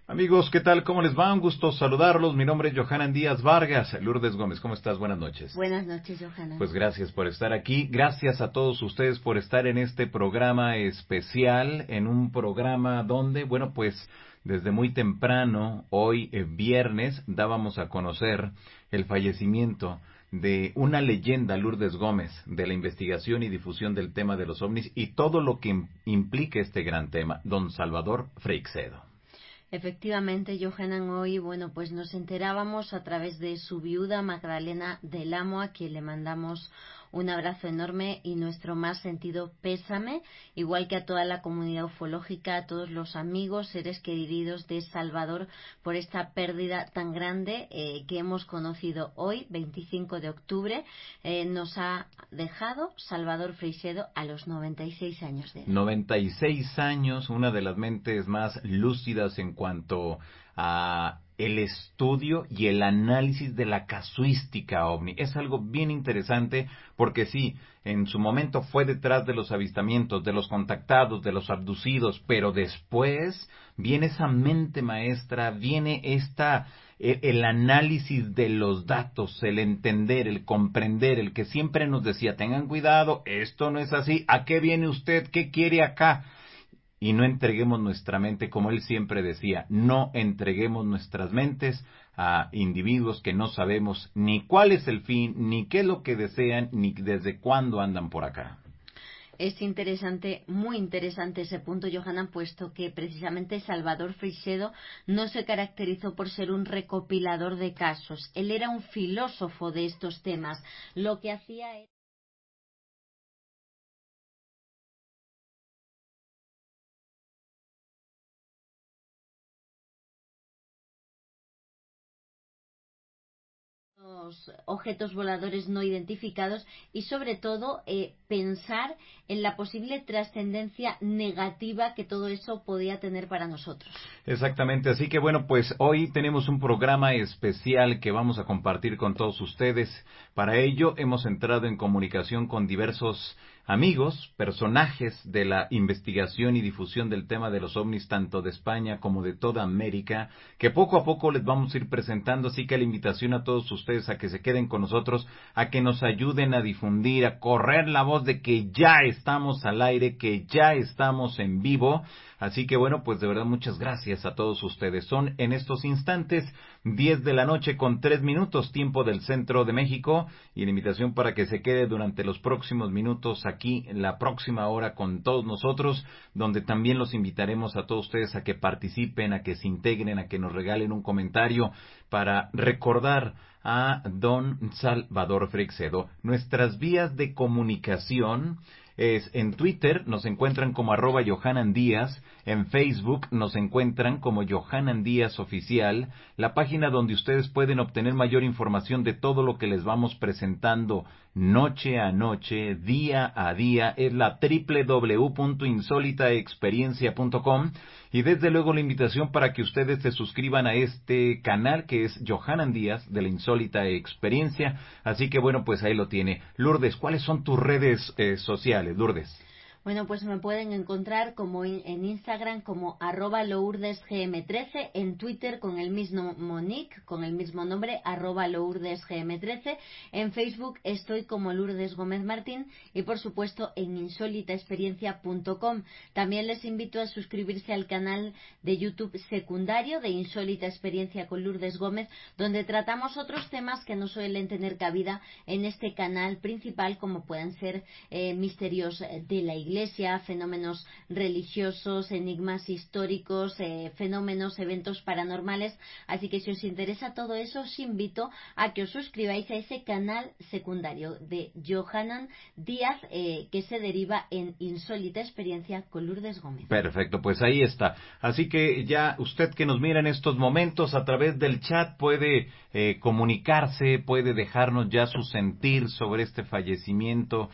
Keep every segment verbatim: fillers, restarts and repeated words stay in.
Amigos, ¿qué tal? ¿Cómo les va? Un gusto saludarlos. Mi nombre es Johanan Díaz Vargas. Lourdes Gómez, ¿cómo estás? Buenas noches. Buenas noches, Johanan. Pues gracias por estar aquí. Gracias a todos ustedes por estar en este programa especial, en un programa donde, bueno, pues desde muy temprano, hoy eh, viernes, dábamos a conocer el fallecimiento de una leyenda, Lourdes Gómez, de la investigación y difusión del tema de los ovnis y todo lo que implica este gran tema, don Salvador Freixedo. Efectivamente, Johanan, hoy, bueno, pues nos enterábamos a través de su viuda, Magdalena del Amo, a quien le mandamos un abrazo enorme y nuestro más sentido pésame, igual que a toda la comunidad ufológica, a todos los amigos, seres queridos de Salvador, por esta pérdida tan grande eh, que hemos conocido hoy, veinticinco de octubre. Eh, nos ha dejado Salvador Freixedo a los noventa y seis años de edad. noventa y seis años, una de las mentes más lúcidas en cuanto a el estudio y el análisis de la casuística ovni. Es algo bien interesante porque sí, en su momento fue detrás de los avistamientos, de los contactados, de los abducidos, pero después viene esa mente maestra, viene esta el, el análisis de los datos, el entender, el comprender, el que siempre nos decía, tengan cuidado, esto no es así, ¿a qué viene usted? ¿Qué quiere acá? Y no entreguemos nuestra mente, como él siempre decía, no entreguemos nuestras mentes a individuos que no sabemos ni cuál es el fin, ni qué es lo que desean, ni desde cuándo andan por acá. Es interesante, muy interesante ese punto, Johanan, puesto que precisamente Salvador Freixedo no se caracterizó por ser un recopilador de casos. Él era un filósofo de estos temas. Lo que hacía era los objetos voladores no identificados y sobre todo eh, pensar en la posible trascendencia negativa que todo eso podía tener para nosotros. Exactamente, así que bueno, pues hoy tenemos un programa especial que vamos a compartir con todos ustedes. Para ello hemos entrado en comunicación con diversos amigos, personajes de la investigación y difusión del tema de los ovnis, tanto de España como de toda América, que poco a poco les vamos a ir presentando, así que la invitación a todos ustedes a que se queden con nosotros, a que nos ayuden a difundir, a correr la voz de que ya estamos al aire, que ya estamos en vivo. Así que bueno, pues de verdad muchas gracias a todos ustedes. Son en estos instantes diez de la noche con tres minutos, tiempo del centro de México, y la invitación para que se quede durante los próximos minutos aquí en la próxima hora con todos nosotros, donde también los invitaremos a todos ustedes a que participen, a que se integren, a que nos regalen un comentario para recordar a don Salvador Freixedo. Nuestras vías de comunicación es en Twitter, nos encuentran como arroba Johanan Díaz, en Facebook nos encuentran como Johanan Díaz Oficial, la página donde ustedes pueden obtener mayor información de todo lo que les vamos presentando noche a noche, día a día, es la doble u doble u doble u punto insólita experiencia punto com, y desde luego la invitación para que ustedes se suscriban a este canal que es Johanan Díaz de la Insólita Experiencia. Así que bueno, pues ahí lo tiene. Lourdes, ¿cuáles son tus redes eh, sociales, Lourdes? Bueno, pues me pueden encontrar como en Instagram como arroba lourdesgm trece, en Twitter con el mismo nick, con el mismo nombre, arroba lourdesgm trece, en Facebook estoy como Lourdes Gómez Martín y por supuesto en insólita experiencia punto com. También les invito a suscribirse al canal de YouTube secundario de Insólita Experiencia con Lourdes Gómez, donde tratamos otros temas que no suelen tener cabida en este canal principal, como pueden ser eh, misterios de la Iglesia, Iglesia, fenómenos religiosos, enigmas históricos, eh, fenómenos, eventos paranormales. Así que si os interesa todo eso, os invito a que os suscribáis a ese canal secundario de Johanan Díaz, eh, que se deriva en Insólita Experiencia con Lourdes Gómez. Perfecto, pues ahí está. Así que ya usted que nos mira en estos momentos a través del chat puede eh, comunicarse, puede dejarnos ya su sentir sobre este fallecimiento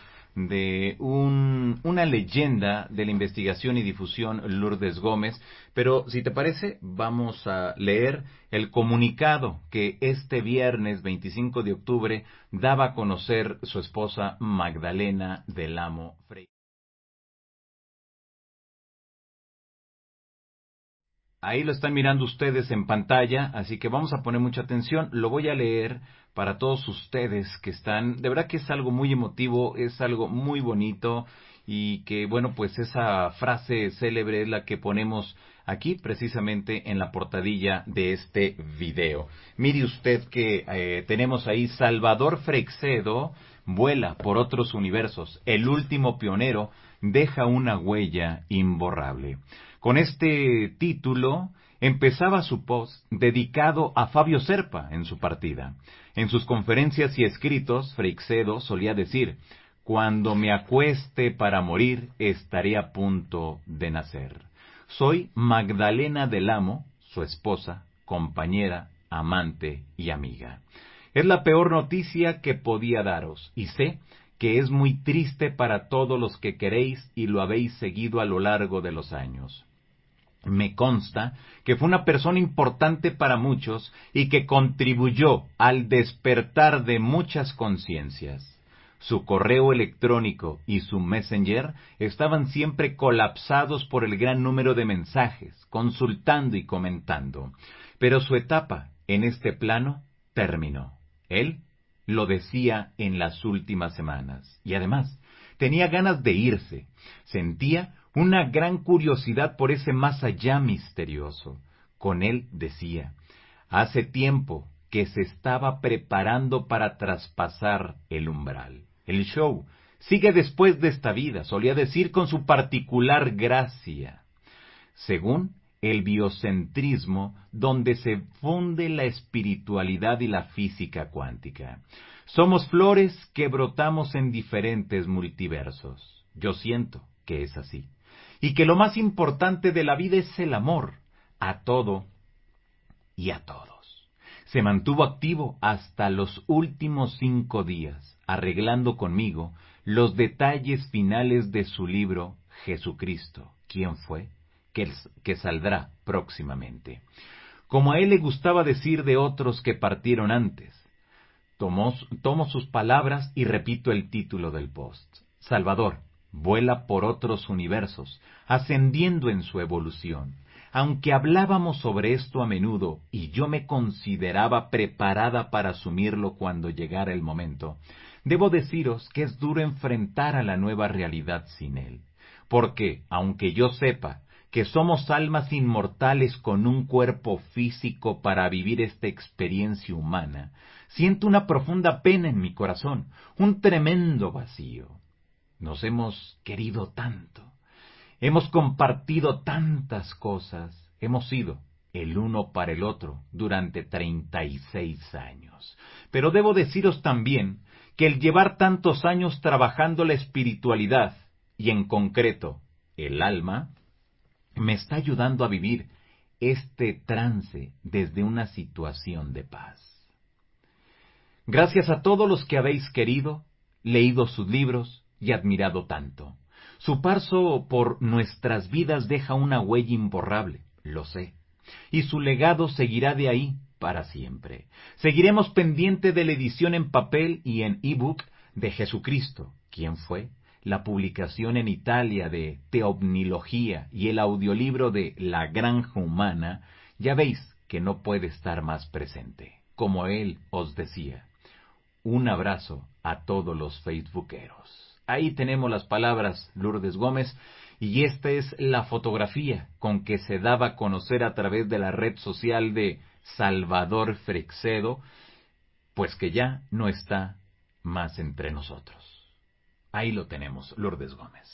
de un, una leyenda de la investigación y difusión, Lourdes Gómez. Pero si te parece, vamos a leer el comunicado que este viernes veinticinco de octubre daba a conocer su esposa Magdalena del Amo Freixedo. Ahí lo están mirando ustedes en pantalla, así que vamos a poner mucha atención. Lo voy a leer para todos ustedes que están... De verdad que es algo muy emotivo, es algo muy bonito y que, bueno, pues esa frase célebre es la que ponemos aquí precisamente en la portadilla de este video. Mire usted que eh, tenemos ahí Salvador Freixedo vuela por otros universos. El último pionero deja una huella imborrable. Con este título empezaba su post dedicado a Fabio Serpa en su partida. En sus conferencias y escritos, Freixedo solía decir: cuando me acueste para morir, estaré a punto de nacer. Soy Magdalena del Amo, su esposa, compañera, amante y amiga. Es la peor noticia que podía daros, y sé que es muy triste para todos los que queréis y lo habéis seguido a lo largo de los años. Me consta que fue una persona importante para muchos y que contribuyó al despertar de muchas conciencias. Su correo electrónico y su Messenger estaban siempre colapsados por el gran número de mensajes, consultando y comentando. Pero su etapa en este plano terminó. Él lo decía en las últimas semanas. Y además, tenía ganas de irse. Sentía una gran curiosidad por ese más allá misterioso. Con él decía: hace tiempo que se estaba preparando para traspasar el umbral. El show sigue después de esta vida, solía decir con su particular gracia. Según el biocentrismo, donde se funde la espiritualidad y la física cuántica. Somos flores que brotamos en diferentes multiversos. Yo siento que es así. Y que lo más importante de la vida es el amor a todo y a todos. Se mantuvo activo hasta los últimos cinco días, arreglando conmigo los detalles finales de su libro Jesucristo, ¿quién fue?, que, que saldrá próximamente. Como a él le gustaba decir de otros que partieron antes, tomo, tomo sus palabras y repito el título del post. Salvador vuela por otros universos, ascendiendo en su evolución. Aunque hablábamos sobre esto a menudo y yo me consideraba preparada para asumirlo cuando llegara el momento, debo deciros que es duro enfrentar a la nueva realidad sin él. Porque, aunque yo sepa que somos almas inmortales con un cuerpo físico para vivir esta experiencia humana, siento una profunda pena en mi corazón, un tremendo vacío. Nos hemos querido tanto, hemos compartido tantas cosas, hemos sido el uno para el otro durante treinta y seis años. Pero debo deciros también que el llevar tantos años trabajando la espiritualidad, y en concreto el alma, me está ayudando a vivir este trance desde una situación de paz. Gracias a todos los que habéis querido, leído sus libros y admirado tanto. Su paso por nuestras vidas deja una huella imborrable, lo sé, y su legado seguirá de ahí para siempre. Seguiremos pendiente de la edición en papel y en ebook de Jesucristo, ¿quién fue?, la publicación en Italia de Teomnilogía y el audiolibro de La Granja Humana. Ya veis que no puede estar más presente. Como él os decía, un abrazo a todos los facebookeros. Ahí tenemos las palabras Lourdes Gómez, y esta es la fotografía con que se daba a conocer a través de la red social de Salvador Freixedo, pues que ya no está más entre nosotros. Ahí lo tenemos, Lourdes Gómez.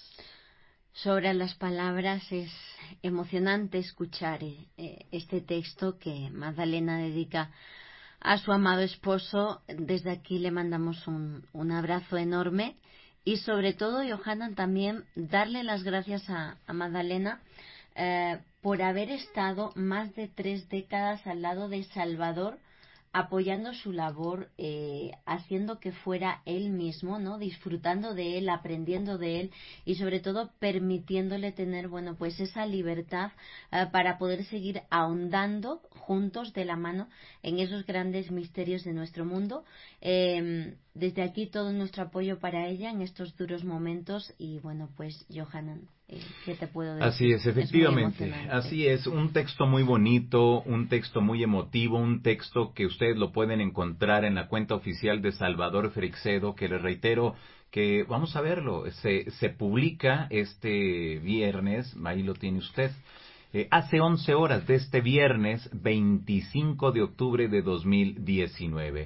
Sobre las palabras, es emocionante escuchar eh, este texto que Magdalena dedica a su amado esposo. Desde aquí le mandamos un, un abrazo enorme y sobre todo, Johanna, también darle las gracias a, a Magdalena eh, por haber estado más de tres décadas al lado de Salvador apoyando su labor, eh, haciendo que fuera él mismo, ¿no? Disfrutando de él, aprendiendo de él y sobre todo permitiéndole tener, bueno, pues esa libertad eh, para poder seguir ahondando juntos de la mano en esos grandes misterios de nuestro mundo. Eh, desde aquí todo nuestro apoyo para ella en estos duros momentos y bueno, pues Johanan, eh, ¿qué te puedo decir? Así es, efectivamente, Es así es, un texto muy bonito, un texto muy emotivo, un texto que ustedes lo pueden encontrar en la cuenta oficial de Salvador Freixedo, que les reitero que vamos a verlo, se, se publica este viernes, ahí lo tiene usted, eh, hace once horas de este viernes veinticinco de octubre de dos mil diecinueve.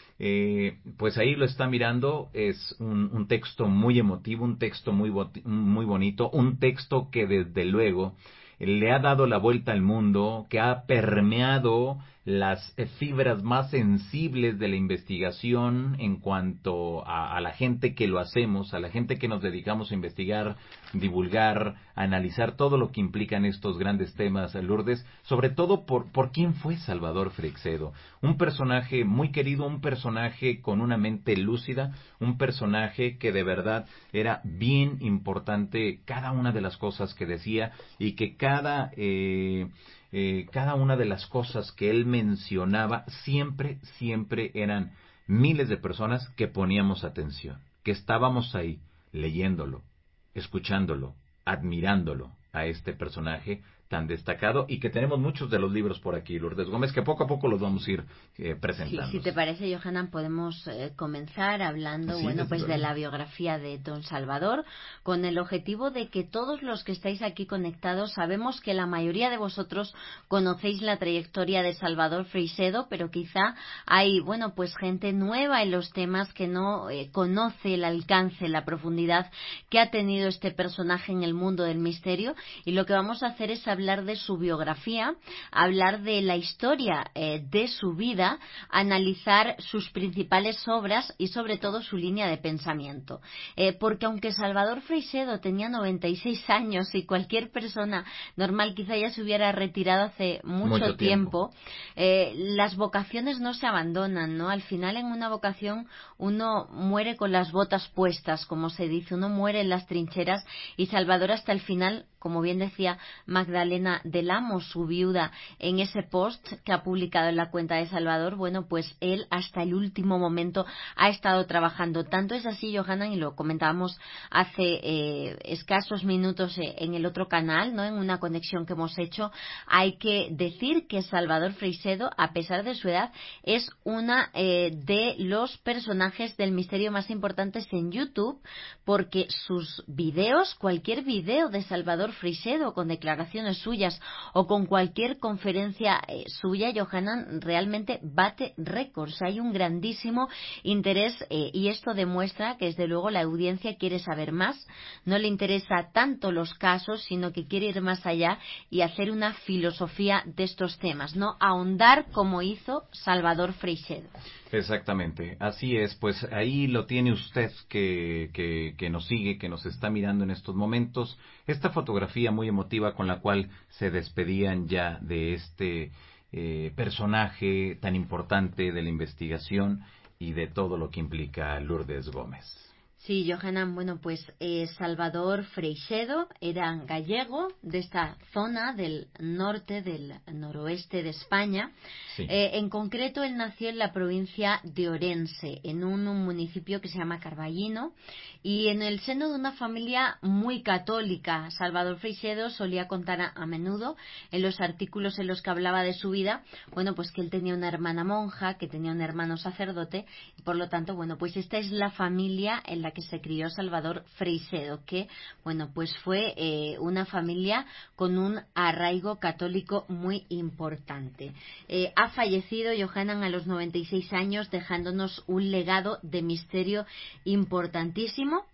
Eh, pues ahí lo está mirando, es un, un texto muy emotivo, un texto muy, muy bonito, un texto que desde luego le ha dado la vuelta al mundo, que ha permeado las fibras más sensibles de la investigación en cuanto a, a la gente que lo hacemos, a la gente que nos dedicamos a investigar, divulgar, analizar todo lo que implican estos grandes temas, Lourdes, sobre todo por, por quién fue Salvador Freixedo. Un personaje muy querido, un personaje con una mente lúcida, un personaje que de verdad era bien importante cada una de las cosas que decía y que cada... Eh, Eh, cada una de las cosas que él mencionaba siempre, siempre eran miles de personas que poníamos atención, que estábamos ahí leyéndolo, escuchándolo, admirándolo a este personaje tan destacado y que tenemos muchos de los libros por aquí, Lourdes Gómez, que poco a poco los vamos a ir eh, presentando. Sí, si te parece, Johanan, podemos eh, comenzar hablando, sí, bueno, pues de la biografía de Don Salvador, con el objetivo de que todos los que estáis aquí conectados sabemos que la mayoría de vosotros conocéis la trayectoria de Salvador Freixedo, pero quizá hay, bueno, pues gente nueva en los temas que no eh, conoce el alcance, la profundidad que ha tenido este personaje en el mundo del misterio, y lo que vamos a hacer es hablar de su biografía, hablar de la historia eh, de su vida, analizar sus principales obras y sobre todo su línea de pensamiento. Eh, porque aunque Salvador Freixedo tenía noventa y seis años y cualquier persona normal quizá ya se hubiera retirado hace mucho, mucho tiempo, tiempo eh, las vocaciones no se abandonan, ¿no? Al final en una vocación uno muere con las botas puestas, como se dice, uno muere en las trincheras y Salvador hasta el final, como bien decía Magdalena del Amo, su viuda, en ese post que ha publicado en la cuenta de Salvador, bueno, pues él hasta el último momento ha estado trabajando. Tanto es así, Johanan, y lo comentábamos hace eh, escasos minutos eh, en el otro canal, ¿no? En una conexión que hemos hecho, hay que decir que Salvador Freixedo, a pesar de su edad, es una eh, de los personajes del misterio más importantes en YouTube, porque sus videos, cualquier video de Salvador Freixedo con declaraciones suyas o con cualquier conferencia eh, suya, Johanan, realmente bate récords. Hay un grandísimo interés eh, y esto demuestra que desde luego la audiencia quiere saber más, no le interesa tanto los casos, sino que quiere ir más allá y hacer una filosofía de estos temas, no ahondar como hizo Salvador Freixedo. Exactamente, así es, pues ahí lo tiene usted que, que, que nos sigue, que nos está mirando en estos momentos, esta fotografía muy emotiva con la cual se despedían ya de este eh, personaje tan importante de la investigación y de todo lo que implica Lourdes Gómez. Sí, Johanan, bueno, pues eh, Salvador Freixedo era gallego de esta zona del norte, del noroeste de España. Sí. Eh, en concreto, él nació en la provincia de Orense, en un, un municipio que se llama Carballino, y en el seno de una familia muy católica. Salvador Freixedo solía contar a, a menudo en los artículos en los que hablaba de su vida, bueno, pues que él tenía una hermana monja, que tenía un hermano sacerdote, y por lo tanto, bueno, pues esta es la familia en la que se crió Salvador Freixedo, que, bueno, pues fue eh, una familia con un arraigo católico muy importante. Eh, ha fallecido Johanan a los noventa y seis años, dejándonos un legado de misterio importantísimo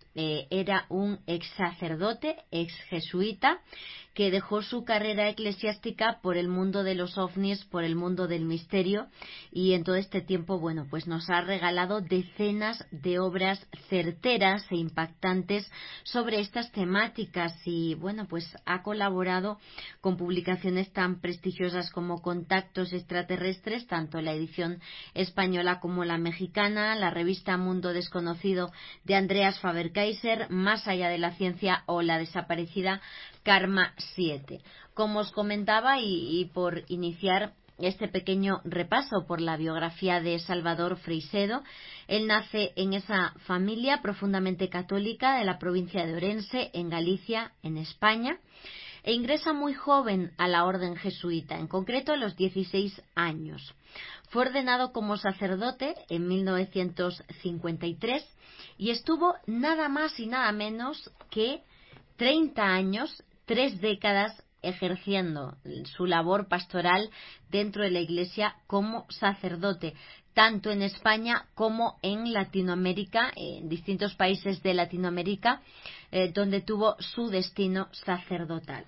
eh, era un ex sacerdote, ex jesuita, que dejó su carrera eclesiástica por el mundo de los ovnis, por el mundo del misterio, y en todo este tiempo, bueno, pues nos ha regalado decenas de obras certeras e impactantes sobre estas temáticas y, bueno, pues ha colaborado con publicaciones tan prestigiosas como Contactos Extraterrestres, tanto la edición española como la mexicana, la revista Mundo Desconocido de Andreas Faber-Kaiser, Más allá de la ciencia o la desaparecida Karma siete. Como os comentaba, y, y por iniciar este pequeño repaso por la biografía de Salvador Freixedo, él nace en esa familia profundamente católica de la provincia de Orense, en Galicia, en España, e ingresa muy joven a la orden jesuita, en concreto a los dieciséis años. Fue ordenado como sacerdote en mil novecientos cincuenta y tres y estuvo nada más y nada menos que treinta años, tres décadas, ejerciendo su labor pastoral dentro de la Iglesia como sacerdote, tanto en España como en Latinoamérica, en distintos países de Latinoamérica, eh, donde tuvo su destino sacerdotal.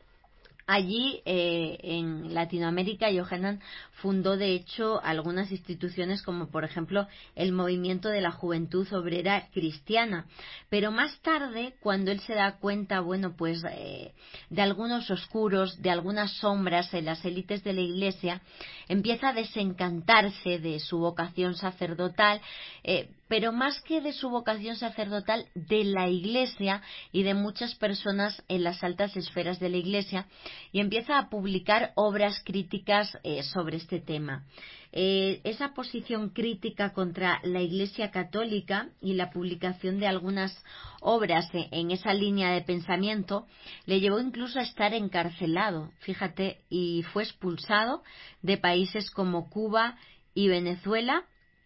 Allí, eh, en Latinoamérica, Johanan fundó, de hecho, algunas instituciones como, por ejemplo, el Movimiento de la Juventud Obrera Cristiana. Pero más tarde, cuando él se da cuenta, bueno, pues, eh, de algunos oscuros, de algunas sombras en las élites de la Iglesia, empieza a desencantarse de su vocación sacerdotal, eh, pero más que de su vocación sacerdotal, de la Iglesia y de muchas personas en las altas esferas de la Iglesia, y empieza a publicar obras críticas eh, sobre este tema. Eh, esa posición crítica contra la Iglesia Católica y la publicación de algunas obras en, en esa línea de pensamiento le llevó incluso a estar encarcelado, fíjate, y fue expulsado de países como Cuba y Venezuela,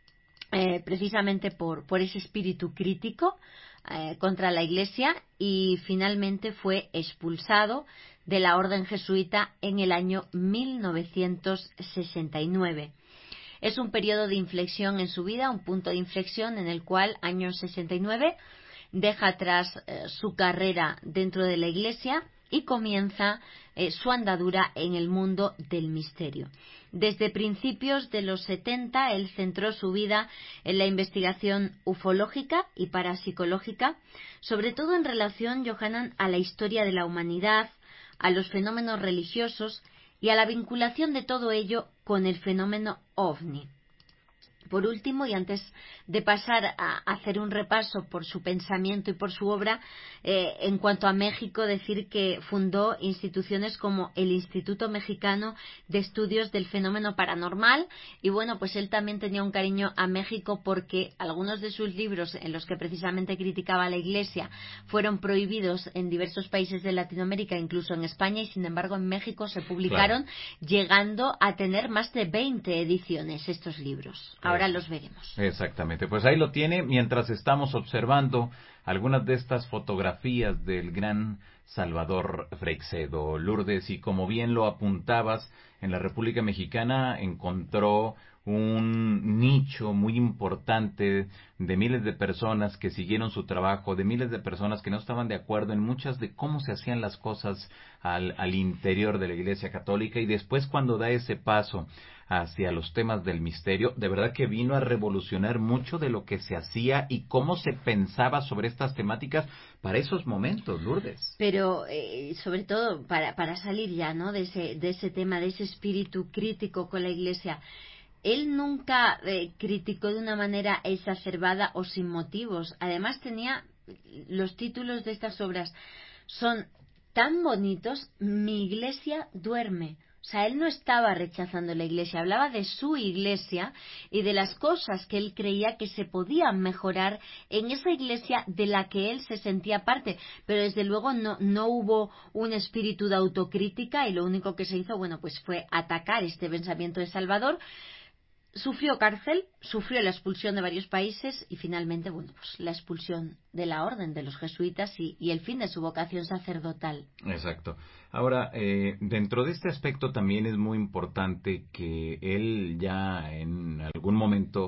Eh, precisamente por, por ese espíritu crítico eh, contra la Iglesia, y finalmente fue expulsado de la orden jesuita en el año mil novecientos sesenta y nueve. Es un periodo de inflexión en su vida, un punto de inflexión en el cual, año sesenta y nueve, deja atrás eh, su carrera dentro de la Iglesia y comienza eh, su andadura en el mundo del misterio. Desde principios de los setenta, él centró su vida en la investigación ufológica y parapsicológica, sobre todo en relación, Johanan, a la historia de la humanidad, a los fenómenos religiosos y a la vinculación de todo ello con el fenómeno ovni. Por último, y antes de pasar a hacer un repaso por su pensamiento y por su obra, eh, en cuanto a México, decir que fundó instituciones como el Instituto Mexicano de Estudios del Fenómeno Paranormal, y bueno, pues él también tenía un cariño a México porque algunos de sus libros, en los que precisamente criticaba a la Iglesia, fueron prohibidos en diversos países de Latinoamérica, incluso en España, y sin embargo en México se publicaron, claro, llegando a tener más de veinte ediciones estos libros. Ahora los veremos. Exactamente, pues ahí lo tiene mientras estamos observando algunas de estas fotografías del gran Salvador Freixedo, Lourdes, y como bien lo apuntabas, en la República Mexicana encontró un nicho muy importante de miles de personas que siguieron su trabajo, de miles de personas que no estaban de acuerdo en muchas de cómo se hacían las cosas al, al interior de la Iglesia Católica, y después cuando da ese paso hacia los temas del misterio, de verdad que vino a revolucionar mucho de lo que se hacía y cómo se pensaba sobre estas temáticas para esos momentos, Lourdes. Pero eh, sobre todo para, para salir ya, ¿no?, de ese, de ese tema, de ese espíritu crítico con la Iglesia, él nunca eh, criticó de una manera exacerbada o sin motivos. Además tenía los títulos de estas obras son tan bonitos. Mi iglesia duerme. O sea, él no estaba rechazando la Iglesia, hablaba de su Iglesia y de las cosas que él creía que se podían mejorar en esa Iglesia de la que él se sentía parte, pero desde luego no, no hubo un espíritu de autocrítica, y lo único que se hizo, bueno, pues fue atacar este pensamiento de Salvador. Sufrió cárcel, sufrió la expulsión de varios países y finalmente, bueno, pues la expulsión de la orden de los jesuitas y, y el fin de su vocación sacerdotal. Exacto. Ahora, eh, dentro de este aspecto también es muy importante que él ya en algún momento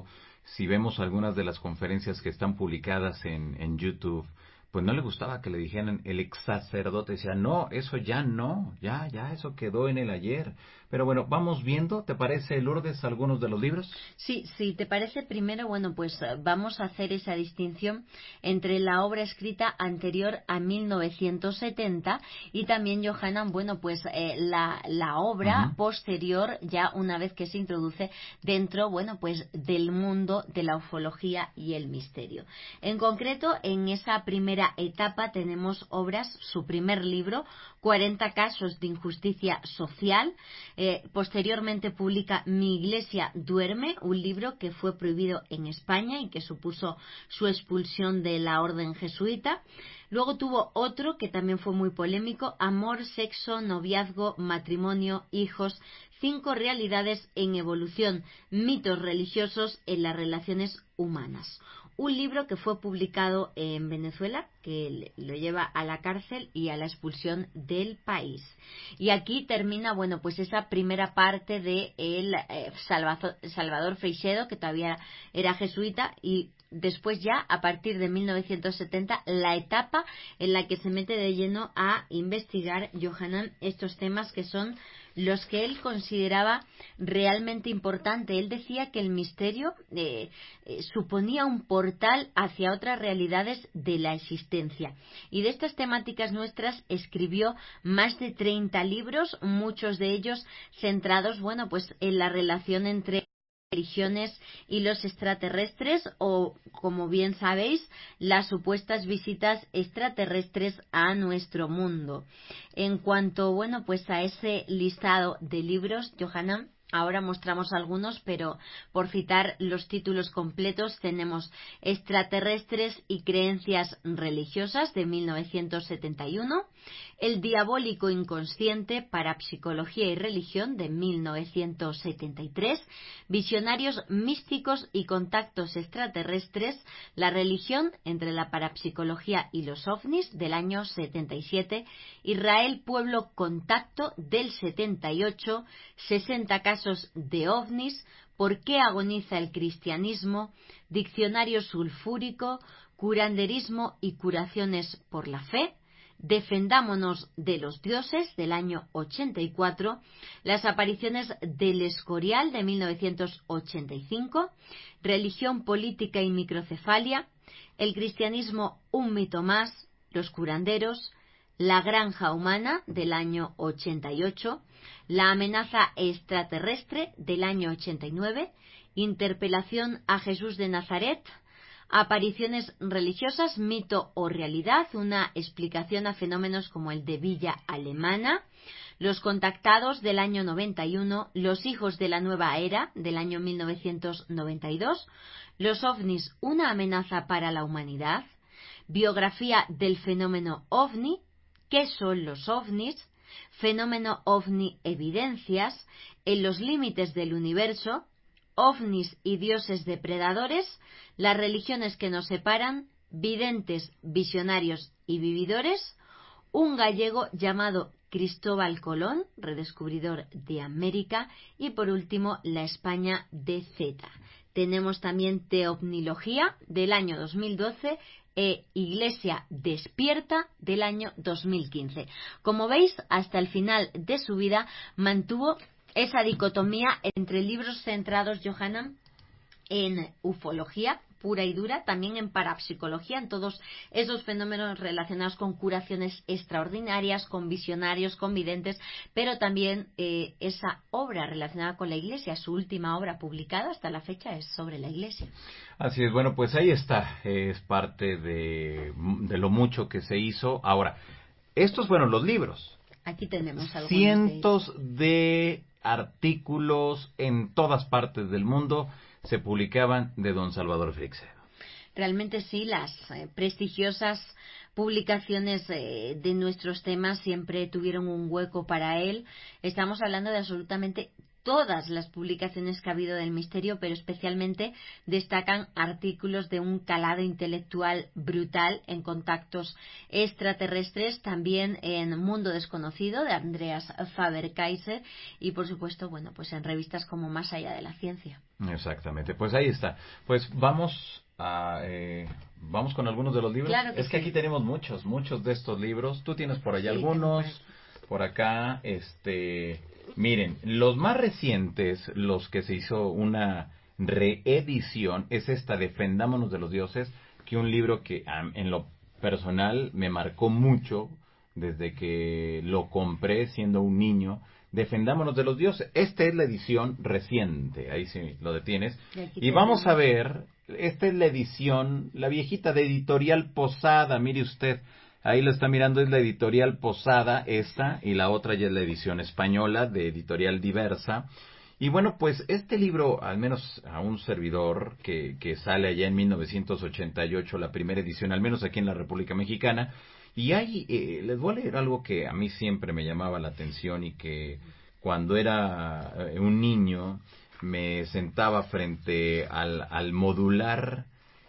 si vemos algunas de las conferencias que están publicadas en, en YouTube, pues no le gustaba que le dijeran el ex sacerdote. Decía, no, eso ya no, ya, ya, eso quedó en el ayer. Pero bueno, vamos viendo, ¿te parece, Lourdes, algunos de los libros? Sí, sí, ¿te parece? Primero, bueno, pues eh, vamos a hacer esa distinción entre la obra escrita anterior a mil novecientos setenta y también, Johanan, bueno, pues eh, la, la obra Ujú. posterior, ya una vez que se introduce dentro, bueno, pues del mundo de la ufología y el misterio. En concreto, en esa primera etapa tenemos obras, su primer libro, cuarenta casos de injusticia social. Eh, posteriormente publica Mi Iglesia duerme, un libro que fue prohibido en España y que supuso su expulsión de la orden jesuita. Luego tuvo otro que también fue muy polémico, Amor, Sexo, Noviazgo, Matrimonio, Hijos, cinco realidades en evolución, mitos religiosos en las relaciones humanas. Un libro que fue publicado en Venezuela, que lo lleva a la cárcel y a la expulsión del país. Y aquí termina, bueno, pues esa primera parte de el eh, Salvador, Salvador Freixedo, que todavía era jesuita, y después ya, a partir de mil novecientos setenta, la etapa en la que se mete de lleno a investigar, Johanan, estos temas que son los que él consideraba realmente importante. Él decía que el misterio eh, eh, suponía un portal hacia otras realidades de la existencia. Y de estas temáticas nuestras escribió más de treinta libros, muchos de ellos centrados, bueno, pues en la relación entre religiones y los extraterrestres, o, como bien sabéis, las supuestas visitas extraterrestres a nuestro mundo. En cuanto, bueno, pues a ese listado de libros, Johanan, ahora mostramos algunos, pero por citar los títulos completos tenemos Extraterrestres y creencias religiosas de mil novecientos setenta y uno, El diabólico inconsciente, parapsicología y religión de mil novecientos setenta y tres, Visionarios místicos y contactos extraterrestres, la religión entre la parapsicología y los ovnis del año setenta y siete, Israel pueblo contacto del setenta y ocho, sesenta casos de ovnis, ¿por qué agoniza el cristianismo?, Diccionario sulfúrico, curanderismo y curaciones por la fe, Defendámonos de los dioses del año ochenta y cuatro, Las apariciones del Escorial de mil novecientos ochenta y cinco, Religión, política y microcefalia, El cristianismo, un mito más, Los curanderos, La granja humana del año ochenta y ocho, La amenaza extraterrestre del año ochenta y nueve, Interpelación a Jesús de Nazaret, Apariciones religiosas, mito o realidad, una explicación a fenómenos como el de Villa Alemana, Los contactados del año noventa y uno, Los hijos de la nueva era del año mil novecientos noventa y dos, Los ovnis, una amenaza para la humanidad, Biografía del fenómeno ovni, ¿qué son los ovnis?, Fenómeno ovni, evidencias, En los límites del universo, Ovnis y dioses depredadores, Las religiones que nos separan, Videntes, visionarios y vividores, Un gallego llamado Cristóbal Colón, redescubridor de América, y por último La España de Z. Tenemos también Teovnilogía del año dos mil doce e Iglesia despierta del año dos mil quince. Como veis, hasta el final de su vida mantuvo esa dicotomía entre libros centrados, Johanan, en ufología pura y dura, también en parapsicología, en todos esos fenómenos relacionados con curaciones extraordinarias, con visionarios, con videntes, pero también eh, esa obra relacionada con la Iglesia. Su última obra publicada hasta la fecha es sobre la Iglesia. Así es, bueno, pues ahí está, es parte de, de lo mucho que se hizo. Ahora, estos fueron los libros. Aquí tenemos algunos Cientos de artículos en todas partes del mundo se publicaban de don Salvador Freixedo. Realmente sí, las eh, prestigiosas publicaciones eh, de nuestros temas siempre tuvieron un hueco para él. Estamos hablando de absolutamente todas las publicaciones que ha habido del misterio, pero especialmente destacan artículos de un calado intelectual brutal en Contactos Extraterrestres, también en Mundo Desconocido de Andreas Faber-Kaiser y por supuesto, bueno, pues en revistas como Más Allá de la Ciencia. Exactamente, pues ahí está. Pues vamos a, eh, vamos con algunos de los libros. Claro que es que sí. aquí tenemos muchos, muchos de estos libros. Tú tienes por allá Sí, algunos, tengo por aquí. por acá, este, miren, los más recientes, los que se hizo una reedición, es esta, Defendámonos de los Dioses, que un libro que um, en lo personal me marcó mucho desde que lo compré siendo un niño. Defendámonos de los dioses. Esta es la edición reciente, ahí sí lo detienes. Y aquí Y vamos a tenemos. ver, esta es la edición, la viejita de Editorial Posada, mire usted, ahí lo está mirando, es la Editorial Posada, esta, y la otra ya es la edición española de Editorial Diversa. Y bueno, pues este libro, al menos a un servidor que, que sale allá en mil novecientos ochenta y ocho, la primera edición, al menos aquí en la República Mexicana, y hay, eh, les voy a leer algo que a mí siempre me llamaba la atención y que cuando era eh, un niño me sentaba frente al, al modular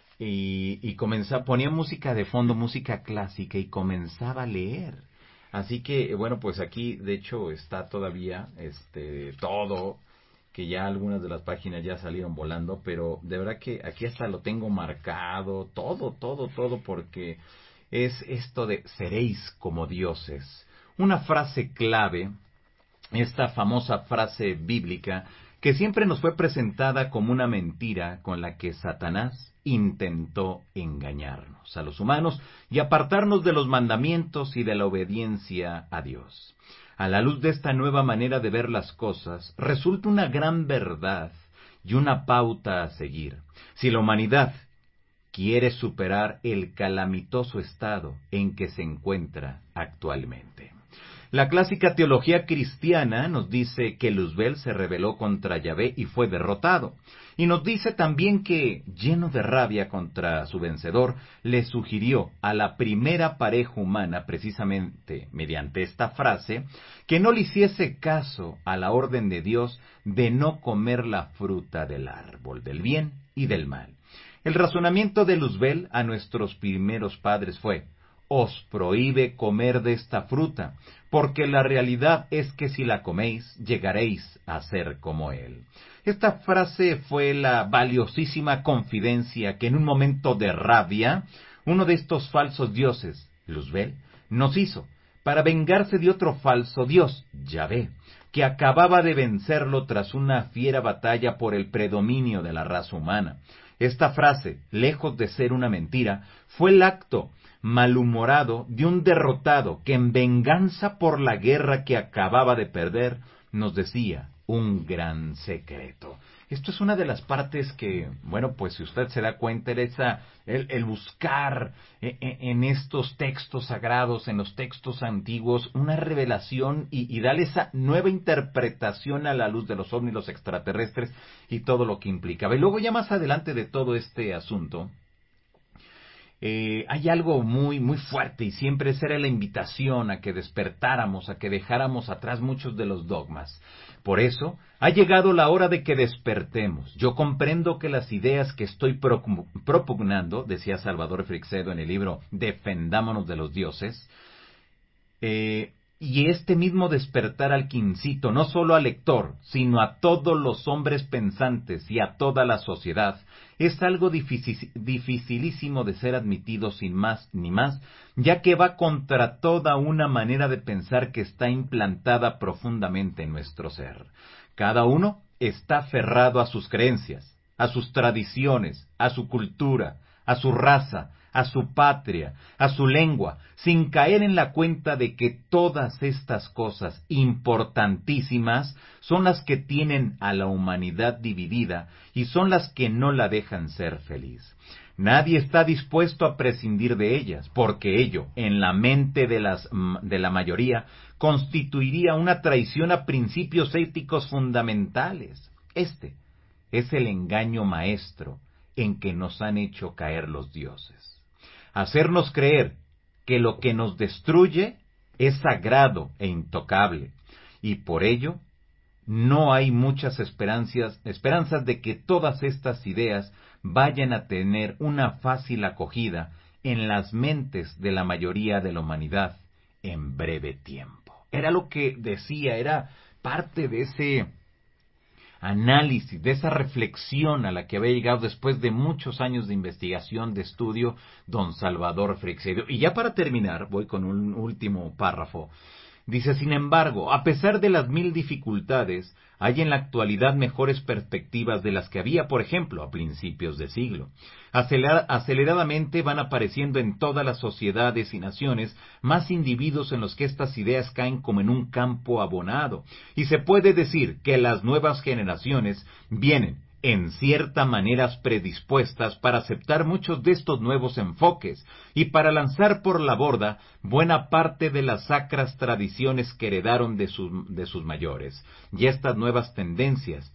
y, y comenzaba, ponía música de fondo, música clásica y comenzaba a leer. Así que, bueno, pues aquí de hecho está todavía este todo, que ya algunas de las páginas ya salieron volando, pero de verdad que aquí hasta lo tengo marcado, todo, todo, todo, porque es esto de seréis como dioses. Una frase clave, esta famosa frase bíblica que siempre nos fue presentada como una mentira con la que Satanás intentó engañarnos a los humanos y apartarnos de los mandamientos y de la obediencia a Dios. A la luz de esta nueva manera de ver las cosas, resulta una gran verdad y una pauta a seguir. Si la humanidad quiere superar el calamitoso estado en que se encuentra actualmente. La clásica teología cristiana nos dice que Luzbel se rebeló contra Yahvé y fue derrotado. Y nos dice también que, lleno de rabia contra su vencedor, le sugirió a la primera pareja humana, precisamente mediante esta frase, que no le hiciese caso a la orden de Dios de no comer la fruta del árbol del bien y del mal. El razonamiento de Luzbel a nuestros primeros padres fue: os prohíbe comer de esta fruta, porque la realidad es que si la coméis, llegaréis a ser como él. Esta frase fue la valiosísima confidencia que en un momento de rabia, uno de estos falsos dioses, Luzbel, nos hizo, para vengarse de otro falso dios, Yahvé, que acababa de vencerlo tras una fiera batalla por el predominio de la raza humana. Esta frase, lejos de ser una mentira, fue el acto malhumorado de un derrotado que en venganza por la guerra que acababa de perder, nos decía un gran secreto. Esto es una de las partes que, bueno, pues si usted se da cuenta, era esa, el, el buscar en, en estos textos sagrados, en los textos antiguos, una revelación y, y darle esa nueva interpretación a la luz de los ovnis, los extraterrestres y todo lo que implicaba. Y luego ya más adelante de todo este asunto, Eh, hay algo muy, muy fuerte y siempre esa era la invitación a que despertáramos, a que dejáramos atrás muchos de los dogmas. Por eso, ha llegado la hora de que despertemos. Yo comprendo que las ideas que estoy propugnando, decía Salvador Freixedo en el libro Defendámonos de los dioses, eh, y este mismo despertar al que incito no solo al lector, sino a todos los hombres pensantes y a toda la sociedad, es algo difícil, dificilísimo de ser admitido sin más ni más, ya que va contra toda una manera de pensar que está implantada profundamente en nuestro ser. Cada uno está aferrado a sus creencias, a sus tradiciones, a su cultura, a su raza, a su patria, a su lengua, sin caer en la cuenta de que todas estas cosas importantísimas son las que tienen a la humanidad dividida y son las que no la dejan ser feliz. Nadie está dispuesto a prescindir de ellas, porque ello, en la mente de, las, de la mayoría, constituiría una traición a principios éticos fundamentales. Este es el engaño maestro en que nos han hecho caer los dioses. Hacernos creer que lo que nos destruye es sagrado e intocable, y por ello no hay muchas esperanzas, esperanzas de que todas estas ideas vayan a tener una fácil acogida en las mentes de la mayoría de la humanidad en breve tiempo. Era lo que decía, era parte de ese análisis, de esa reflexión a la que había llegado después de muchos años de investigación, de estudio, don Salvador Freixedo. Y ya para terminar, voy con un último párrafo. Dice, sin embargo, a pesar de las mil dificultades, hay en la actualidad mejores perspectivas de las que había, por ejemplo, a principios de siglo. Aceler- aceleradamente van apareciendo en todas las sociedades y naciones más individuos en los que estas ideas caen como en un campo abonado. Y se puede decir que las nuevas generaciones vienen en cierta manera predispuestas para aceptar muchos de estos nuevos enfoques y para lanzar por la borda buena parte de las sacras tradiciones que heredaron de sus, de sus mayores. Y estas nuevas tendencias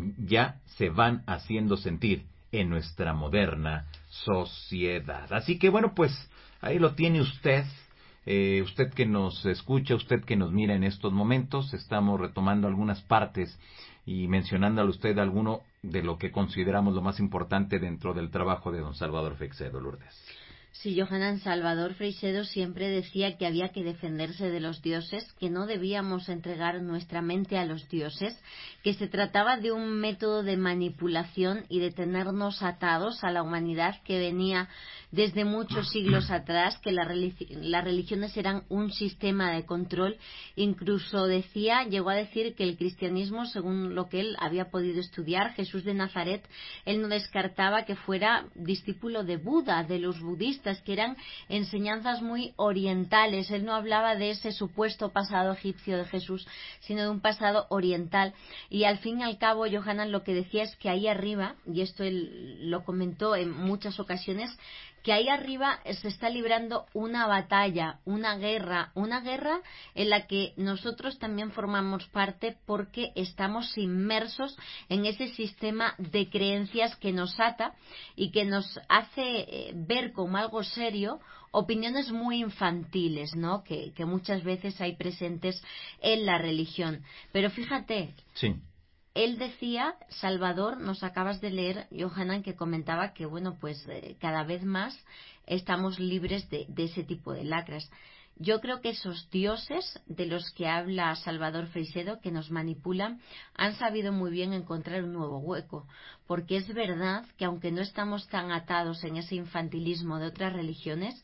ya se van haciendo sentir en nuestra moderna sociedad. Así que bueno, pues ahí lo tiene usted. Eh, usted que nos escucha, usted que nos mira en estos momentos, estamos retomando algunas partes y mencionándole a usted alguno de lo que consideramos lo más importante dentro del trabajo de don Salvador Freixedo, Lourdes. Sí, Johanan, Salvador Freixedo siempre decía que había que defenderse de los dioses, que no debíamos entregar nuestra mente a los dioses, que se trataba de un método de manipulación y de tenernos atados a la humanidad que venía desde muchos siglos atrás, que la religi- las religiones eran un sistema de control. Incluso decía, llegó a decir que el cristianismo, según lo que él había podido estudiar, Jesús de Nazaret, él no descartaba que fuera discípulo de Buda, de los budistas, que eran enseñanzas muy orientales. Él no hablaba de ese supuesto pasado egipcio de Jesús, sino de un pasado oriental. Y al fin y al cabo, Johanan lo que decía es que ahí arriba, y esto él lo comentó en muchas ocasiones, que ahí arriba se está librando una batalla, una guerra, una guerra en la que nosotros también formamos parte porque estamos inmersos en ese sistema de creencias que nos ata y que nos hace eh, ver como algo serio opiniones muy infantiles, ¿no? Que, que muchas veces hay presentes en la religión. Pero fíjate, Sí. él decía, Salvador, nos acabas de leer, Johanan, que comentaba que, bueno, pues eh, cada vez más estamos libres de, de ese tipo de lacras. Yo creo que esos dioses de los que habla Salvador Freixedo, que nos manipulan, han sabido muy bien encontrar un nuevo hueco, porque es verdad que aunque no estamos tan atados en ese infantilismo de otras religiones,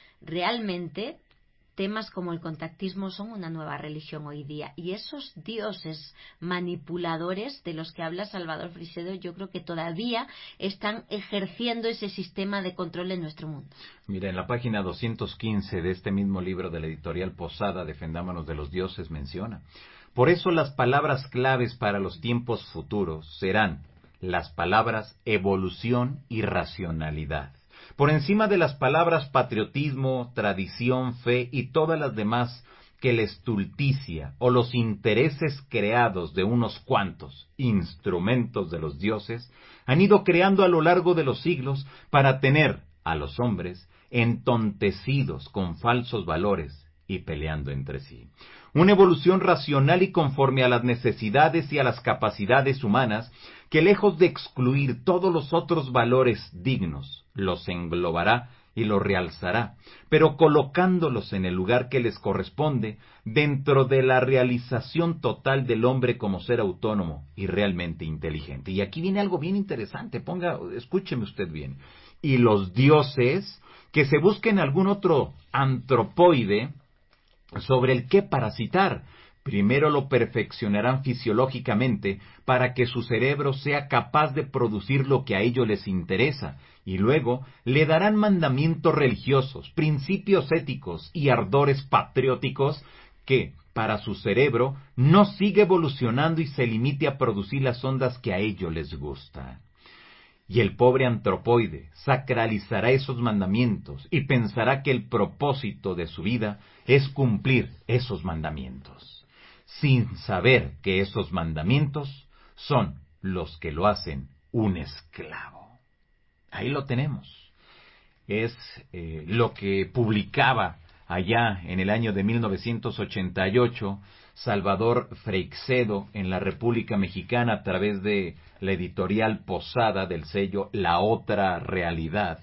realmente temas como el contactismo son una nueva religión hoy día, y esos dioses manipuladores de los que habla Salvador Freixedo, yo creo que todavía están ejerciendo ese sistema de control en nuestro mundo. Mira, en la página doscientos quince de este mismo libro de la editorial Posada, Defendámonos de los dioses, menciona: por eso las palabras claves para los tiempos futuros serán las palabras evolución y racionalidad, por encima de las palabras patriotismo, tradición, fe y todas las demás que la estulticia o los intereses creados de unos cuantos instrumentos de los dioses han ido creando a lo largo de los siglos para tener a los hombres entontecidos con falsos valores y peleando entre sí. Una evolución racional y conforme a las necesidades y a las capacidades humanas que, lejos de excluir todos los otros valores dignos, los englobará y los realzará, pero colocándolos en el lugar que les corresponde dentro de la realización total del hombre como ser autónomo y realmente inteligente. Y aquí viene algo bien interesante, ponga, escúcheme usted bien. Y los dioses, que se busquen algún otro antropoide sobre el que parasitar. Primero lo perfeccionarán fisiológicamente para que su cerebro sea capaz de producir lo que a ellos les interesa, y luego le darán mandamientos religiosos, principios éticos y ardores patrióticos que, para su cerebro, no siga evolucionando y se limite a producir las ondas que a ellos les gustan. Y el pobre antropoide sacralizará esos mandamientos y pensará que el propósito de su vida es cumplir esos mandamientos, sin saber que esos mandamientos son los que lo hacen un esclavo. Ahí lo tenemos. Es eh, lo que publicaba allá en el año de mil novecientos ochenta y ocho, Salvador Freixedo en la República Mexicana a través de la editorial Posada del sello La Otra Realidad.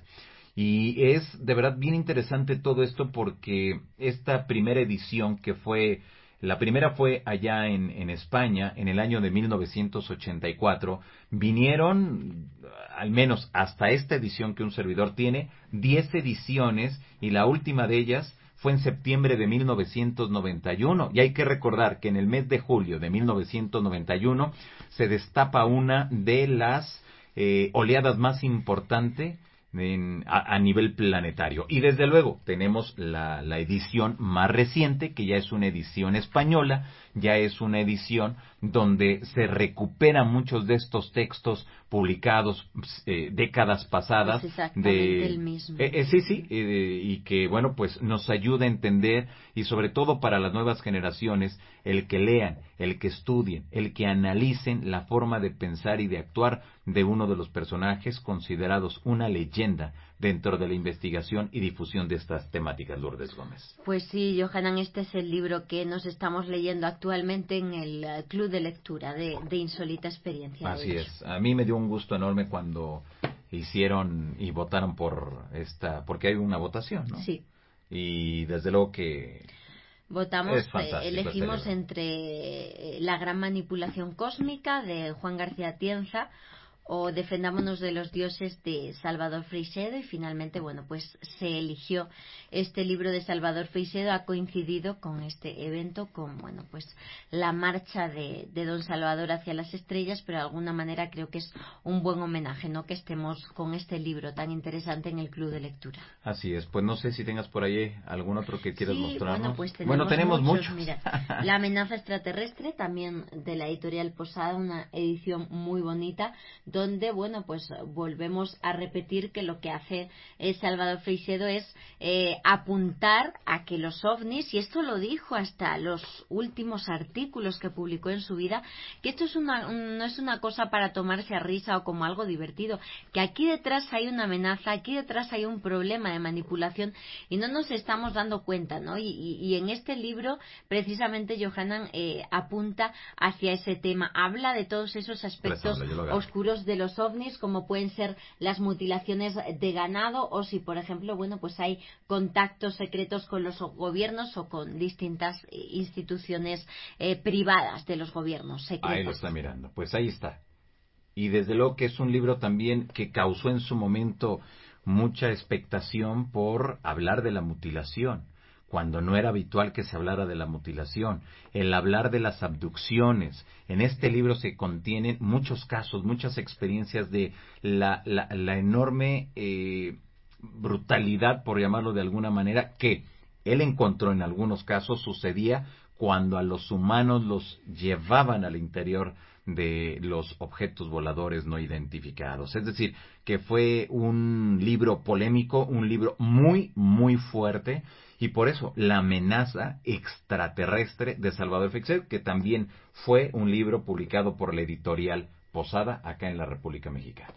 Y es de verdad bien interesante todo esto porque esta primera edición que fue, la primera fue allá en, en España en el año de mil novecientos ochenta y cuatro, vinieron, al menos hasta esta edición que un servidor tiene, diez ediciones y la última de ellas fue en septiembre de mil novecientos noventa y uno. Y hay que recordar que en el mes de julio de mil novecientos noventa y uno se destapa una de las eh, oleadas más importantes en, a, a nivel planetario. Y desde luego tenemos la, la edición más reciente, que ya es una edición española, ya es una edición donde se recuperan muchos de estos textos publicados eh, décadas pasadas. Es exactamente de el mismo. eh, eh, sí, sí, eh, y que bueno, pues nos ayuda a entender, y sobre todo para las nuevas generaciones, el que lean, el que estudien, el que analicen la forma de pensar y de actuar de uno de los personajes considerados una leyenda dentro de la investigación y difusión de estas temáticas, Lourdes Gómez. Pues sí, Johanan, este es el libro que nos estamos leyendo actualmente en el uh, Club de Lectura de, de Insólita Experiencia. Así es. A mí me dio un gusto enorme cuando hicieron y votaron por esta, porque hay una votación, ¿no? Sí. Y desde luego que votamos, eh, elegimos este entre La gran manipulación cósmica de Juan García Tienza o Defendámonos de los dioses de Salvador Freixedo, y finalmente, bueno, pues se eligió este libro de Salvador Freixedo. Ha coincidido con este evento, con, bueno, pues la marcha de, de don Salvador hacia las estrellas, pero de alguna manera creo que es un buen homenaje, ¿no?, que estemos con este libro tan interesante en el Club de Lectura. Así es. Pues no sé si tengas por ahí algún otro que quieras sí, mostrarnos. Bueno, pues tenemos, bueno, tenemos muchos. muchos. Mira, La amenaza extraterrestre, también de la editorial Posada, una edición muy bonita, donde, bueno, pues volvemos a repetir que lo que hace eh, Salvador Freixedo es eh, apuntar a que los ovnis, y esto lo dijo hasta los últimos artículos que publicó en su vida, que esto es una, no es una cosa para tomarse a risa o como algo divertido, que aquí detrás hay una amenaza, aquí detrás hay un problema de manipulación y no nos estamos dando cuenta, ¿no? Y, y, y en este libro, precisamente, Johanan eh, apunta hacia ese tema, habla de todos esos aspectos oscuros de los ovnis, como pueden ser las mutilaciones de ganado, o si, por ejemplo, bueno, pues hay contactos secretos con los gobiernos o con distintas instituciones eh, privadas de los gobiernos secretas. Ahí lo está mirando, pues ahí está. Y desde luego que es un libro también que causó en su momento mucha expectación por hablar de la mutilación, cuando no era habitual que se hablara de la mutilación, el hablar de las abducciones. En este libro se contienen muchos casos, muchas experiencias de la, la, la enorme eh, brutalidad, por llamarlo de alguna manera, que él encontró en algunos casos sucedía cuando a los humanos los llevaban al interior de los objetos voladores no identificados. Es decir, que fue un libro polémico, un libro muy, muy fuerte, y por eso La amenaza extraterrestre de Salvador Freixedo, que también fue un libro publicado por la editorial Posada acá en la República Mexicana.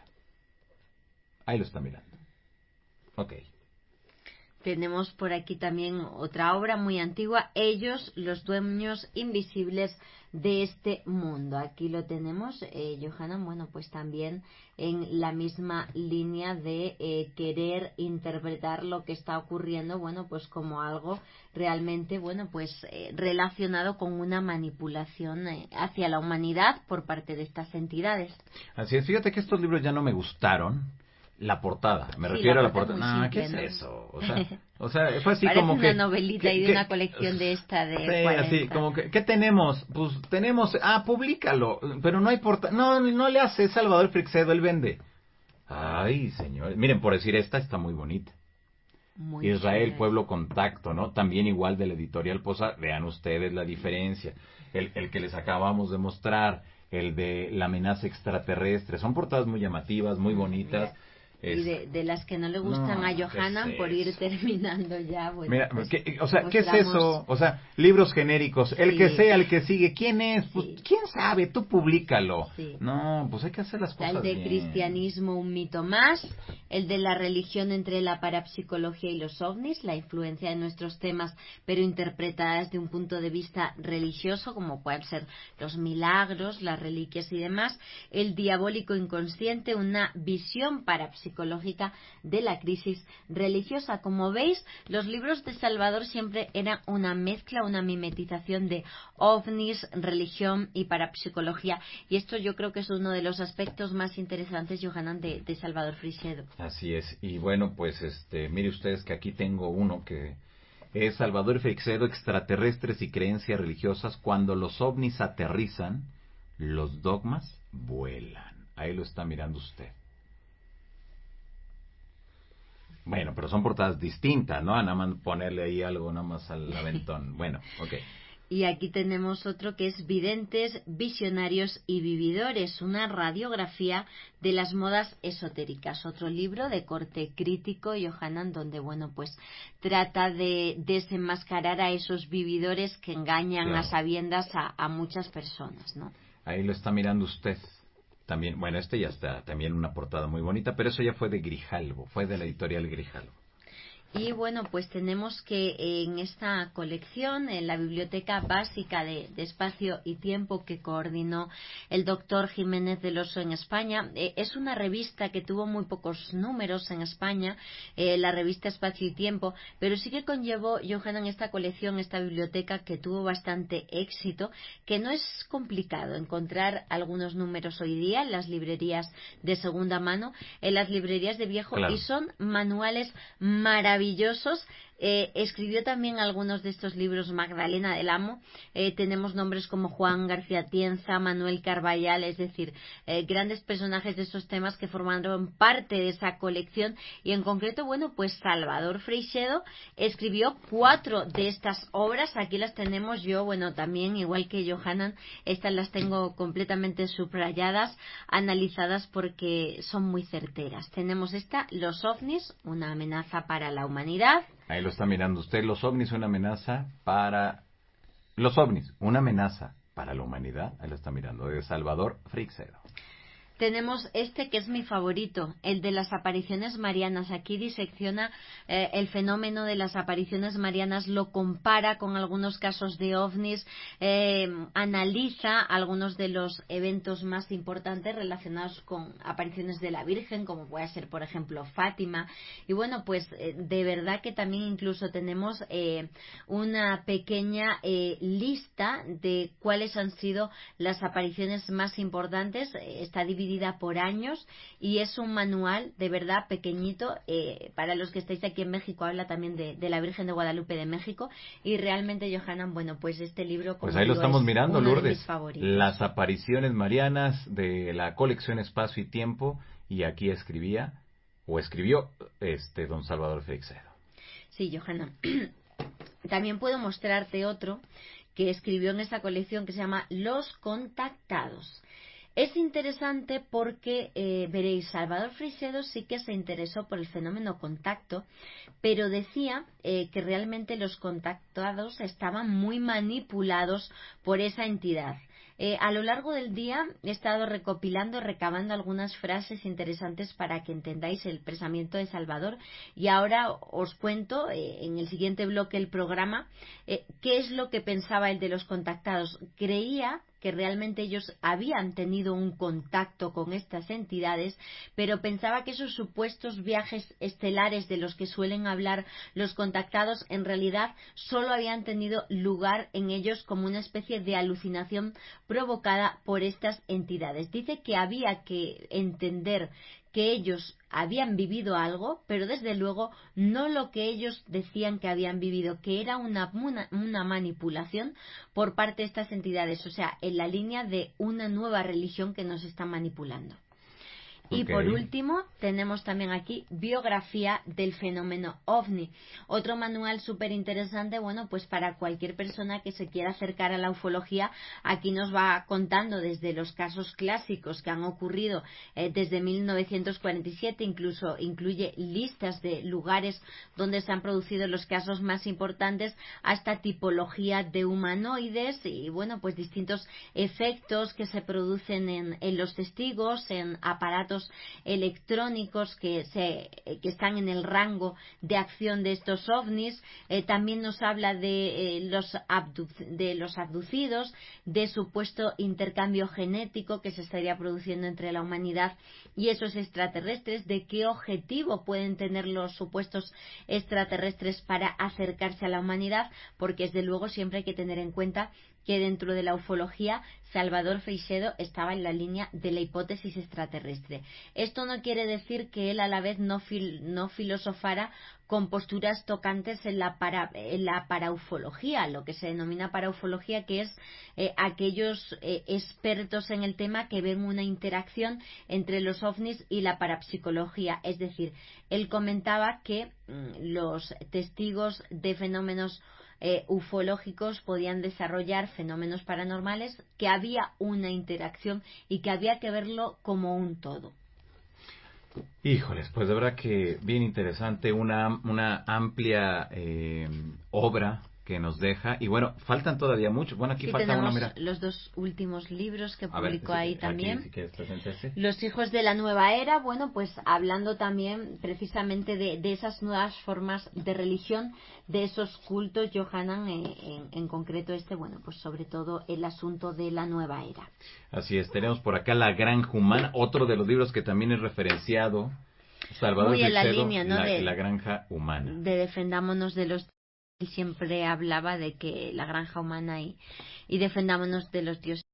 Ahí lo está mirando. Ok. Tenemos por aquí también otra obra muy antigua, Ellos, los dueños invisibles de este mundo. Aquí lo tenemos, eh, Johanan, bueno, pues también en la misma línea de eh, querer interpretar lo que está ocurriendo, bueno, pues como algo realmente, bueno, pues eh, relacionado con una manipulación eh, hacia la humanidad por parte de estas entidades. Así es, fíjate que estos libros ya no me gustaron. La portada, me sí, refiero la a la portada. Nah, ¿qué ¿no? es eso? O sea, o sea fue así Parece como una que... novelita que, y de que, una colección de esta de sí, cuarenta. así, como que, ¿qué tenemos? Pues tenemos, ah, públicalo, pero no hay portada. No, no le hace Salvador Freixedo, él vende. Ay, señor, miren, por decir, esta está muy bonita. Muy Israel, chévere. Pueblo Contacto, ¿no? También igual de la editorial Posa, vean ustedes la diferencia. El, el que les acabamos de mostrar, el de La amenaza extraterrestre, son portadas muy llamativas, muy bonitas. Es... Y de, de las que no le gustan no, a Johanna, es por ir terminando ya. Bueno, Mira, pues, ¿qué, o sea, pues ¿qué es damos... eso? O sea, libros genéricos, el sí. que sea, el que sigue, ¿quién es? Pues, Sí. ¿quién sabe? Tú públicalo. Sí. No, pues hay que hacer las cosas el de bien. Cristianismo, un mito más, el de la religión entre la parapsicología y los ovnis, la influencia de nuestros temas, pero interpretada desde un punto de vista religioso, como pueden ser los milagros, las reliquias y demás, el diabólico inconsciente, una visión parapsicológica de la crisis religiosa. Como veis, los libros de Salvador siempre eran una mezcla, una mimetización de ovnis, religión y parapsicología, y esto yo creo que es uno de los aspectos más interesantes, Johanan, de, de Salvador Freixedo. Así es, y bueno, pues este, mire ustedes que aquí tengo uno que es Salvador Freixedo, extraterrestres y creencias religiosas. Cuando los ovnis aterrizan, los dogmas vuelan. Ahí lo está mirando usted. Bueno, pero son portadas distintas, ¿no? Nada más ponerle ahí algo nada más al aventón. Bueno, ok. Y aquí tenemos otro que es Videntes, Visionarios y Vividores, una radiografía de las modas esotéricas. Otro libro de corte crítico, Johanan, donde, bueno, pues trata de desenmascarar a esos vividores que engañan claro. a sabiendas a, a muchas personas, ¿no? Ahí lo está mirando usted. También, bueno, este ya está, también una portada muy bonita, pero eso ya fue de Grijalvo, fue de la editorial Grijalvo. Y bueno, pues tenemos que en esta colección, en la Biblioteca Básica de, de Espacio y Tiempo que coordinó el doctor Jiménez del Oso en España, eh, es una revista que tuvo muy pocos números en España, eh, la revista Espacio y Tiempo, pero sí que conllevó, Johanna, en esta colección, esta biblioteca que tuvo bastante éxito, que no es complicado encontrar algunos números hoy día en las librerías de segunda mano, en las librerías de viejo, claro. Y son manuales maravillosos. maravillosos. Eh, escribió también algunos de estos libros Magdalena del Amo. Eh, tenemos nombres como Juan García Tienza, Manuel Carballal, es decir, eh, grandes personajes de esos temas que formaron parte de esa colección. Y en concreto, bueno, pues Salvador Freixedo escribió cuatro de estas obras. Aquí las tenemos yo, bueno, también, igual que Johanan, estas las tengo completamente subrayadas, analizadas porque son muy certeras. Tenemos esta, Los ovnis, una amenaza para la humanidad. Ahí lo está mirando usted, los ovnis, una amenaza para... Los ovnis, una amenaza para la humanidad. Ahí lo está mirando, de Salvador Freixedo. Tenemos este que es mi favorito, el de las apariciones marianas. Aquí disecciona eh, el fenómeno de las apariciones marianas, lo compara con algunos casos de ovnis, eh, analiza algunos de los eventos más importantes relacionados con apariciones de la Virgen, como puede ser, por ejemplo, Fátima. Y bueno, pues eh, de verdad que también incluso tenemos eh, una pequeña eh, lista de cuáles han sido las apariciones más importantes. Eh, está dividida por años y es un manual de verdad pequeñito. Eh, para los que estáis aquí en México, habla también de, de la Virgen de Guadalupe de México, y realmente, Johanan, bueno, pues este libro, como pues ahí digo, lo estamos es mirando, uno Lourdes, de mis favoritos. Las apariciones marianas de la colección Espacio y Tiempo, y aquí escribía o escribió este don Salvador Freixedo. Sí, Johanan. También puedo mostrarte otro que escribió en esta colección que se llama Los Contactados. Es interesante porque, eh, veréis, Salvador Freixedo sí que se interesó por el fenómeno contacto, pero decía eh, que realmente los contactados estaban muy manipulados por esa entidad. Eh, a lo largo del día he estado recopilando, recabando algunas frases interesantes para que entendáis el pensamiento de Salvador, y ahora os cuento eh, en el siguiente bloque del programa eh, qué es lo que pensaba él de los contactados. Creía que realmente ellos habían tenido un contacto con estas entidades, pero pensaba que esos supuestos viajes estelares de los que suelen hablar los contactados en realidad solo habían tenido lugar en ellos como una especie de alucinación provocada por estas entidades. Dice que había que entender que ellos habían vivido algo, pero desde luego no lo que ellos decían que habían vivido, que era una, una, una manipulación por parte de estas entidades, o sea, en la línea de una nueva religión que nos está manipulando. Y Okay. por último, tenemos también aquí biografía del fenómeno ovni. Otro manual súper interesante, bueno, pues para cualquier persona que se quiera acercar a la ufología, aquí nos va contando desde los casos clásicos que han ocurrido eh, desde mil novecientos cuarenta y siete, incluso incluye listas de lugares donde se han producido los casos más importantes, hasta tipología de humanoides y, bueno, pues distintos efectos que se producen en, en los testigos, en aparatos electrónicos que, se, que están en el rango de acción de estos ovnis. Eh, también nos habla de, eh, los abdu de los abducidos, de supuesto intercambio genético que se estaría produciendo entre la humanidad y esos extraterrestres, de qué objetivo pueden tener los supuestos extraterrestres para acercarse a la humanidad, porque desde luego siempre hay que tener en cuenta que dentro de la ufología Salvador Freixedo estaba en la línea de la hipótesis extraterrestre. Esto no quiere decir que él a la vez no, fil no filosofara con posturas tocantes en la, para, en la paraufología, lo que se denomina paraufología, que es eh, aquellos eh, expertos en el tema que ven una interacción entre los ovnis y la parapsicología. Es decir, él comentaba que mmm, los testigos de fenómenos Eh, ufológicos podían desarrollar fenómenos paranormales, que había una interacción y que había que verlo como un todo. Híjoles, pues de verdad que bien interesante, una, una amplia eh, obra que nos deja. Y bueno, faltan todavía muchos. Bueno, aquí Sí, falta uno, tenemos mira. los dos últimos libros que A ver, publicó si, ahí aquí, también. si quieres presentarse. Los hijos de la nueva era, bueno, pues hablando también precisamente de, de esas nuevas formas de religión, de esos cultos, Johanan, eh, en, en concreto este, bueno, pues sobre todo el asunto de la nueva era. Así es, tenemos por acá La Granja Humana, otro de los libros que también es referenciado, Salvador Muy en la Freixedo, línea, ¿no? la, De, la Granja Humana. de defendámonos de los... Él siempre hablaba de que la granja humana y, y defendámonos de los dioses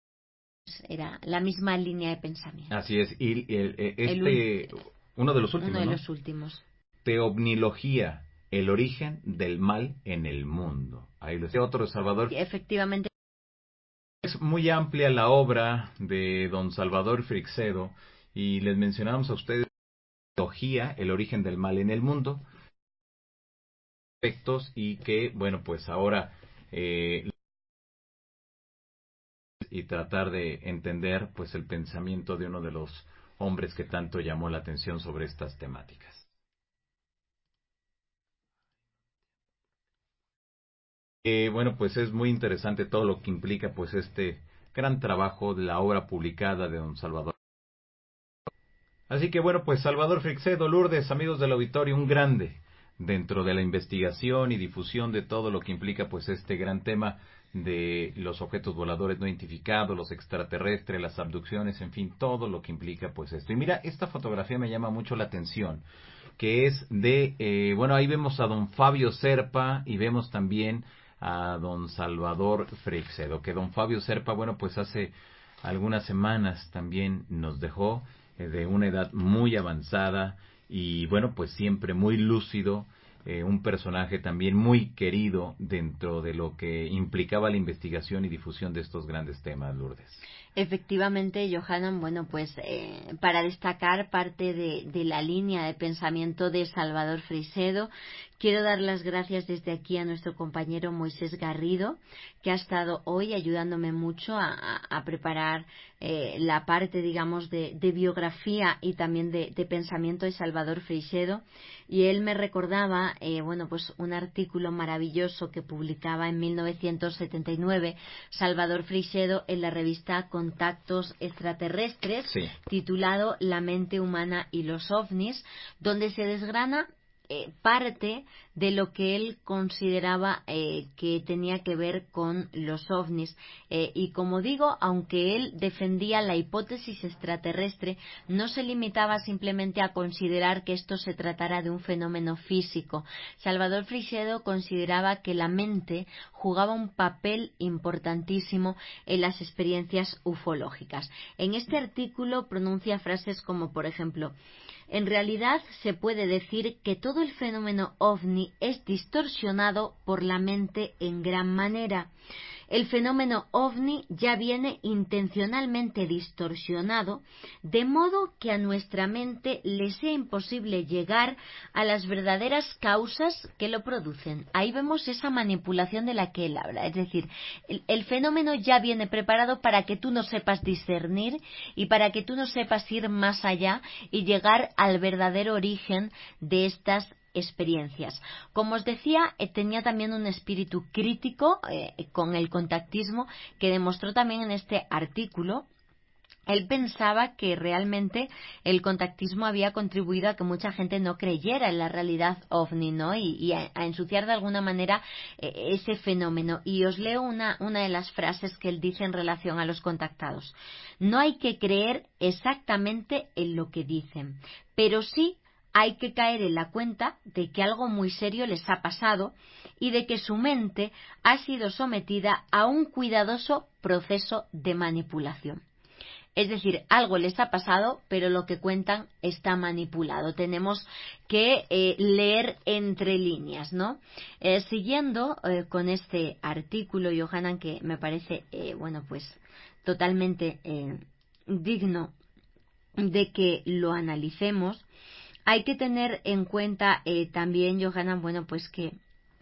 era la misma línea de pensamiento. Así es, y el, el, El, este, uno de los últimos, uno de ¿no? los últimos. Teomnilogía, el origen del mal en el mundo. Ahí lo decía otro, Salvador. Efectivamente. Es muy amplia la obra de don Salvador Freixedo y les mencionamos a ustedes Teología, el origen del mal en el mundo, aspectos y que, bueno, pues ahora eh, y tratar de entender pues el pensamiento de uno de los hombres que tanto llamó la atención sobre estas temáticas. Eh, bueno, pues es muy interesante todo lo que implica pues este gran trabajo de la obra publicada de don Salvador. Así que bueno, pues Salvador Freixedo, Lourdes, amigos del auditorio, un grande dentro de la investigación y difusión de todo lo que implica pues este gran tema de los objetos voladores no identificados, los extraterrestres, las abducciones, en fin, todo lo que implica pues esto. Y mira, esta fotografía me llama mucho la atención, que es de, eh, bueno, ahí vemos a don Fabio Serpa y vemos también a don Salvador Freixedo, que don Fabio Serpa, bueno, pues hace algunas semanas también nos dejó, eh, de una edad muy avanzada y bueno, pues siempre muy lúcido, eh, un personaje también muy querido dentro de lo que implicaba la investigación y difusión de estos grandes temas, Lourdes. Efectivamente, Johanan, bueno, pues eh, para destacar parte de, de la línea de pensamiento de Salvador Freixedo, quiero dar las gracias desde aquí a nuestro compañero Moisés Garrido, que ha estado hoy ayudándome mucho a, a, a preparar eh, la parte, digamos, de, de biografía y también de, de pensamiento de Salvador Freixedo. Y él me recordaba, eh, bueno, pues un artículo maravilloso que publicaba en mil novecientos setenta y nueve Salvador Freixedo en la revista Contactos Extraterrestres, sí, titulado La mente humana y los ovnis, donde se desgrana eh, parte de lo que él consideraba eh, que tenía que ver con los ovnis. Eh, y como digo, aunque él defendía la hipótesis extraterrestre, no se limitaba simplemente a considerar que esto se tratara de un fenómeno físico. Salvador Freixedo consideraba que la mente jugaba un papel importantísimo en las experiencias ufológicas. En este artículo pronuncia frases como, por ejemplo, en realidad se puede decir que todo el fenómeno ovni es distorsionado por la mente en gran manera. el fenómeno ovni ya viene intencionalmente distorsionado, de modo que a nuestra mente le sea imposible llegar a las verdaderas causas que lo producen. Ahí vemos esa manipulación de la que él habla, es decir, el, el fenómeno ya viene preparado para que tú no sepas discernir y para que tú no sepas ir más allá y llegar al verdadero origen de estas experiencias. Como os decía, eh, tenía también un espíritu crítico eh, con el contactismo, que demostró también en este artículo. Él pensaba que realmente el contactismo había contribuido a que mucha gente no creyera en la realidad ovni, ¿no? Y, y a, a ensuciar de alguna manera eh, ese fenómeno. Y os leo una, una de las frases que él dice en relación a los contactados. No hay que creer exactamente en lo que dicen, pero sí hay que caer en la cuenta de que algo muy serio les ha pasado y de que su mente ha sido sometida a un cuidadoso proceso de manipulación. Es decir, algo les ha pasado, pero lo que cuentan está manipulado. Tenemos que eh, leer entre líneas, ¿no? Eh, siguiendo eh, con este artículo, Johanan, que me parece, eh, bueno, pues totalmente eh, digno de que lo analicemos. Hay que tener en cuenta eh, también, Johanan, bueno, pues que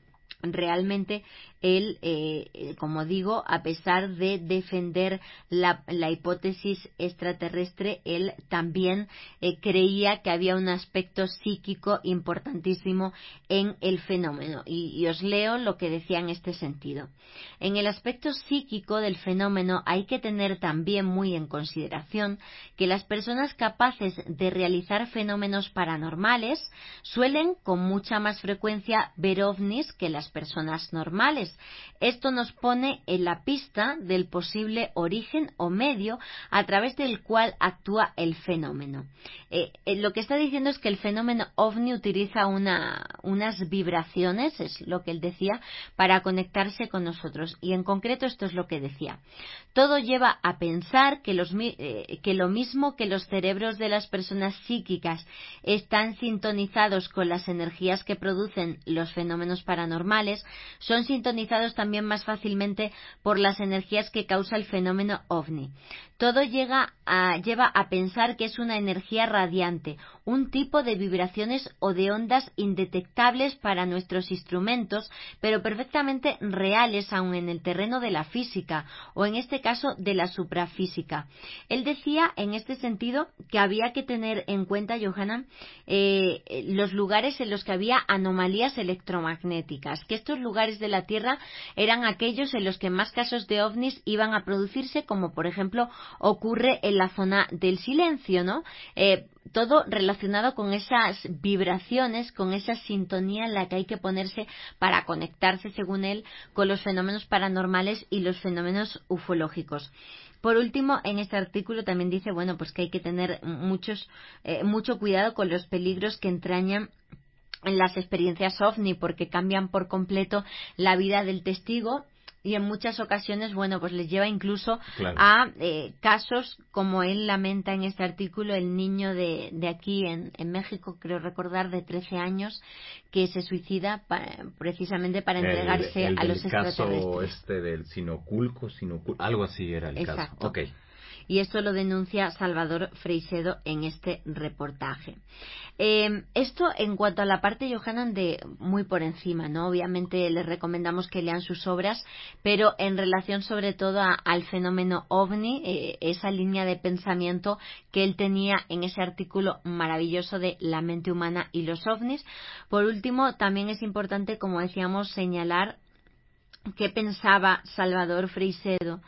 realmente él, eh, como digo, a pesar de defender la, la hipótesis extraterrestre, él también eh, creía que había un aspecto psíquico importantísimo en el fenómeno. Y, y os leo lo que decía en este sentido. En el aspecto psíquico del fenómeno hay que tener también muy en consideración que las personas capaces de realizar fenómenos paranormales suelen con mucha más frecuencia ver ovnis que las personas normales. Esto nos pone en la pista del posible origen o medio a través del cual actúa el fenómeno. Eh, eh, lo que está diciendo es que el fenómeno ovni utiliza una, unas vibraciones, es lo que él decía, para conectarse con nosotros. Y en concreto esto es lo que decía. Todo lleva a pensar que, los, eh, que lo mismo que los cerebros de las personas psíquicas están sintonizados con las energías que producen los fenómenos paranormales, son sintonizados también más fácilmente por las energías que causa el fenómeno ovni. Todo llega a, lleva a pensar que es una energía radiante, un tipo de vibraciones o de ondas indetectables para nuestros instrumentos, pero perfectamente reales aun en el terreno de la física, o en este caso de la suprafísica. Él decía en este sentido que había que tener en cuenta, Johanan, eh, los lugares en los que había anomalías electromagnéticas, que estos lugares de la Tierra eran aquellos en los que más casos de ovnis iban a producirse, como por ejemplo ocurre en la zona del silencio, ¿no? Eh, todo relacionado con esas vibraciones, con esa sintonía en la que hay que ponerse para conectarse, según él, con los fenómenos paranormales y los fenómenos ufológicos. Por último, en este artículo también dice, bueno, pues que hay que tener muchos, eh, mucho cuidado con los peligros que entrañan en las experiencias ovni, porque cambian por completo la vida del testigo. Y en muchas ocasiones, bueno, pues les lleva incluso claro. a eh, casos, como él lamenta en este artículo, el niño de, de aquí en, en México, creo recordar, de trece años, que se suicida pa, precisamente para entregarse el, el a los extraterrestres. El caso este del Sinoculco, Sinoculco, algo así era el Exacto. caso. Okay. Y esto lo denuncia Salvador Freixedo en este reportaje. Eh, esto en cuanto a la parte, Johanan, de muy por encima, ¿no? Obviamente les recomendamos que lean sus obras, pero en relación sobre todo a, al fenómeno ovni, eh, esa línea de pensamiento que él tenía en ese artículo maravilloso de La mente humana y los ovnis. Por último, también es importante, como decíamos, señalar qué pensaba Salvador Freixedo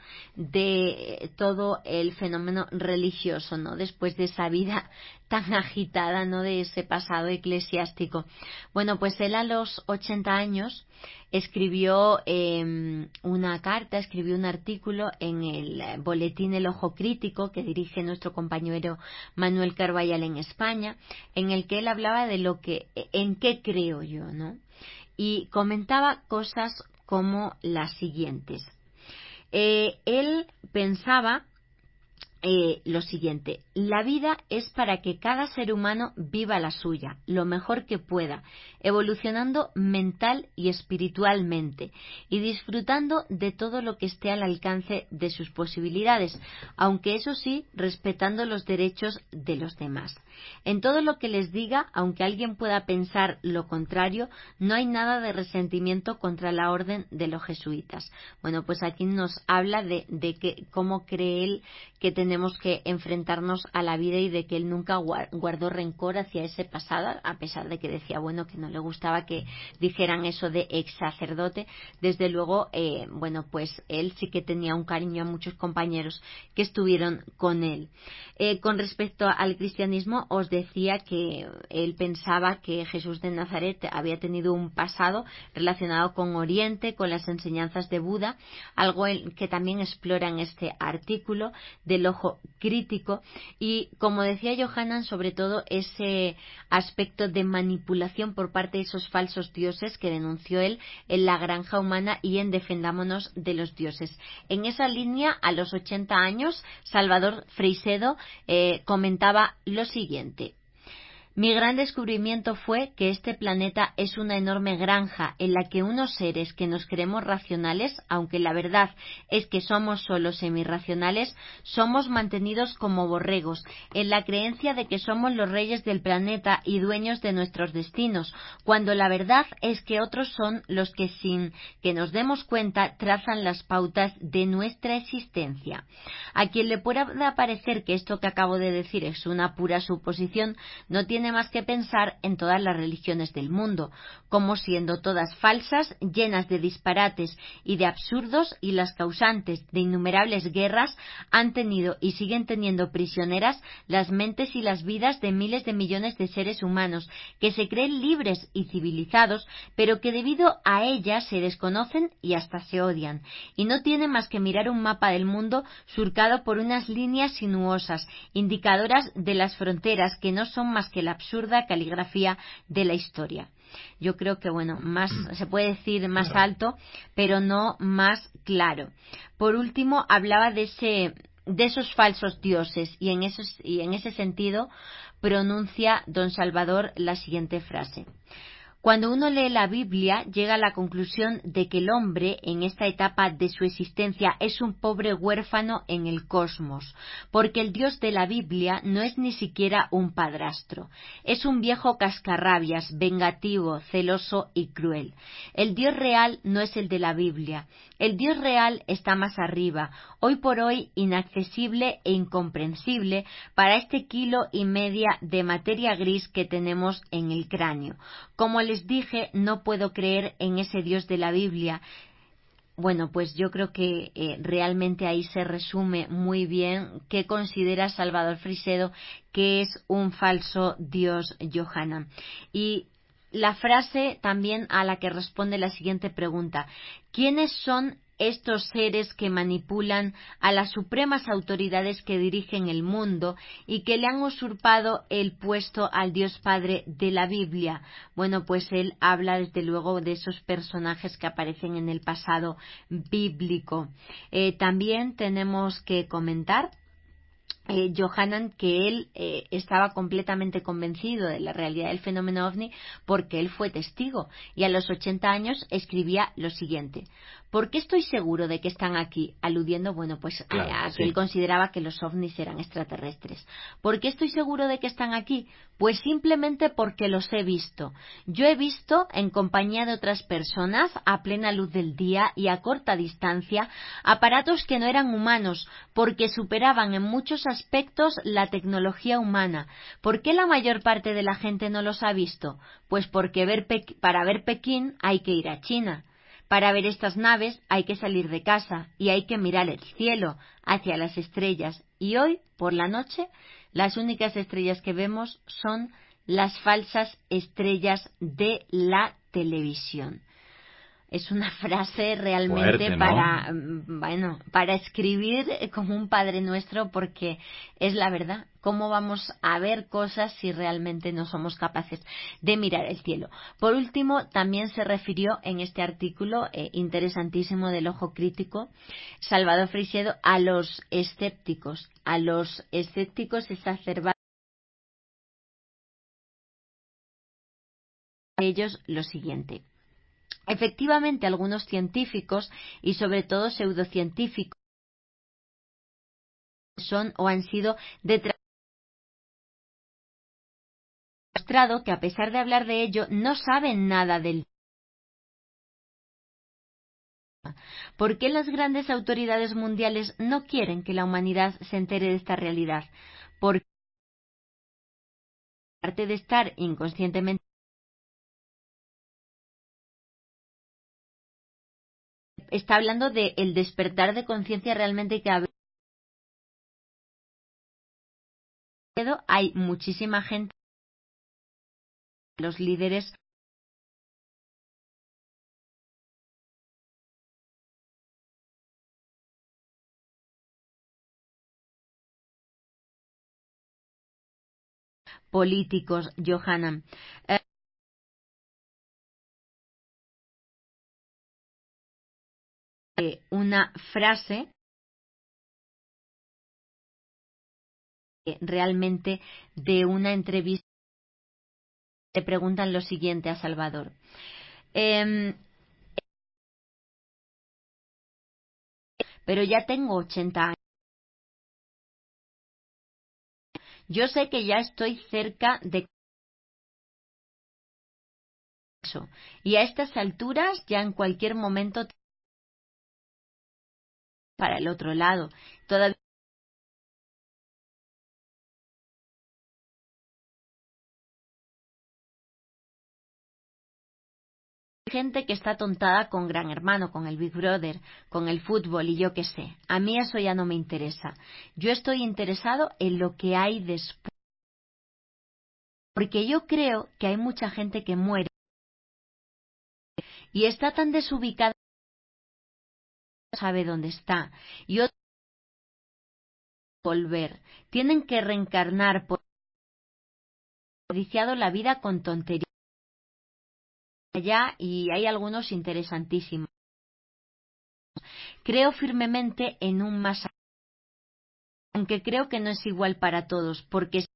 de todo el fenómeno religioso, ¿no? Después de esa vida tan agitada, ¿no? De ese pasado eclesiástico. Bueno, pues él a los ochenta años escribió eh, una carta, escribió un artículo en el boletín El Ojo Crítico, que dirige nuestro compañero Manuel Carballal en España, en el que él hablaba de lo que, en qué creo yo, ¿no? Y comentaba cosas como las siguientes. Eh, él pensaba Eh, lo siguiente: la vida es para que cada ser humano viva la suya, lo mejor que pueda, evolucionando mental y espiritualmente y disfrutando de todo lo que esté al alcance de sus posibilidades, aunque eso sí, respetando los derechos de los demás. En todo lo que les diga, aunque alguien pueda pensar lo contrario, no hay nada de resentimiento contra la orden de los jesuitas. Bueno, pues aquí nos habla de, de que cómo cree él que tenemos que enfrentarnos a la vida y de que él nunca guardó rencor hacia ese pasado, a pesar de que decía, bueno, que no le gustaba que dijeran eso de ex sacerdote. Desde luego, eh, bueno, pues él sí que tenía un cariño a muchos compañeros que estuvieron con él. Eh, con respecto al cristianismo, os decía que él pensaba que Jesús de Nazaret había tenido un pasado relacionado con Oriente, con las enseñanzas de Buda, algo que también explora en este artículo del ojo crítico, y como decía Johanan, sobre todo ese aspecto de manipulación por parte de esos falsos dioses que denunció él en La granja humana y en Defendámonos de los dioses. En esa línea, a los ochenta años, Salvador Freixedo eh, comentaba lo siguiente: mi gran descubrimiento fue que este planeta es una enorme granja en la que unos seres que nos creemos racionales, aunque la verdad es que somos solo semirracionales, somos mantenidos como borregos, en la creencia de que somos los reyes del planeta y dueños de nuestros destinos, cuando la verdad es que otros son los que, sin que nos demos cuenta, trazan las pautas de nuestra existencia. A quien le pueda parecer que esto que acabo de decir es una pura suposición, no tiene más que pensar en todas las religiones del mundo, como siendo todas falsas, llenas de disparates y de absurdos, y las causantes de innumerables guerras han tenido y siguen teniendo prisioneras las mentes y las vidas de miles de millones de seres humanos que se creen libres y civilizados, pero que debido a ellas se desconocen y hasta se odian, y no tienen más que mirar un mapa del mundo surcado por unas líneas sinuosas, indicadoras de las fronteras que no son más que la absurda caligrafía de la historia. Yo creo que, bueno, más se puede decir más Claro. alto, pero no más claro. Por último, hablaba de ese de esos falsos dioses, y en esos, y en ese sentido pronuncia don Salvador la siguiente frase: cuando uno lee la Biblia, llega a la conclusión de que el hombre, en esta etapa de su existencia, es un pobre huérfano en el cosmos, porque el Dios de la Biblia no es ni siquiera un padrastro. Es un viejo cascarrabias, vengativo, celoso y cruel. El Dios real no es el de la Biblia. El Dios real está más arriba, hoy por hoy inaccesible e incomprensible para este kilo y media de materia gris que tenemos en el cráneo. Como les dije, no puedo creer en ese Dios de la Biblia. Bueno, pues yo creo que eh, realmente ahí se resume muy bien qué considera Salvador Freixedo que es un falso Dios, Johanan. Y la frase también a la que responde la siguiente pregunta: ¿quiénes son estos seres que manipulan a las supremas autoridades que dirigen el mundo y que le han usurpado el puesto al Dios Padre de la Biblia? Bueno, pues él habla desde luego de esos personajes que aparecen en el pasado bíblico. Eh, también tenemos que comentar Eh, Johanan que él eh, estaba completamente convencido de la realidad del fenómeno ovni porque él fue testigo, y a los ochenta años escribía lo siguiente: ¿por qué estoy seguro de que están aquí? Aludiendo, bueno, pues Claro, a, a sí. que él consideraba que los ovnis eran extraterrestres. ¿Por qué estoy seguro de que están aquí? Pues simplemente porque los he visto. Yo he visto, en compañía de otras personas, a plena luz del día y a corta distancia, aparatos que no eran humanos, porque superaban en muchos aspectos la tecnología humana. ¿Por qué la mayor parte de la gente no los ha visto? Pues porque ver Pe- para ver Pekín hay que ir a China. Para ver estas naves hay que salir de casa y hay que mirar el cielo hacia las estrellas. Y hoy, por la noche, las únicas estrellas que vemos son las falsas estrellas de la televisión. Es una frase realmente Fuerte, ¿no? para, bueno, para escribir como un Padre Nuestro, porque es la verdad. ¿Cómo vamos a ver cosas si realmente no somos capaces de mirar el cielo? Por último, también se refirió en este artículo eh, interesantísimo del Ojo Crítico, Salvador Freixedo, a los escépticos, a los escépticos exacerbados. Ellos lo siguiente. Efectivamente, algunos científicos y sobre todo pseudocientíficos son o han sido demostrado que a pesar de hablar de ello no saben nada del tema. ¿Por qué las grandes autoridades mundiales no quieren que la humanidad se entere de esta realidad? Porque aparte de estar inconscientemente está hablando de el despertar de conciencia realmente que ha habido. Hay muchísima gente, los líderes políticos, Johanan. Eh, una frase eh, realmente de una entrevista. Le preguntan lo siguiente a Salvador. Eh, pero ya tengo ochenta años. Yo sé que ya estoy cerca de eso. Y a estas alturas ya en cualquier momento para el otro lado. Todavía hay gente que está tontada con Gran Hermano, con el Big Brother, con el fútbol y yo qué sé. A mí eso ya no me interesa. Yo estoy interesado en lo que hay después. Porque yo creo que hay mucha gente que muere y está tan desubicada que no sabe dónde está. Y otros volver. Tienen que reencarnar por desperdiciado la vida con tonterías. Allá y hay algunos interesantísimos. Creo firmemente en un más allá, aunque creo que no es igual para todos, porque es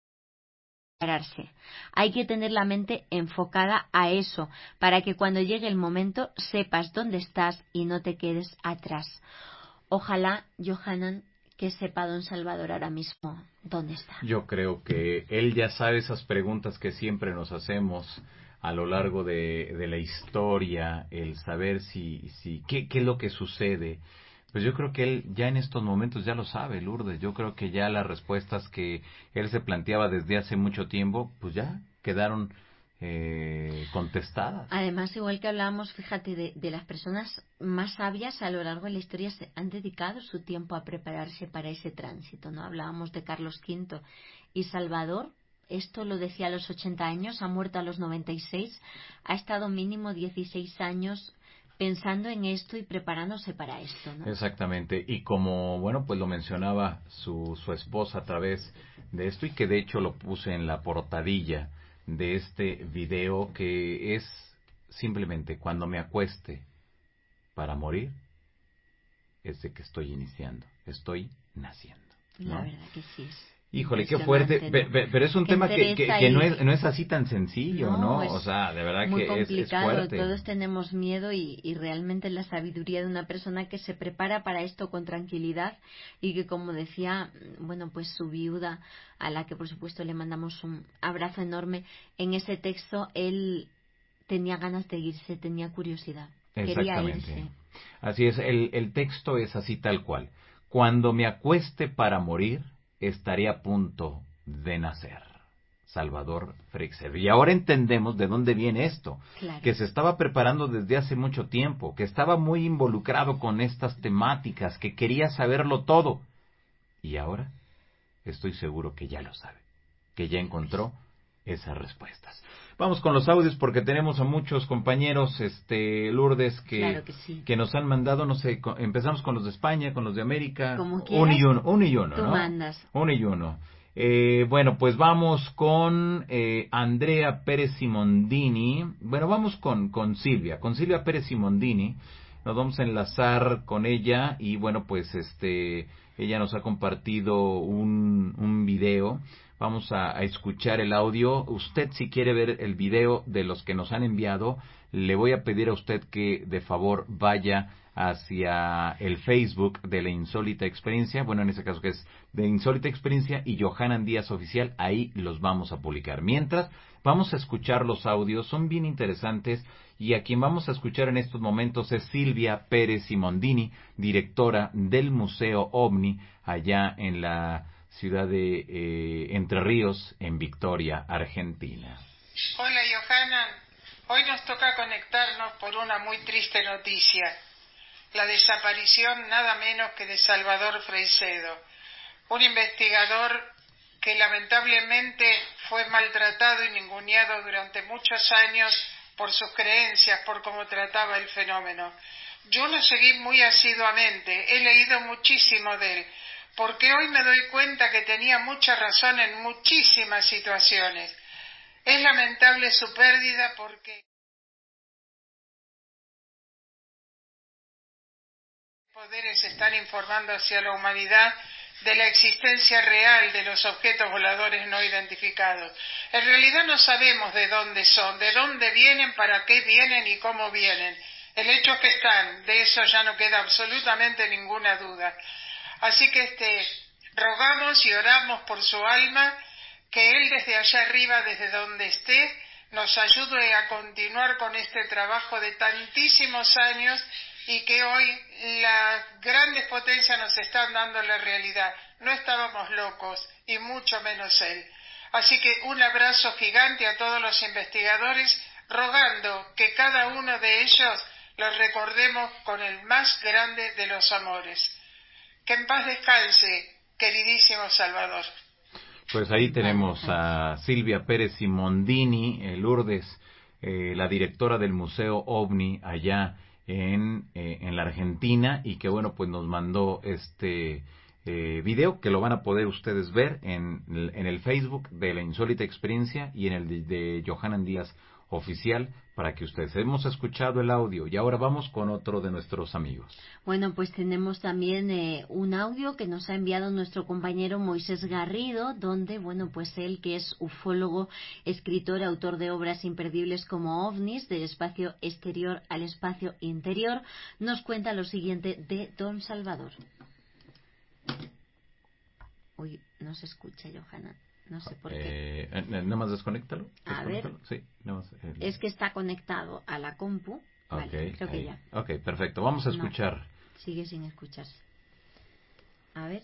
pararse. Hay que tener la mente enfocada a eso, para que cuando llegue el momento sepas dónde estás y no te quedes atrás. Ojalá, Johanan, que sepa don Salvador ahora mismo dónde está. Yo creo que él ya sabe esas preguntas que siempre nos hacemos a lo largo de, de la historia, el saber si, si qué, qué es lo que sucede. Pues yo creo que él ya en estos momentos ya lo sabe, Lourdes. Yo creo que ya las respuestas que él se planteaba desde hace mucho tiempo, pues ya quedaron eh, contestadas. Además, igual que hablábamos, fíjate, de, de las personas más sabias a lo largo de la historia se han dedicado su tiempo a prepararse para ese tránsito, ¿no? Hablábamos de Carlos quinto y Salvador. Esto lo decía a los ochenta años, ha muerto a los noventa y seis, ha estado mínimo dieciséis años pensando en esto y preparándose para esto, ¿no? Exactamente, y como, bueno, pues lo mencionaba su, su esposa a través de esto, y que de hecho lo puse en la portadilla de este video, que es simplemente cuando me acueste para morir, es de que estoy iniciando, estoy naciendo, ¿no? La verdad que sí es. Híjole, qué fuerte, ¿No? pe- pe- pero es un Qué tema que, que, entereza que no, y es, no es así tan sencillo, no, ¿no? es O sea, de verdad muy que es, es complicado. fuerte. Todos tenemos miedo y, y realmente la sabiduría de una persona que se prepara para esto con tranquilidad y que, como decía, bueno, pues su viuda, a la que por supuesto le mandamos un abrazo enorme, en ese texto él tenía ganas de irse, tenía curiosidad, quería Exactamente. irse. Así es, el, el texto es así tal cual. Cuando me acueste para morir, estaré a punto de nacer. Salvador Freixedo. Y ahora entendemos de dónde viene esto. Claro. Que se estaba preparando desde hace mucho tiempo, que estaba muy involucrado con estas temáticas, que quería saberlo todo. Y ahora estoy seguro que ya lo sabe, que ya encontró esas respuestas. Vamos con los audios porque tenemos a muchos compañeros, este, Lourdes, que, claro que, sí. que nos han mandado, no sé, con, empezamos con los de España, con los de América. Como uno y uno, uno y uno, tú ¿no? mandas. Uno y uno. Eh, bueno, pues vamos con eh, Andrea Pérez Simondini. Bueno, vamos con, con Silvia, con Silvia Pérez Simondini. Nos vamos a enlazar con ella y bueno, pues este, ella nos ha compartido un, un video. Vamos a, a escuchar el audio. Usted, si quiere ver el video de los que nos han enviado, le voy a pedir a usted que de favor vaya hacia el Facebook de la Insólita Experiencia, bueno, en ese caso que es de Insólita Experiencia y Johanan Díaz Oficial, ahí los vamos a publicar. Mientras, vamos a escuchar los audios, son bien interesantes, y a quien vamos a escuchar en estos momentos es Silvia Pérez Simondini, directora del Museo OVNI, allá en la ciudad de eh, Entre Ríos, en Victoria, Argentina. Hola, Johanan. Hoy nos toca conectarnos por una muy triste noticia. La desaparición nada menos que de Salvador Freixedo, un investigador que lamentablemente fue maltratado y ninguneado durante muchos años por sus creencias, por cómo trataba el fenómeno. Yo lo seguí muy asiduamente, he leído muchísimo de él, porque hoy me doy cuenta que tenía mucha razón en muchísimas situaciones. Es lamentable su pérdida porque poderes están informando hacia la humanidad de la existencia real de los objetos voladores no identificados. En realidad no sabemos de dónde son, de dónde vienen, para qué vienen y cómo vienen. El hecho es que están, de eso ya no queda absolutamente ninguna duda. Así que este, rogamos y oramos por su alma, que él desde allá arriba, desde donde esté, nos ayude a continuar con este trabajo de tantísimos años y que hoy las grandes potencias nos están dando la realidad. No estábamos locos, y mucho menos él. Así que un abrazo gigante a todos los investigadores, rogando que cada uno de ellos los recordemos con el más grande de los amores. Que en paz descanse, queridísimo Salvador. Pues ahí tenemos a Silvia Pérez Simondini, eh, Lourdes, eh, la directora del Museo OVNI allá en, eh, en la Argentina, y que bueno, pues nos mandó este eh, video que lo van a poder ustedes ver en, en el Facebook de la Insólita Experiencia y en el de, de Johanan Díaz Oficial, para que ustedes hemos escuchado el audio. Y ahora vamos con otro de nuestros amigos. Bueno, pues tenemos también eh, un audio que nos ha enviado nuestro compañero Moisés Garrido, donde, bueno, pues él, que es ufólogo, escritor, autor de obras imperdibles como OVNIs, del espacio exterior al espacio interior, nos cuenta lo siguiente de Don Salvador. Uy, no se escucha, Johanna. No sé por qué. Eh, nada más desconéctalo. A ver. Sí, nada más, eh, es que está conectado a la compu. Vale, okay, creo ahí. que ya. Ok, perfecto. Vamos a escuchar. No, sigue sin escucharse. A ver.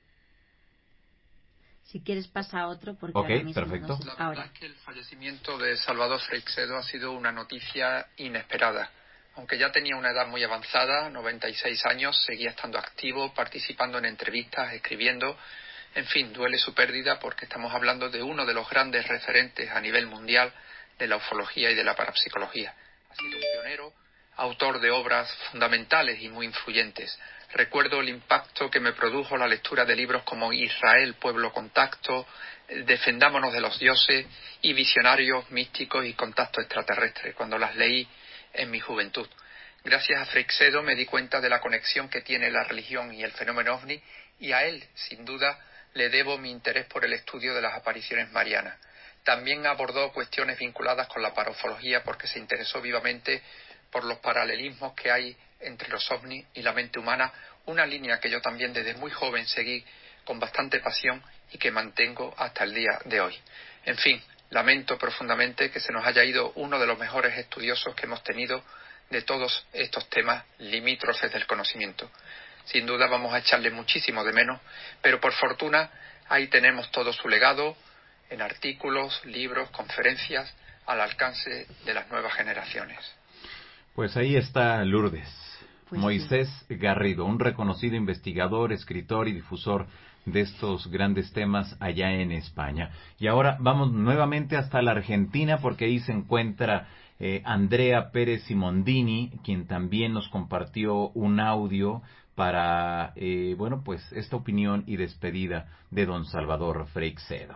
Si quieres pasa a otro porque okay, ahora mismo perfecto. no sé. La verdad Ahora. es que el fallecimiento de Salvador Freixedo ha sido una noticia inesperada. Aunque ya tenía una edad muy avanzada, noventa y seis años, seguía estando activo, participando en entrevistas, escribiendo. En fin, duele su pérdida porque estamos hablando de uno de los grandes referentes a nivel mundial de la ufología y de la parapsicología. Ha sido un pionero, autor de obras fundamentales y muy influyentes. Recuerdo el impacto que me produjo la lectura de libros como Israel, Pueblo Contacto, Defendámonos de los dioses y Visionarios místicos y Contacto extraterrestre, cuando las leí en mi juventud. Gracias a Freixedo me di cuenta de la conexión que tiene la religión y el fenómeno OVNI, y a él, sin duda, le debo mi interés por el estudio de las apariciones marianas. También abordó cuestiones vinculadas con la paraufología porque se interesó vivamente por los paralelismos que hay entre los ovnis y la mente humana, una línea que yo también desde muy joven seguí con bastante pasión y que mantengo hasta el día de hoy. En fin, lamento profundamente que se nos haya ido uno de los mejores estudiosos que hemos tenido de todos estos temas limítrofes del conocimiento. Sin duda vamos a echarle muchísimo de menos, pero por fortuna ahí tenemos todo su legado en artículos, libros, conferencias, al alcance de las nuevas generaciones. Pues ahí está Lourdes. Pues Moisés sí. Garrido, un reconocido investigador, escritor y difusor de estos grandes temas allá en España. Y ahora vamos nuevamente hasta la Argentina, porque ahí se encuentra eh, Andrea Pérez Simondini, quien también nos compartió un audio para, eh, bueno, pues esta opinión y despedida de don Salvador Freixedo.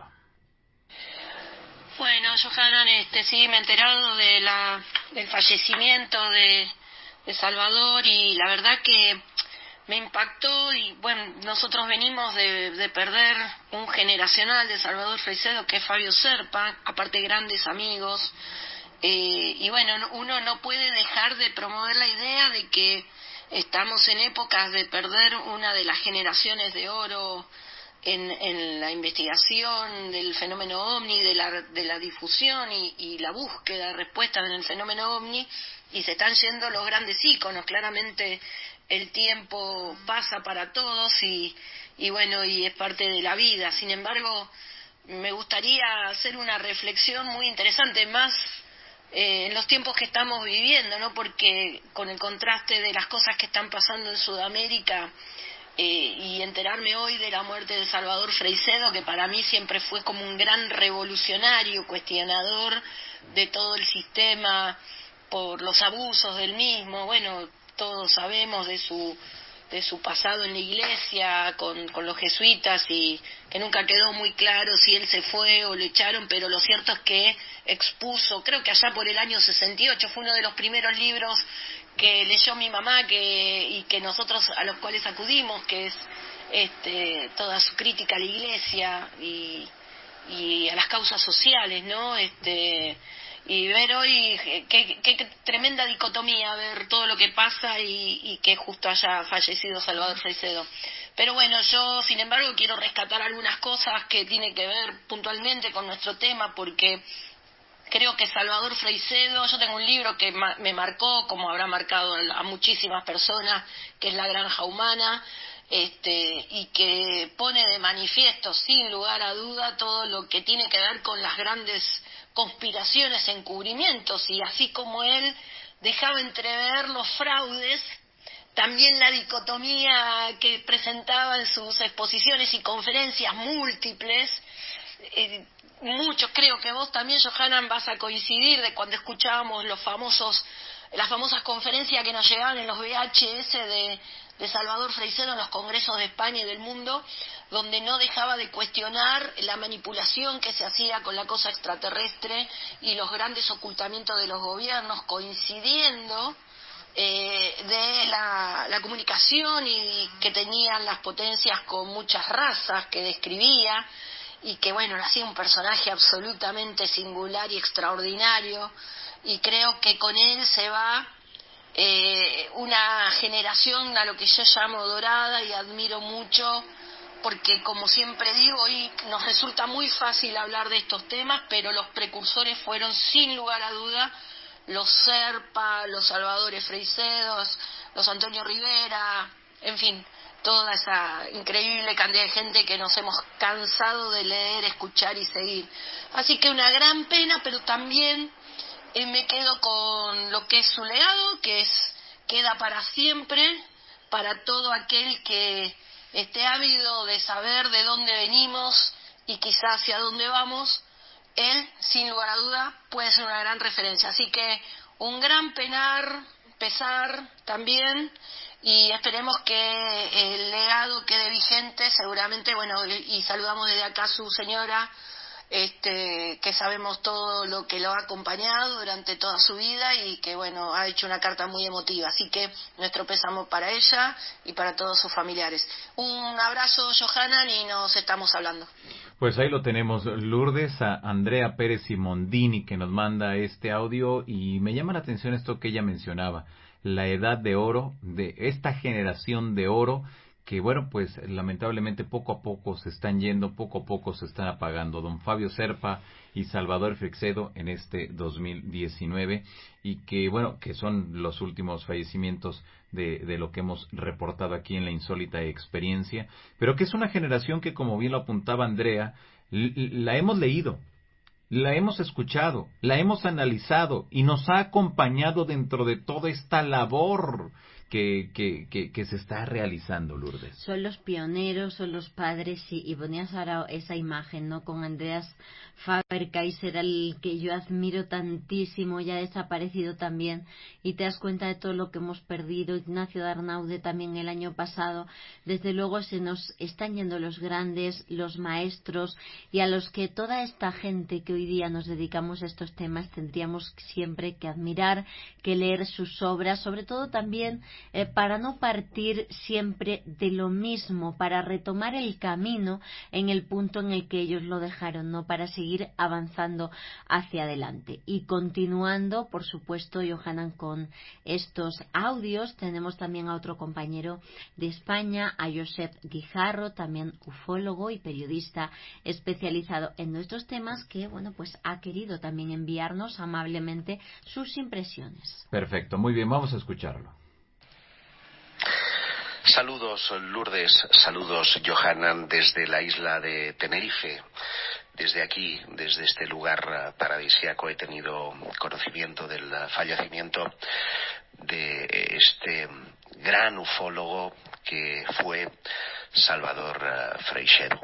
Bueno, Johanan, este, sí, me he enterado de la, del fallecimiento de, de Salvador, y la verdad que me impactó. Y bueno, nosotros venimos de, de perder un generacional de Salvador Freixedo, que es Fabio Serpa, aparte grandes amigos, eh, y bueno, uno no puede dejar de promover la idea de que estamos en épocas de perder una de las generaciones de oro En, en la investigación del fenómeno ovni, de la, de la difusión y, y la búsqueda de respuestas en el fenómeno ovni, y se están yendo los grandes íconos. Claramente el tiempo pasa para todos y, y bueno, y es parte de la vida. Sin embargo, me gustaría hacer una reflexión muy interesante, más eh, en los tiempos que estamos viviendo, ¿no? Porque con el contraste de las cosas que están pasando en Sudamérica, Eh, y enterarme hoy de la muerte de Salvador Freixedo, que para mí siempre fue como un gran revolucionario, cuestionador de todo el sistema por los abusos del mismo. Bueno, todos sabemos de su de su pasado en la iglesia con, con los jesuitas, y que nunca quedó muy claro si él se fue o lo echaron, pero lo cierto es que expuso, creo que allá por el año sesenta y ocho, fue uno de los primeros libros que leyó mi mamá, que y que nosotros a los cuales acudimos, que es este toda su crítica a la iglesia y, y a las causas sociales, ¿no? Este y ver hoy qué, qué, qué tremenda dicotomía, ver todo lo que pasa y, y que justo haya fallecido Salvador Freixedo. Pero bueno, yo sin embargo quiero rescatar algunas cosas que tienen que ver puntualmente con nuestro tema, porque creo que Salvador Freixedo, yo tengo un libro que ma- me marcó, como habrá marcado a muchísimas personas, que es La Granja Humana, este, y que pone de manifiesto, sin lugar a duda, todo lo que tiene que ver con las grandes conspiraciones, encubrimientos, y así como él dejaba entrever los fraudes, también la dicotomía que presentaba en sus exposiciones y conferencias múltiples. eh, Muchos, creo que vos también, Johanan, vas a coincidir, de cuando escuchábamos los famosos, las famosas conferencias que nos llegaban en los V H S de, de Salvador Freixedo en los congresos de España y del mundo, donde no dejaba de cuestionar la manipulación que se hacía con la cosa extraterrestre y los grandes ocultamientos de los gobiernos, coincidiendo eh, de la, la comunicación y que tenían las potencias con muchas razas que describía, y que bueno, lo hacía un personaje absolutamente singular y extraordinario, y creo que con él se va eh, una generación a lo que yo llamo dorada, y admiro mucho, porque como siempre digo, hoy nos resulta muy fácil hablar de estos temas, pero los precursores fueron sin lugar a duda los Serpa, los Salvadores Freixedos, los Antonio Rivera, en fin, toda esa increíble cantidad de gente que nos hemos cansado de leer, escuchar y seguir. Así que una gran pena, pero también eh, me quedo con lo que es su legado, que es queda para siempre, para todo aquel que esté ávido de saber de dónde venimos y quizás hacia dónde vamos. Él, sin lugar a duda, puede ser una gran referencia. Así que un gran penar, pesar también, y esperemos que el legado quede vigente, seguramente. Bueno, y saludamos desde acá a su señora, este, que sabemos todo lo que lo ha acompañado durante toda su vida, y que bueno, ha hecho una carta muy emotiva, así que nuestro pésamo para ella y para todos sus familiares. Un abrazo, Johanan, y nos estamos hablando. Pues ahí lo tenemos, Lourdes, a Andrea Pérez Simondini, que nos manda este audio, y me llama la atención esto que ella mencionaba, la edad de oro, de esta generación de oro, que bueno, pues lamentablemente poco a poco se están yendo, poco a poco se están apagando. Don Fabio Serpa y Salvador Freixedo en este dos mil diecinueve, y que bueno, que son los últimos fallecimientos de, de lo que hemos reportado aquí en la insólita experiencia, pero que es una generación que, como bien lo apuntaba Andrea, la hemos leído, la hemos escuchado, la hemos analizado y nos ha acompañado dentro de toda esta labor que, que, que, que se está realizando, Lourdes. Son los pioneros, son los padres, y, y ponías ahora esa imagen, ¿no? Con Andreas Faber-Kaiser, al que yo admiro tantísimo, ya ha desaparecido también, y te das cuenta de todo lo que hemos perdido. Ignacio de Arnaude también el año pasado. Desde luego se nos están yendo los grandes, los maestros, y a los que toda esta gente que hoy día nos dedicamos a estos temas tendríamos siempre que admirar, que leer sus obras, sobre todo también eh, para no partir siempre de lo mismo, para retomar el camino en el punto en el que ellos lo dejaron, no, para seguir avanzando hacia adelante. Y continuando, por supuesto, Johanan, con estos audios, tenemos también a otro compañero de España, a Josep Guijarro, también ufólogo y periodista especializado en nuestros temas, que bueno, pues ha querido también enviarnos amablemente sus impresiones. Perfecto, muy bien, vamos a escucharlo. Saludos, Lourdes, saludos, Johanan, desde la isla de Tenerife. Desde aquí, desde este lugar paradisíaco, he tenido conocimiento del fallecimiento de este gran ufólogo que fue Salvador Freixedo.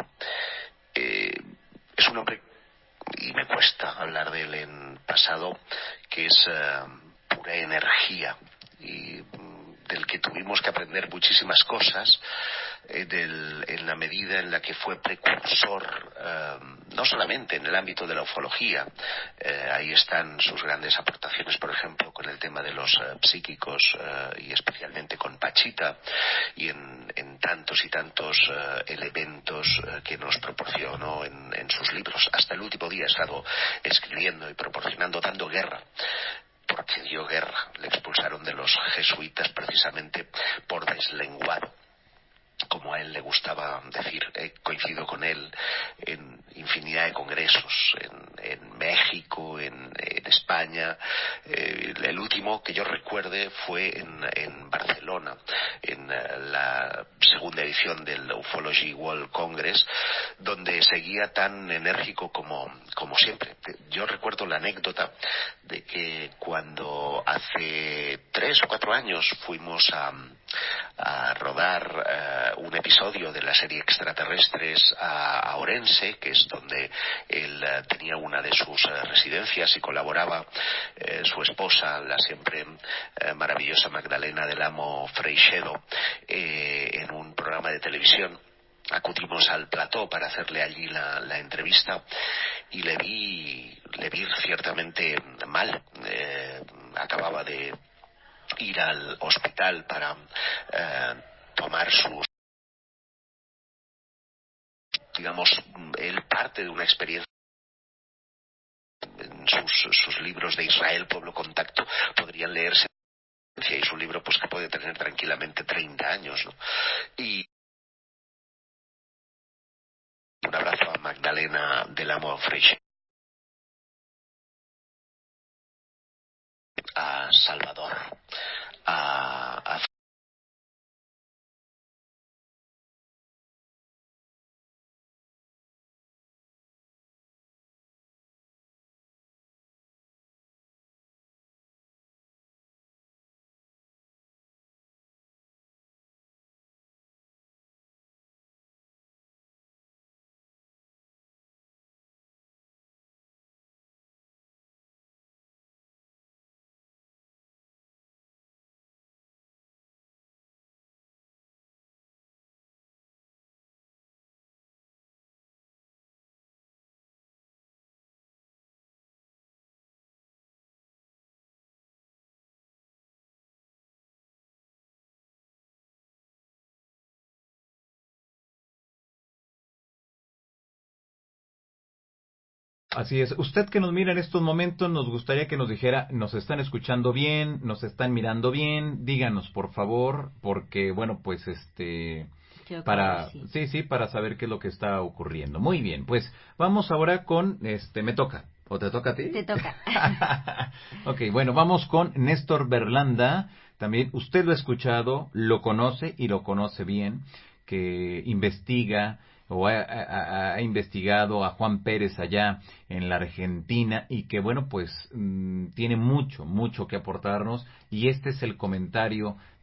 Eh, es un hombre, y me cuesta hablar de él en pasado, que es uh, pura energía, y del que tuvimos que aprender muchísimas cosas, eh, del, en la medida en la que fue precursor, eh, no solamente en el ámbito de la ufología, eh, ahí están sus grandes aportaciones, por ejemplo, con el tema de los eh, psíquicos, eh, y especialmente con Pachita, y en, en tantos y tantos eh, elementos eh, que nos proporcionó en, en sus libros. Hasta el último día he estado escribiendo y proporcionando, dando guerra, porque dio guerra. Le expulsaron de los jesuitas precisamente por deslenguado, como a él le gustaba decir. He coincidido con él en infinidad de congresos, en, en México, en, en España. Eh, el último que yo recuerde fue en, en Barcelona, en la segunda edición del Ufology World Congress, donde seguía tan enérgico como, como siempre. Yo recuerdo la anécdota de que cuando hace tres o cuatro años fuimos a, a rodar uh, un episodio de la serie Extraterrestres a, a Orense, que es donde él uh, tenía una de sus uh, residencias, y colaboraba uh, su esposa, la siempre uh, maravillosa Magdalena del Amo Freixedo, eh, en un programa de televisión. Acudimos al plató para hacerle allí la, la entrevista, y le vi, le vi ciertamente mal. Eh, acababa de ir al hospital para eh, tomar sus, digamos, él parte de una experiencia. En sus, sus libros de Israel, Pueblo Contacto, podrían leerse, y su libro pues que puede tener tranquilamente treinta años, ¿no? Y un abrazo a Magdalena del Amo Freixedo, a Salvador, a, a Así es. Usted que nos mira en estos momentos, nos gustaría que nos dijera, ¿nos están escuchando bien? ¿Nos están mirando bien? Díganos, por favor, porque, bueno, pues, este, Creo para, que sí. sí, sí, para saber qué es lo que está ocurriendo. Muy bien, pues, vamos ahora con, este, me toca. ¿O te toca a ti? Te toca. Ok, bueno, vamos con Néstor Berlanda. También usted lo ha escuchado, lo conoce y lo conoce bien, que investiga o ha, ha, ha investigado a Juan Pérez allá en la Argentina, y que bueno, pues mmm, tiene mucho, mucho que aportarnos, y este es el comentario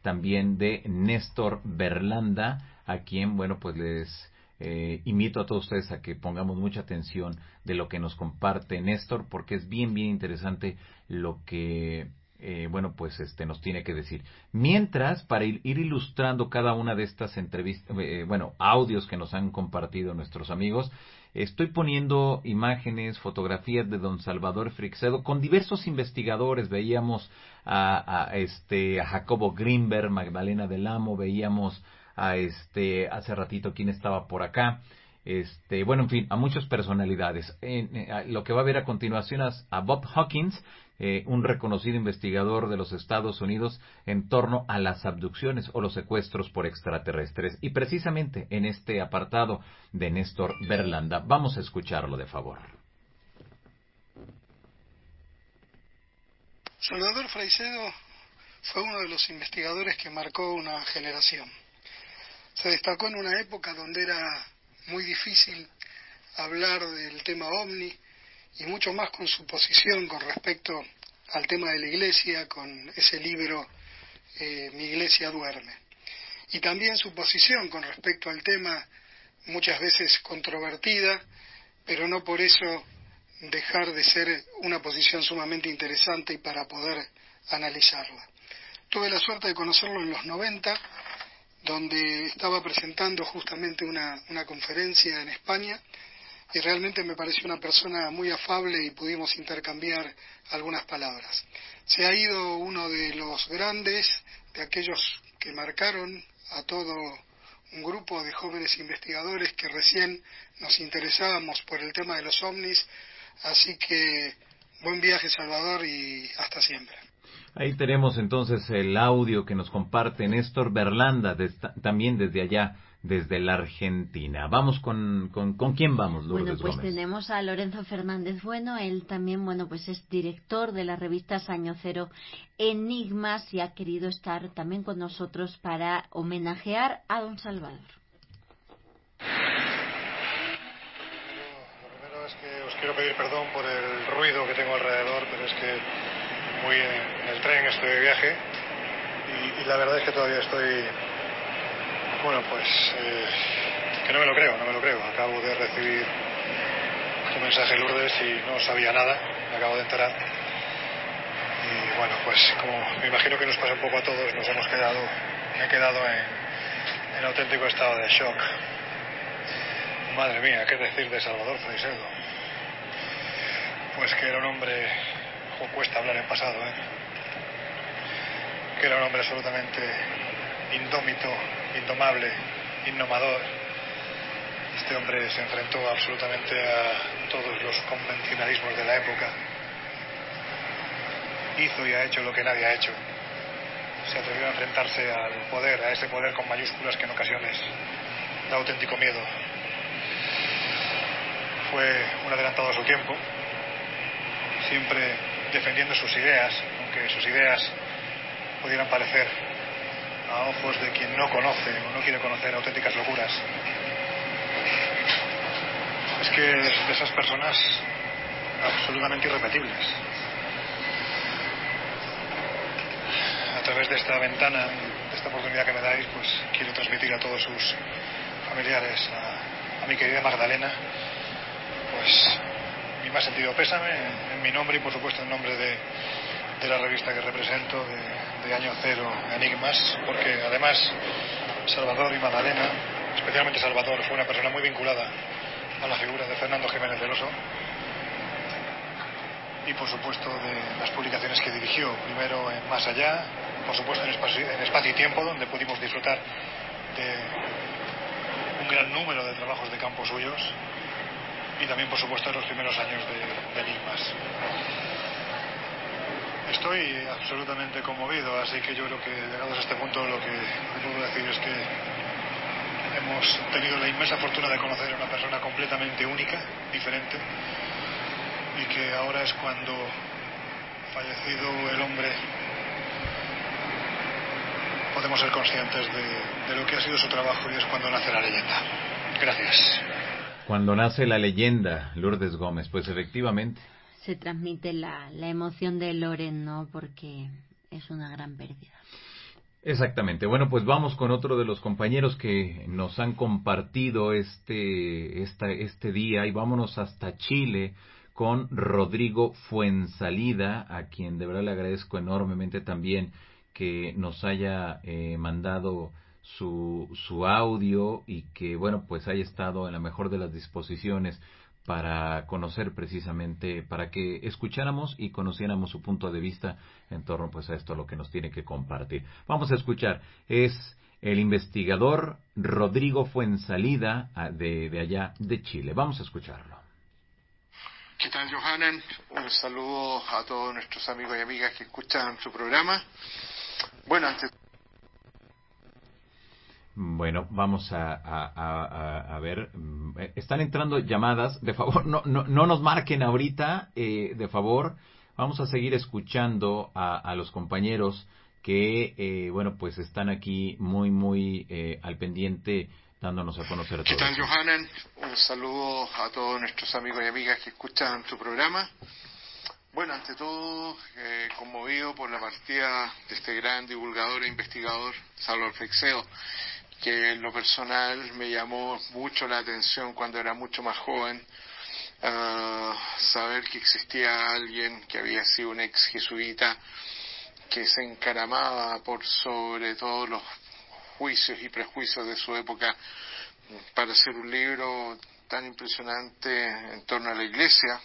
también de Néstor Berlanda, a quien, bueno, pues les eh, invito a todos ustedes a que pongamos mucha atención de lo que nos comparte Néstor, porque es bien, bien interesante lo que, eh, bueno, pues este nos tiene que decir. Mientras, para ir, ir ilustrando cada una de estas entrevistas, eh, bueno, audios que nos han compartido nuestros amigos, estoy poniendo imágenes, fotografías de don Salvador Freixedo con diversos investigadores. Veíamos a, a este a Jacobo Grinberg, Magdalena del Amo, veíamos a este hace ratito quién estaba por acá, este bueno, en fin, a muchas personalidades. En, en, lo que va a ver a continuación es a Bob Hawkins, eh, un reconocido investigador de los Estados Unidos en torno a las abducciones o los secuestros por extraterrestres, y precisamente en este apartado de Néstor Berlanda vamos a escucharlo de favor. Salvador Freixedo fue uno de los investigadores que marcó una generación. Se destacó en una época donde era muy difícil hablar del tema ovni, y mucho más con su posición con respecto al tema de la Iglesia, con ese libro eh, Mi Iglesia Duerme. Y también su posición con respecto al tema, muchas veces controvertida, pero no por eso dejar de ser una posición sumamente interesante y para poder analizarla. Tuve la suerte de conocerlo en los noventa, donde estaba presentando justamente una, una conferencia en España, y realmente me pareció una persona muy afable y pudimos intercambiar algunas palabras. Se ha ido uno de los grandes, de aquellos que marcaron a todo un grupo de jóvenes investigadores que recién nos interesábamos por el tema de los ovnis, así que buen viaje, Salvador, y hasta siempre. Ahí tenemos entonces el audio que nos comparte Néstor Berlanda, de, también desde allá, desde la Argentina. Vamos con, con, ¿con quién vamos, Lourdes Bueno, pues Gómez? tenemos a Lorenzo Fernández Bueno. Él también, bueno, pues es director de las revistas Año Cero Enigmas, y ha querido estar también con nosotros para homenajear a don Salvador. Lo primero es que os quiero pedir perdón por el ruido que tengo alrededor, pero es que voy en el tren, estoy de viaje, y, y la verdad es que todavía estoy, bueno, pues, eh, que no me lo creo, no me lo creo. Acabo de recibir tu mensaje, Lourdes, y no sabía nada, me acabo de enterar. Y bueno, pues como me imagino que nos pasa un poco a todos, nos hemos quedado, me he quedado en, en auténtico estado de shock. Madre mía, ¿qué decir de Salvador Freixedo? Pues que era un hombre, o cuesta hablar en pasado, ¿eh? Que era un hombre absolutamente indómito, indomable, innomador. Este hombre se enfrentó absolutamente a todos los convencionalismos de la época. Hizo y ha hecho lo que nadie ha hecho. Se atrevió a enfrentarse al poder, a ese poder con mayúsculas que en ocasiones da auténtico miedo. Fue un adelantado a su tiempo, siempre defendiendo sus ideas, aunque sus ideas pudieran parecer a ojos de quien no conoce o no quiere conocer auténticas locuras. Es que de esas personas absolutamente irrepetibles. A través de esta ventana, de esta oportunidad que me dais, pues quiero transmitir a todos sus familiares, a, a mi querida Magdalena, pues mi más sentido pésame en, en mi nombre y por supuesto en nombre de, de la revista que represento, de, de Año Cero Enigmas, porque además Salvador y Magdalena, especialmente Salvador, fue una persona muy vinculada a la figura de Fernando Jiménez del Oso, y por supuesto de las publicaciones que dirigió, primero en Más Allá, por supuesto en Espacio, en Espacio y Tiempo, donde pudimos disfrutar de un gran número de trabajos de campo suyos, y también por supuesto en los primeros años de, de Enigmas. Estoy absolutamente conmovido, así que yo creo que llegados a este punto lo que, lo que puedo decir es que hemos tenido la inmensa fortuna de conocer a una persona completamente única, diferente, y que ahora es cuando, fallecido el hombre, podemos ser conscientes de, de lo que ha sido su trabajo, y es cuando nace la leyenda. Gracias. Cuando nace la leyenda, Lourdes Gómez, pues efectivamente. Se transmite la, la emoción de Loren, ¿no? Porque es una gran pérdida. Exactamente. Bueno, pues vamos con otro de los compañeros que nos han compartido este, esta, este día y vámonos hasta Chile con Rodrigo Fuensalida, a quien de verdad le agradezco enormemente también que nos haya eh, mandado su, su audio y que, bueno, pues haya estado en la mejor de las disposiciones para conocer precisamente, para que escucháramos y conociéramos su punto de vista en torno pues a esto a lo que nos tiene que compartir. Vamos a escuchar, es el investigador Rodrigo Fuensalida de, de allá de Chile. Vamos a escucharlo. ¿Qué tal, Johanan? Un saludo a todos nuestros amigos y amigas que escuchan su programa. Bueno, antes... Bueno, vamos a, a, a, a ver. Están entrando llamadas. De favor, no, no, no nos marquen ahorita. Eh, de favor, vamos a seguir escuchando a, a los compañeros que, eh, bueno, pues están aquí muy, muy eh, al pendiente, dándonos a conocer todo. ¿Qué tal, Johanan? Un saludo a todos nuestros amigos y amigas que escuchan su programa. Bueno, ante todo, eh, conmovido por la partida de este gran divulgador e investigador, Salvador Freixedo, que en lo personal me llamó mucho la atención cuando era mucho más joven, uh, saber que existía alguien que había sido un ex jesuita que se encaramaba por sobre todos los juicios y prejuicios de su época para hacer un libro tan impresionante en torno a la Iglesia,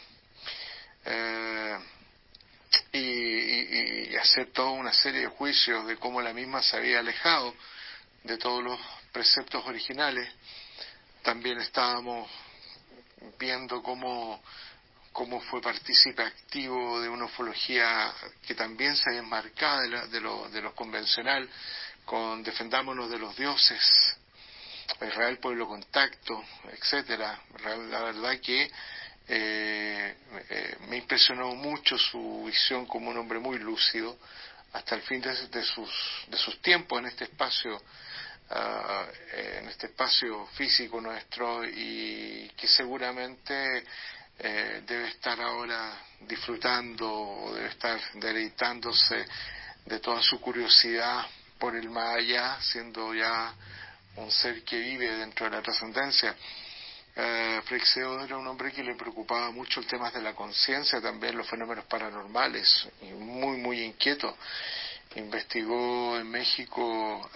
eh, y, y, y hacer toda una serie de juicios de cómo la misma se había alejado de todos los preceptos originales. También estábamos viendo cómo, cómo fue partícipe activo de una ufología que también se desmarcaba de, la, de, lo, de lo convencional, con Defendámonos de los Dioses, Israel Pueblo Contacto, etcétera. La verdad que eh, eh, me impresionó mucho su visión como un hombre muy lúcido hasta el fin de, de sus de sus tiempos en este espacio uh, en este espacio físico nuestro, y que seguramente eh, debe estar ahora disfrutando o debe estar deleitándose de toda su curiosidad por el más allá, siendo ya un ser que vive dentro de la trascendencia. Uh, Freixedo era un hombre que le preocupaba mucho el tema de la conciencia, también los fenómenos paranormales, y muy muy inquieto. Investigó en México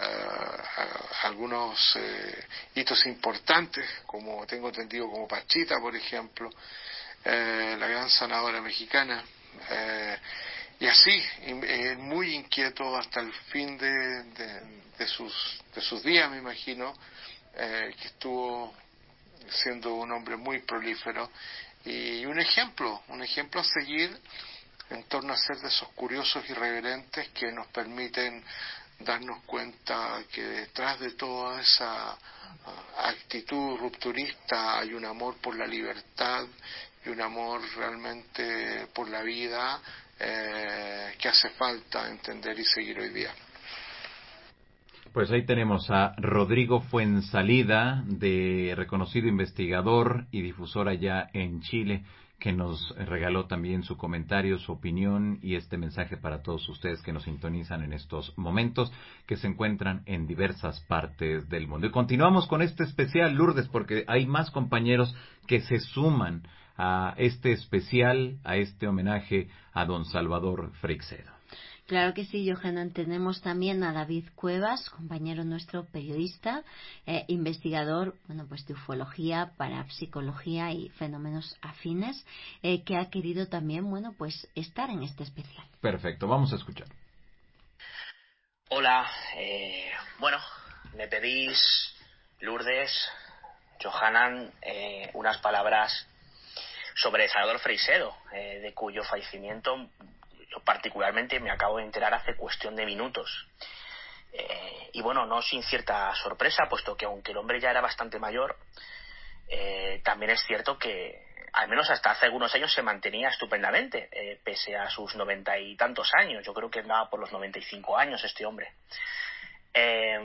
uh, algunos uh, hitos importantes, como tengo entendido, como Pachita, por ejemplo, uh, la gran sanadora mexicana, uh, y así, eh, muy inquieto hasta el fin de, de, de sus de sus días, me imagino, eh, que estuvo siendo un hombre muy prolífero y un ejemplo, un ejemplo a seguir en torno a ser de esos curiosos irreverentes que nos permiten darnos cuenta que detrás de toda esa uh, actitud rupturista hay un amor por la libertad y un amor realmente por la vida eh, que hace falta entender y seguir hoy día. Pues ahí tenemos a Rodrigo Fuensalida, de reconocido investigador y difusor allá en Chile, que nos regaló también su comentario, su opinión y este mensaje para todos ustedes que nos sintonizan en estos momentos, que se encuentran en diversas partes del mundo. Y continuamos con este especial, Lourdes, porque hay más compañeros que se suman a este especial, a este homenaje a don Salvador Freixedo. Claro que sí, Johanan. Tenemos también a David Cuevas, compañero nuestro, periodista, eh, investigador, bueno, pues de ufología, parapsicología y fenómenos afines, eh, que ha querido también, bueno, pues estar en este especial. Perfecto, vamos a escuchar. Hola, eh, bueno, me pedís, Lourdes, Johanan, eh, unas palabras sobre Salvador Freixedo, eh, de cuyo fallecimiento yo particularmente me acabo de enterar hace cuestión de minutos. Eh, y bueno, no sin cierta sorpresa, puesto que aunque el hombre ya era bastante mayor, eh, también es cierto que al menos hasta hace algunos años se mantenía estupendamente, eh, pese a sus noventa y tantos años. Yo creo que andaba por los noventa y cinco años este hombre. Eh,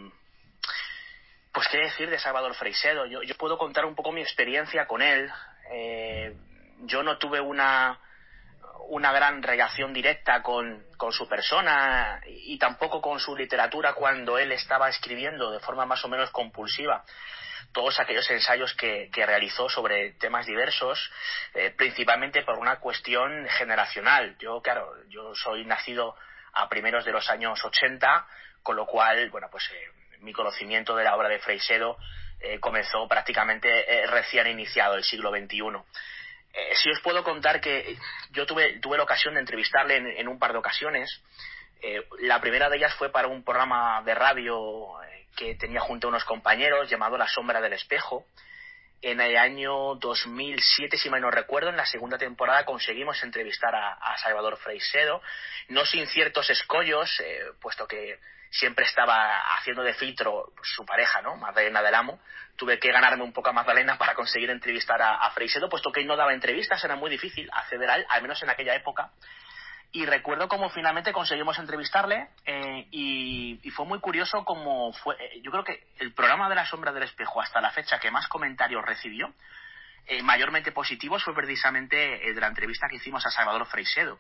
pues qué decir de Salvador Freixedo. Yo, yo puedo contar un poco mi experiencia con él. Eh, yo no tuve una una gran relación directa con, con su persona y tampoco con su literatura cuando él estaba escribiendo de forma más o menos compulsiva todos aquellos ensayos que, que realizó sobre temas diversos, eh, principalmente por una cuestión generacional. Yo, claro, yo soy nacido a primeros de los años ochenta, con lo cual, bueno, pues eh, mi conocimiento de la obra de Freixedo eh, comenzó prácticamente eh, recién iniciado el siglo veintiuno. Eh, sí os puedo contar que yo tuve, tuve la ocasión de entrevistarle en, en un par de ocasiones. Eh, la primera de ellas fue para un programa de radio eh, que tenía junto a unos compañeros llamado La Sombra del Espejo. En el año dos mil siete, si mal no recuerdo, en la segunda temporada conseguimos entrevistar a, a Salvador Freixedo, no sin ciertos escollos, eh, puesto que siempre estaba haciendo de filtro pues, su pareja, ¿no? Magdalena del Amo. Tuve que ganarme un poco a Magdalena para conseguir entrevistar a, a Freixedo, puesto que él no daba entrevistas, era muy difícil acceder a él, al menos en aquella época. Y recuerdo cómo finalmente conseguimos entrevistarle eh, y, y fue muy curioso cómo fue. Eh, yo creo que el programa de La Sombra del Espejo hasta la fecha que más comentarios recibió, eh, mayormente positivos, fue precisamente el de la entrevista que hicimos a Salvador Freixedo.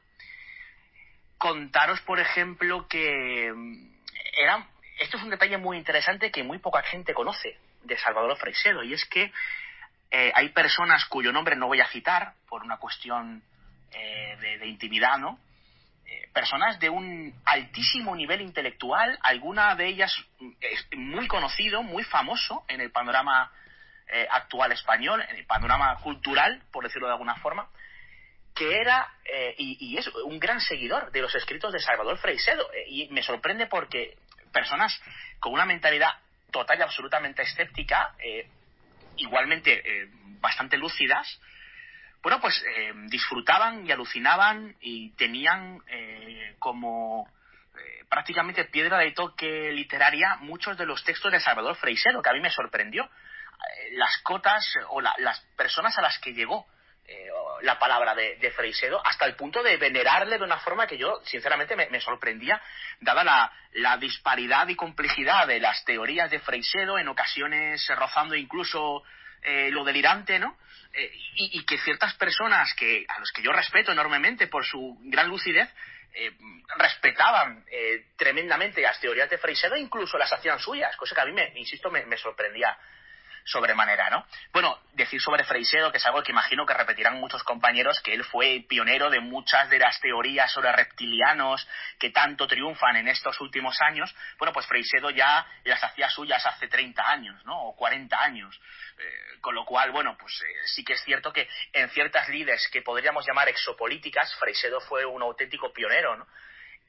Contaros, por ejemplo, que era, esto es un detalle muy interesante que muy poca gente conoce de Salvador Freixedo, y es que eh, hay personas cuyo nombre no voy a citar por una cuestión eh, de, de intimidad, ¿no? Eh, personas de un altísimo nivel intelectual, alguna de ellas es muy conocido, muy famoso en el panorama eh, actual español, en el panorama cultural, por decirlo de alguna forma, que era eh, y, y es un gran seguidor de los escritos de Salvador Freixedo. Eh, y me sorprende porque personas con una mentalidad total y absolutamente escéptica, eh, igualmente eh, bastante lúcidas, bueno, pues eh, disfrutaban y alucinaban y tenían eh, como eh, prácticamente piedra de toque literaria muchos de los textos de Salvador Freixedo, que a mí me sorprendió. Eh, las cotas o la, las personas a las que llegó eh, la palabra de, de Freixedo, hasta el punto de venerarle de una forma que yo, sinceramente, me, me sorprendía, dada la, la disparidad y complejidad de las teorías de Freixedo, en ocasiones rozando incluso eh, lo delirante, ¿no? Eh, y, y que ciertas personas que a los que yo respeto enormemente por su gran lucidez eh, respetaban eh, tremendamente las teorías de Freixedo e incluso las hacían suyas, cosa que a mí, me, insisto, me, me sorprendía sobremanera, ¿no? Bueno, decir sobre Freixedo, que es algo que imagino que repetirán muchos compañeros, que él fue pionero de muchas de las teorías sobre reptilianos que tanto triunfan en estos últimos años. Bueno, pues Freixedo ya las hacía suyas hace treinta años, ¿no? O cuarenta años. Eh, con lo cual, bueno, pues eh, sí que es cierto que en ciertas lides que podríamos llamar exopolíticas, Freixedo fue un auténtico pionero, ¿no?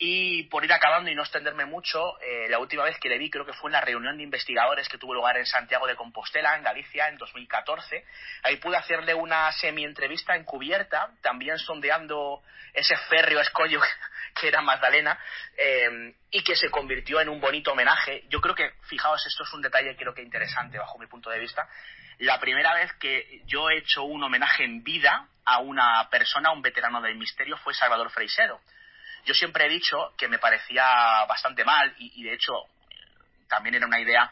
Y por ir acabando y no extenderme mucho, eh, la última vez que le vi creo que fue en la reunión de investigadores que tuvo lugar en Santiago de Compostela, en Galicia, en dos mil catorce. Ahí pude hacerle una semi-entrevista encubierta, también sondeando ese férreo escollo que era Magdalena, eh, y que se convirtió en un bonito homenaje. Yo creo que, fijaos, esto es un detalle creo que interesante bajo mi punto de vista. La primera vez que yo he hecho un homenaje en vida a una persona, a un veterano del misterio, fue Salvador Freixedo. Yo siempre he dicho que me parecía bastante mal y, y de hecho también era una idea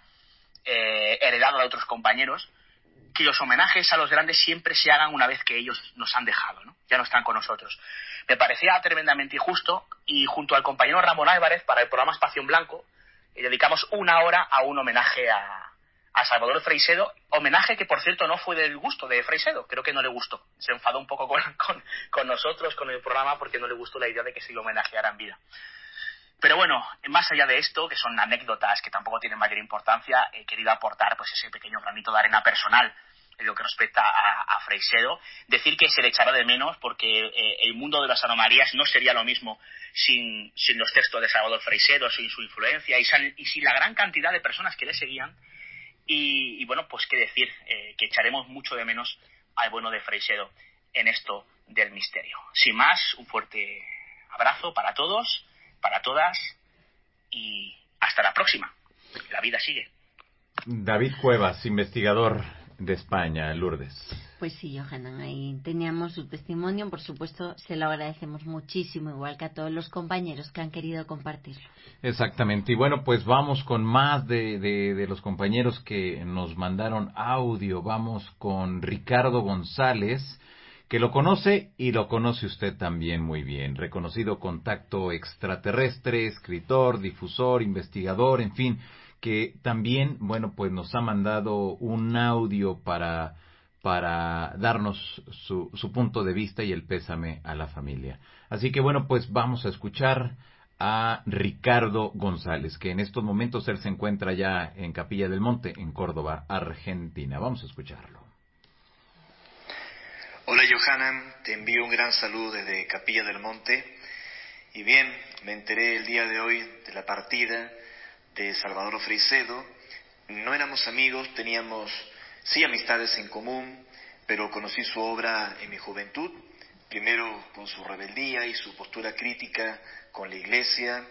eh, heredada de otros compañeros, que los homenajes a los grandes siempre se hagan una vez que ellos nos han dejado, ¿no? Ya no están con nosotros. Me parecía tremendamente injusto y junto al compañero Ramón Álvarez para el programa Espacio en Blanco eh, dedicamos una hora a un homenaje a, a Salvador Freixedo, homenaje que por cierto no fue del gusto de Freixedo, creo que no le gustó, se enfadó un poco con, con, con nosotros, con el programa, porque no le gustó la idea de que se le homenajeara en vida. Pero bueno, más allá de esto, que son anécdotas que tampoco tienen mayor importancia, he querido aportar pues ese pequeño granito de arena personal en lo que respecta a, a Freixedo, decir que se le echará de menos porque eh, el mundo de las anomalías no sería lo mismo sin, sin los textos de Salvador Freixedo, sin su influencia y, sin, y sin la gran cantidad de personas que le seguían. Y, y bueno, pues qué decir, eh, que echaremos mucho de menos al bueno de Freixedo en esto del misterio. Sin más, un fuerte abrazo para todos, para todas y hasta la próxima. La vida sigue. David Cuevas, investigador de España, Lourdes. Pues sí, Johanan, ahí teníamos su testimonio, por supuesto, se lo agradecemos muchísimo, igual que a todos los compañeros que han querido compartirlo. Exactamente, y bueno, pues vamos con más de, de, de los compañeros que nos mandaron audio. Vamos con Ricardo González, que lo conoce y lo conoce usted también muy bien. Reconocido contacto extraterrestre, escritor, difusor, investigador, en fin, que también, bueno, pues nos ha mandado un audio para, para darnos su, su punto de vista y el pésame a la familia. Así que bueno, pues vamos a escuchar a Ricardo González, que en estos momentos él se encuentra ya en Capilla del Monte, en Córdoba, Argentina. Vamos a escucharlo. Hola Johanan, te envío un gran saludo desde Capilla del Monte. Y bien, me enteré el día de hoy de la partida de Salvador Freixedo. No éramos amigos, teníamos sí amistades en común, pero conocí su obra en mi juventud, primero con su rebeldía y su postura crítica con la Iglesia,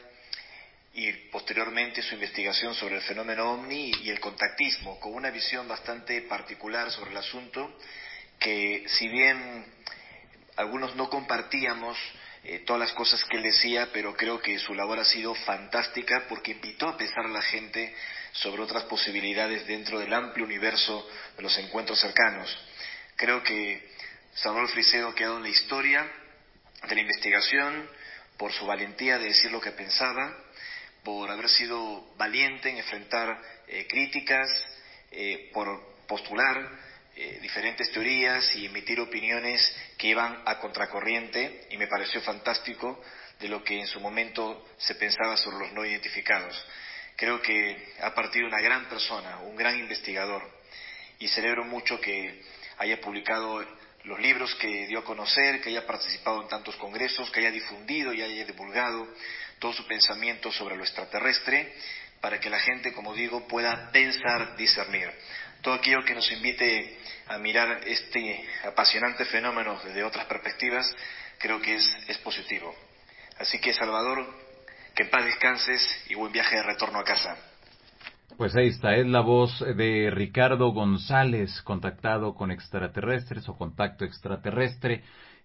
y posteriormente su investigación sobre el fenómeno ovni y el contactismo, con una visión bastante particular sobre el asunto, que si bien algunos no compartíamos eh, todas las cosas que él decía, pero creo que su labor ha sido fantástica porque invitó a pensar a la gente sobre otras posibilidades dentro del amplio universo de los encuentros cercanos. Creo que Salvador Freixedo ha quedado en la historia de la investigación por su valentía de decir lo que pensaba, por haber sido valiente en enfrentar eh, críticas, eh, por postular Eh, diferentes teorías y emitir opiniones que iban a contracorriente, y me pareció fantástico de lo que en su momento se pensaba sobre los no identificados. Creo que ha partido una gran persona, un gran investigador, y celebro mucho que haya publicado los libros que dio a conocer, que haya participado en tantos congresos, que haya difundido y haya divulgado todo su pensamiento sobre lo extraterrestre, para que la gente, como digo, pueda pensar, discernir. Todo aquello que nos invite a mirar este apasionante fenómeno desde otras perspectivas, creo que es, es positivo. Así que, Salvador, que en paz descanses y buen viaje de retorno a casa. Pues ahí está, es la voz de Ricardo González, contactado con extraterrestres o contacto extraterrestre,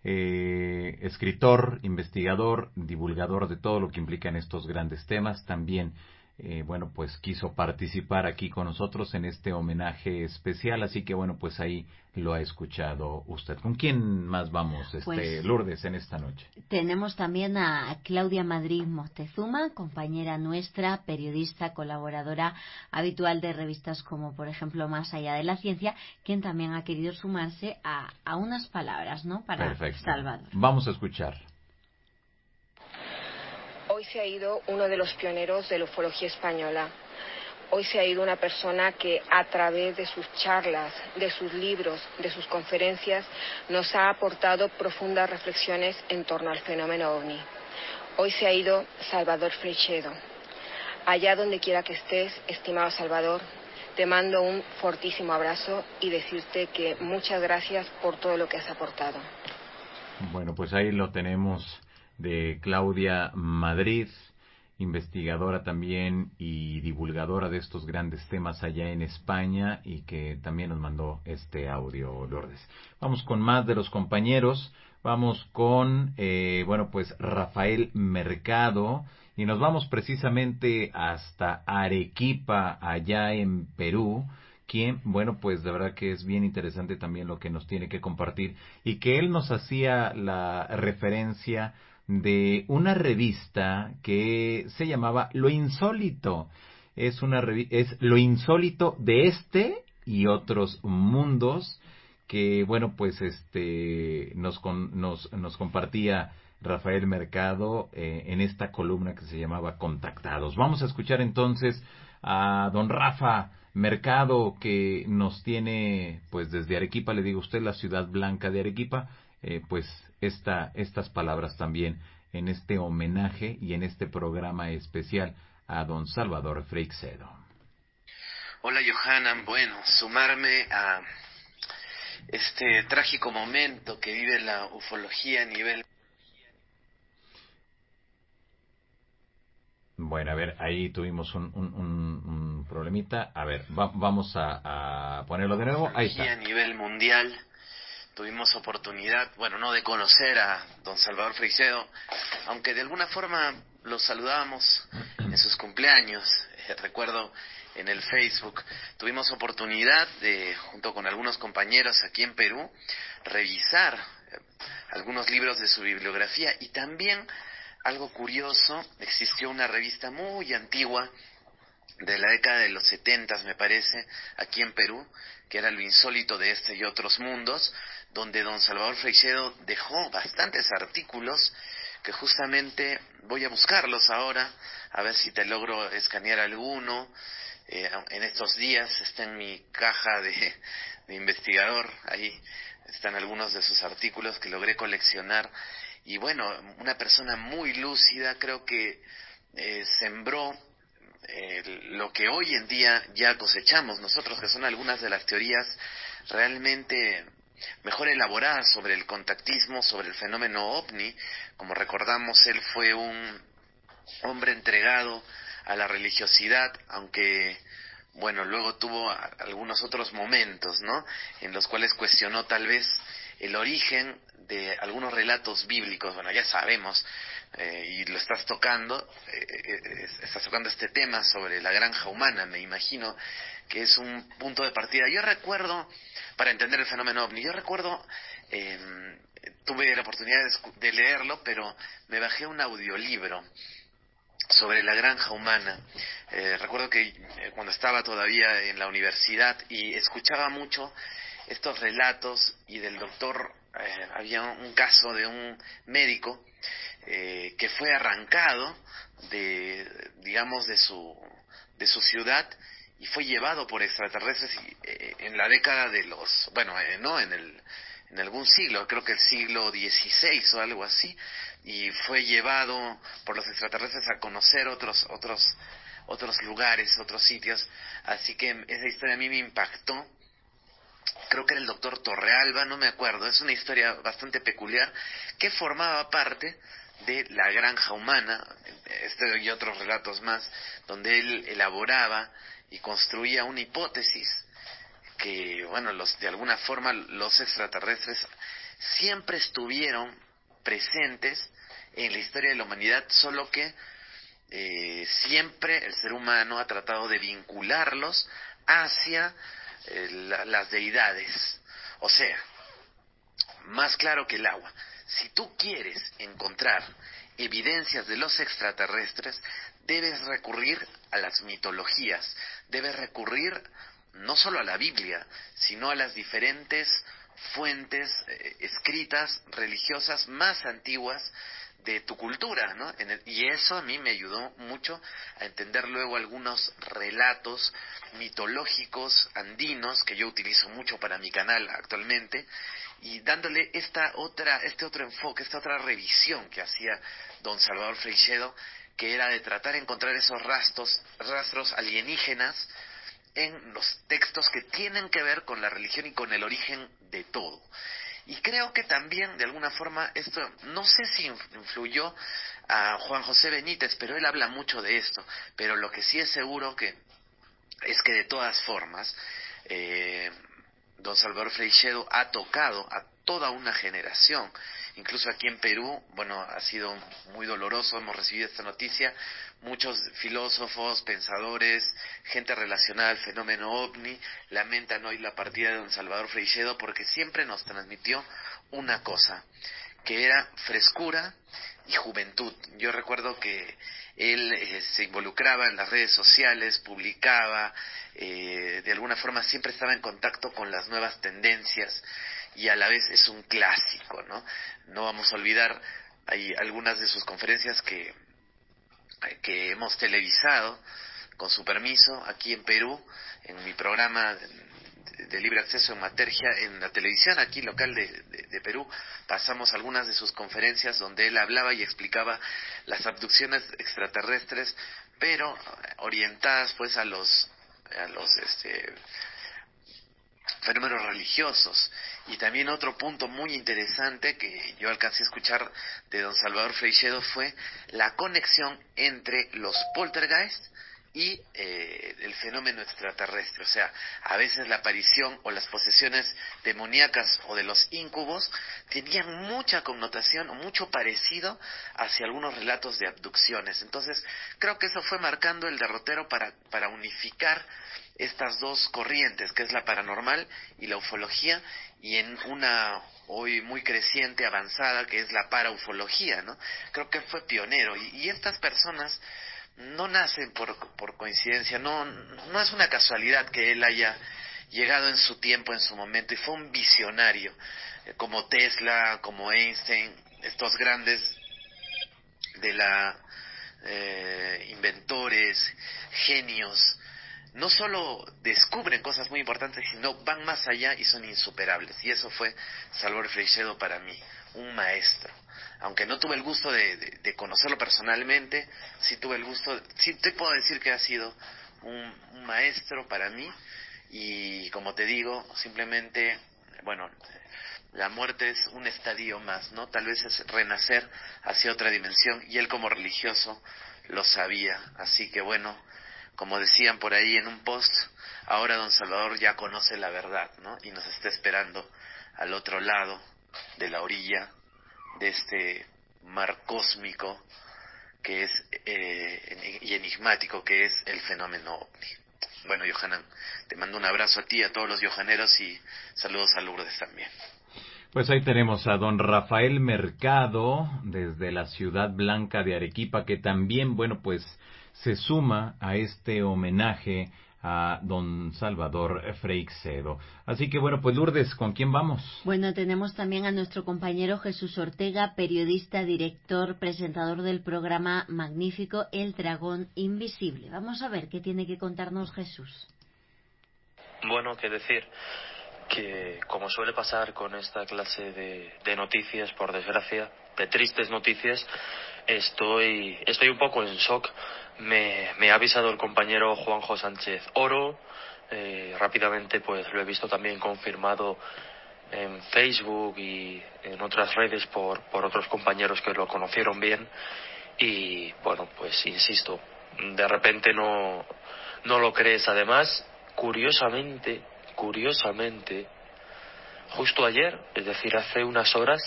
eh, escritor, investigador, divulgador de todo lo que implican estos grandes temas. También Eh, bueno, pues quiso participar aquí con nosotros en este homenaje especial, así que bueno, pues ahí lo ha escuchado usted. ¿Con quién más vamos, este pues, Lourdes, en esta noche? Tenemos también a Claudia Madrid Moctezuma, compañera nuestra, periodista, colaboradora habitual de revistas como, por ejemplo, Más allá de la ciencia, quien también ha querido sumarse a, a unas palabras, ¿no?, para Perfecto. Salvador. Vamos a escuchar. Hoy se ha ido uno de los pioneros de la ufología española. Hoy se ha ido una persona que a través de sus charlas, de sus libros, de sus conferencias, nos ha aportado profundas reflexiones en torno al fenómeno ovni. Hoy se ha ido Salvador Freixedo. Allá donde quiera que estés, estimado Salvador, te mando un fortísimo abrazo y decirte que muchas gracias por todo lo que has aportado. Bueno, pues ahí lo tenemos, de Claudia Madrid, investigadora también y divulgadora de estos grandes temas allá en España, y que también nos mandó este audio, Lourdes. Vamos con más de los compañeros, vamos con, eh, bueno, pues Rafael Mercado, y nos vamos precisamente hasta Arequipa, allá en Perú, quien, bueno, pues de verdad que es bien interesante también lo que nos tiene que compartir, y que él nos hacía la referencia de una revista que se llamaba Lo Insólito. Es una revi- es Lo Insólito de este y otros mundos, que bueno, pues este nos con, nos nos compartía Rafael Mercado eh, en esta columna que se llamaba Contactados. Vamos a escuchar entonces a don Rafa Mercado, que nos tiene pues desde Arequipa, le digo a usted, la ciudad blanca de Arequipa, eh, pues esta, estas palabras también en este homenaje y en este programa especial a don Salvador Freixedo. Hola Johanan, bueno, sumarme a este trágico momento que vive la ufología a nivel... Bueno, a ver, ahí tuvimos un, un, un, un problemita. A ver, va, vamos a, a ponerlo de nuevo. Ahí está. A nivel mundial tuvimos oportunidad, bueno, no de conocer a don Salvador Freixedo, aunque de alguna forma lo saludábamos en sus cumpleaños. Eh, recuerdo en el Facebook, tuvimos oportunidad de, junto con algunos compañeros aquí en Perú, revisar algunos libros de su bibliografía. Y también, algo curioso, existió una revista muy antigua, de la década de los setentas, me parece, aquí en Perú, que era Lo Insólito de Este y Otros Mundos, donde don Salvador Freixedo dejó bastantes artículos que justamente voy a buscarlos ahora, a ver si te logro escanear alguno. Eh, en estos días está en mi caja de, de investigador, ahí están algunos de sus artículos que logré coleccionar. Y bueno, una persona muy lúcida, creo que eh, sembró Eh, lo que hoy en día ya cosechamos nosotros, que son algunas de las teorías realmente mejor elaboradas sobre el contactismo, sobre el fenómeno ovni. Como recordamos, él fue un hombre entregado a la religiosidad, aunque bueno, luego tuvo algunos otros momentos, ¿no?, en los cuales cuestionó tal vez el origen de algunos relatos bíblicos. Bueno, ya sabemos, eh, y lo estás tocando, eh, eh, estás tocando este tema sobre la granja humana, me imagino que es un punto de partida. Yo recuerdo, para entender el fenómeno ovni, yo recuerdo, eh, tuve la oportunidad de, de leerlo, pero me bajé un audiolibro sobre la granja humana. Eh, recuerdo que eh, cuando estaba todavía en la universidad y escuchaba mucho estos relatos, y del doctor, eh, había un caso de un médico eh, que fue arrancado de, digamos, de su, de su ciudad y fue llevado por extraterrestres y, eh, en la década de los, bueno, eh, no, en el, en algún siglo, creo que el siglo dieciséis o algo así, y fue llevado por los extraterrestres a conocer otros, otros, otros lugares, otros sitios. Así que esa historia a mí me impactó. Creo que era el doctor Torrealba, no me acuerdo, es una historia bastante peculiar que formaba parte de la granja humana, este y otros relatos más, donde él elaboraba y construía una hipótesis que, bueno, los, de alguna forma los extraterrestres siempre estuvieron presentes en la historia de la humanidad, solo que eh, siempre el ser humano ha tratado de vincularlos hacia eh, la, las deidades. O sea, más claro que el agua, si tú quieres encontrar evidencias de los extraterrestres, debes recurrir a las mitologías, debes recurrir no solo a la Biblia, sino a las diferentes fuentes eh, escritas, religiosas más antiguas de tu cultura, ¿no? En el, y eso a mí me ayudó mucho a entender luego algunos relatos mitológicos andinos que yo utilizo mucho para mi canal actualmente, y dándole esta otra, este otro enfoque, esta otra revisión que hacía don Salvador Freixedo, que era de tratar de encontrar esos rastros, rastros alienígenas en los textos que tienen que ver con la religión y con el origen de todo. Y creo que también, de alguna forma, esto, no sé si influyó a Juan José Benítez, pero él habla mucho de esto. Pero lo que sí es seguro que es que de todas formas, eh, don Salvador Freixedo ha tocado a toda una generación. Incluso aquí en Perú, bueno, ha sido muy doloroso, hemos recibido esta noticia, muchos filósofos, pensadores, gente relacionada al fenómeno ovni, lamentan hoy la partida de don Salvador Freixedo, porque siempre nos transmitió una cosa, que era frescura y juventud. Yo recuerdo que él eh, se involucraba en las redes sociales, publicaba, eh, de alguna forma siempre estaba en contacto con las nuevas tendencias, y a la vez es un clásico, ¿no? No vamos a olvidar, hay algunas de sus conferencias que, que hemos televisado, con su permiso, aquí en Perú, en mi programa de, de libre acceso en Matergia, en la televisión aquí local de, de, de Perú, pasamos algunas de sus conferencias donde él hablaba y explicaba las abducciones extraterrestres, pero orientadas pues a los, a los, este... fenómenos religiosos. Y también otro punto muy interesante que yo alcancé a escuchar de don Salvador Freixedo fue la conexión entre los poltergeist y eh, el fenómeno extraterrestre. O sea, a veces la aparición o las posesiones demoníacas o de los íncubos tenían mucha connotación o mucho parecido hacia algunos relatos de abducciones. Entonces, creo que eso fue marcando el derrotero para, para unificar estas dos corrientes, que es la paranormal y la ufología, y en una hoy muy creciente, avanzada, que es la paraufología, ¿no? Creo que fue pionero, y, y estas personas no nacen por, por coincidencia, no, no es una casualidad que él haya llegado en su tiempo, en su momento, y fue un visionario, eh, como Tesla, como Einstein, estos grandes de la eh, inventores, genios, no solo descubren cosas muy importantes, sino van más allá y son insuperables. Y eso fue Salvador Freixedo para mí, un maestro. Aunque no tuve el gusto de, de, de conocerlo personalmente, sí tuve el gusto, sí te puedo decir que ha sido un, un maestro para mí. Y como te digo, simplemente, bueno, la muerte es un estadio más, ¿no? Tal vez es renacer hacia otra dimensión, y él como religioso lo sabía. Así que bueno, como decían por ahí en un post, ahora don Salvador ya conoce la verdad, ¿no? Y nos está esperando al otro lado de la orilla de este mar cósmico que es eh, y enigmático que es el fenómeno ovni. Bueno, Johanan, te mando un abrazo a ti, a todos los johaneros, y saludos a Lourdes también. Pues ahí tenemos a don Rafael Mercado desde la Ciudad Blanca de Arequipa, que también, bueno, pues se suma a este homenaje a don Salvador Freixedo. Así que bueno, pues Lourdes, ¿con quién vamos? Bueno, tenemos también a nuestro compañero Jesús Ortega, periodista, director, presentador del programa magnífico El Dragón Invisible. Vamos a ver qué tiene que contarnos Jesús. Bueno, qué decir, que como suele pasar con esta clase de, de noticias, por desgracia, de tristes noticias, estoy estoy un poco en shock. Me, me ha avisado el compañero Juanjo Sánchez Oro, eh, rápidamente pues lo he visto también confirmado en Facebook y en otras redes por, por otros compañeros que lo conocieron bien, y bueno, pues insisto, de repente no, no lo crees. Además, curiosamente, curiosamente, justo ayer, es decir, hace unas horas,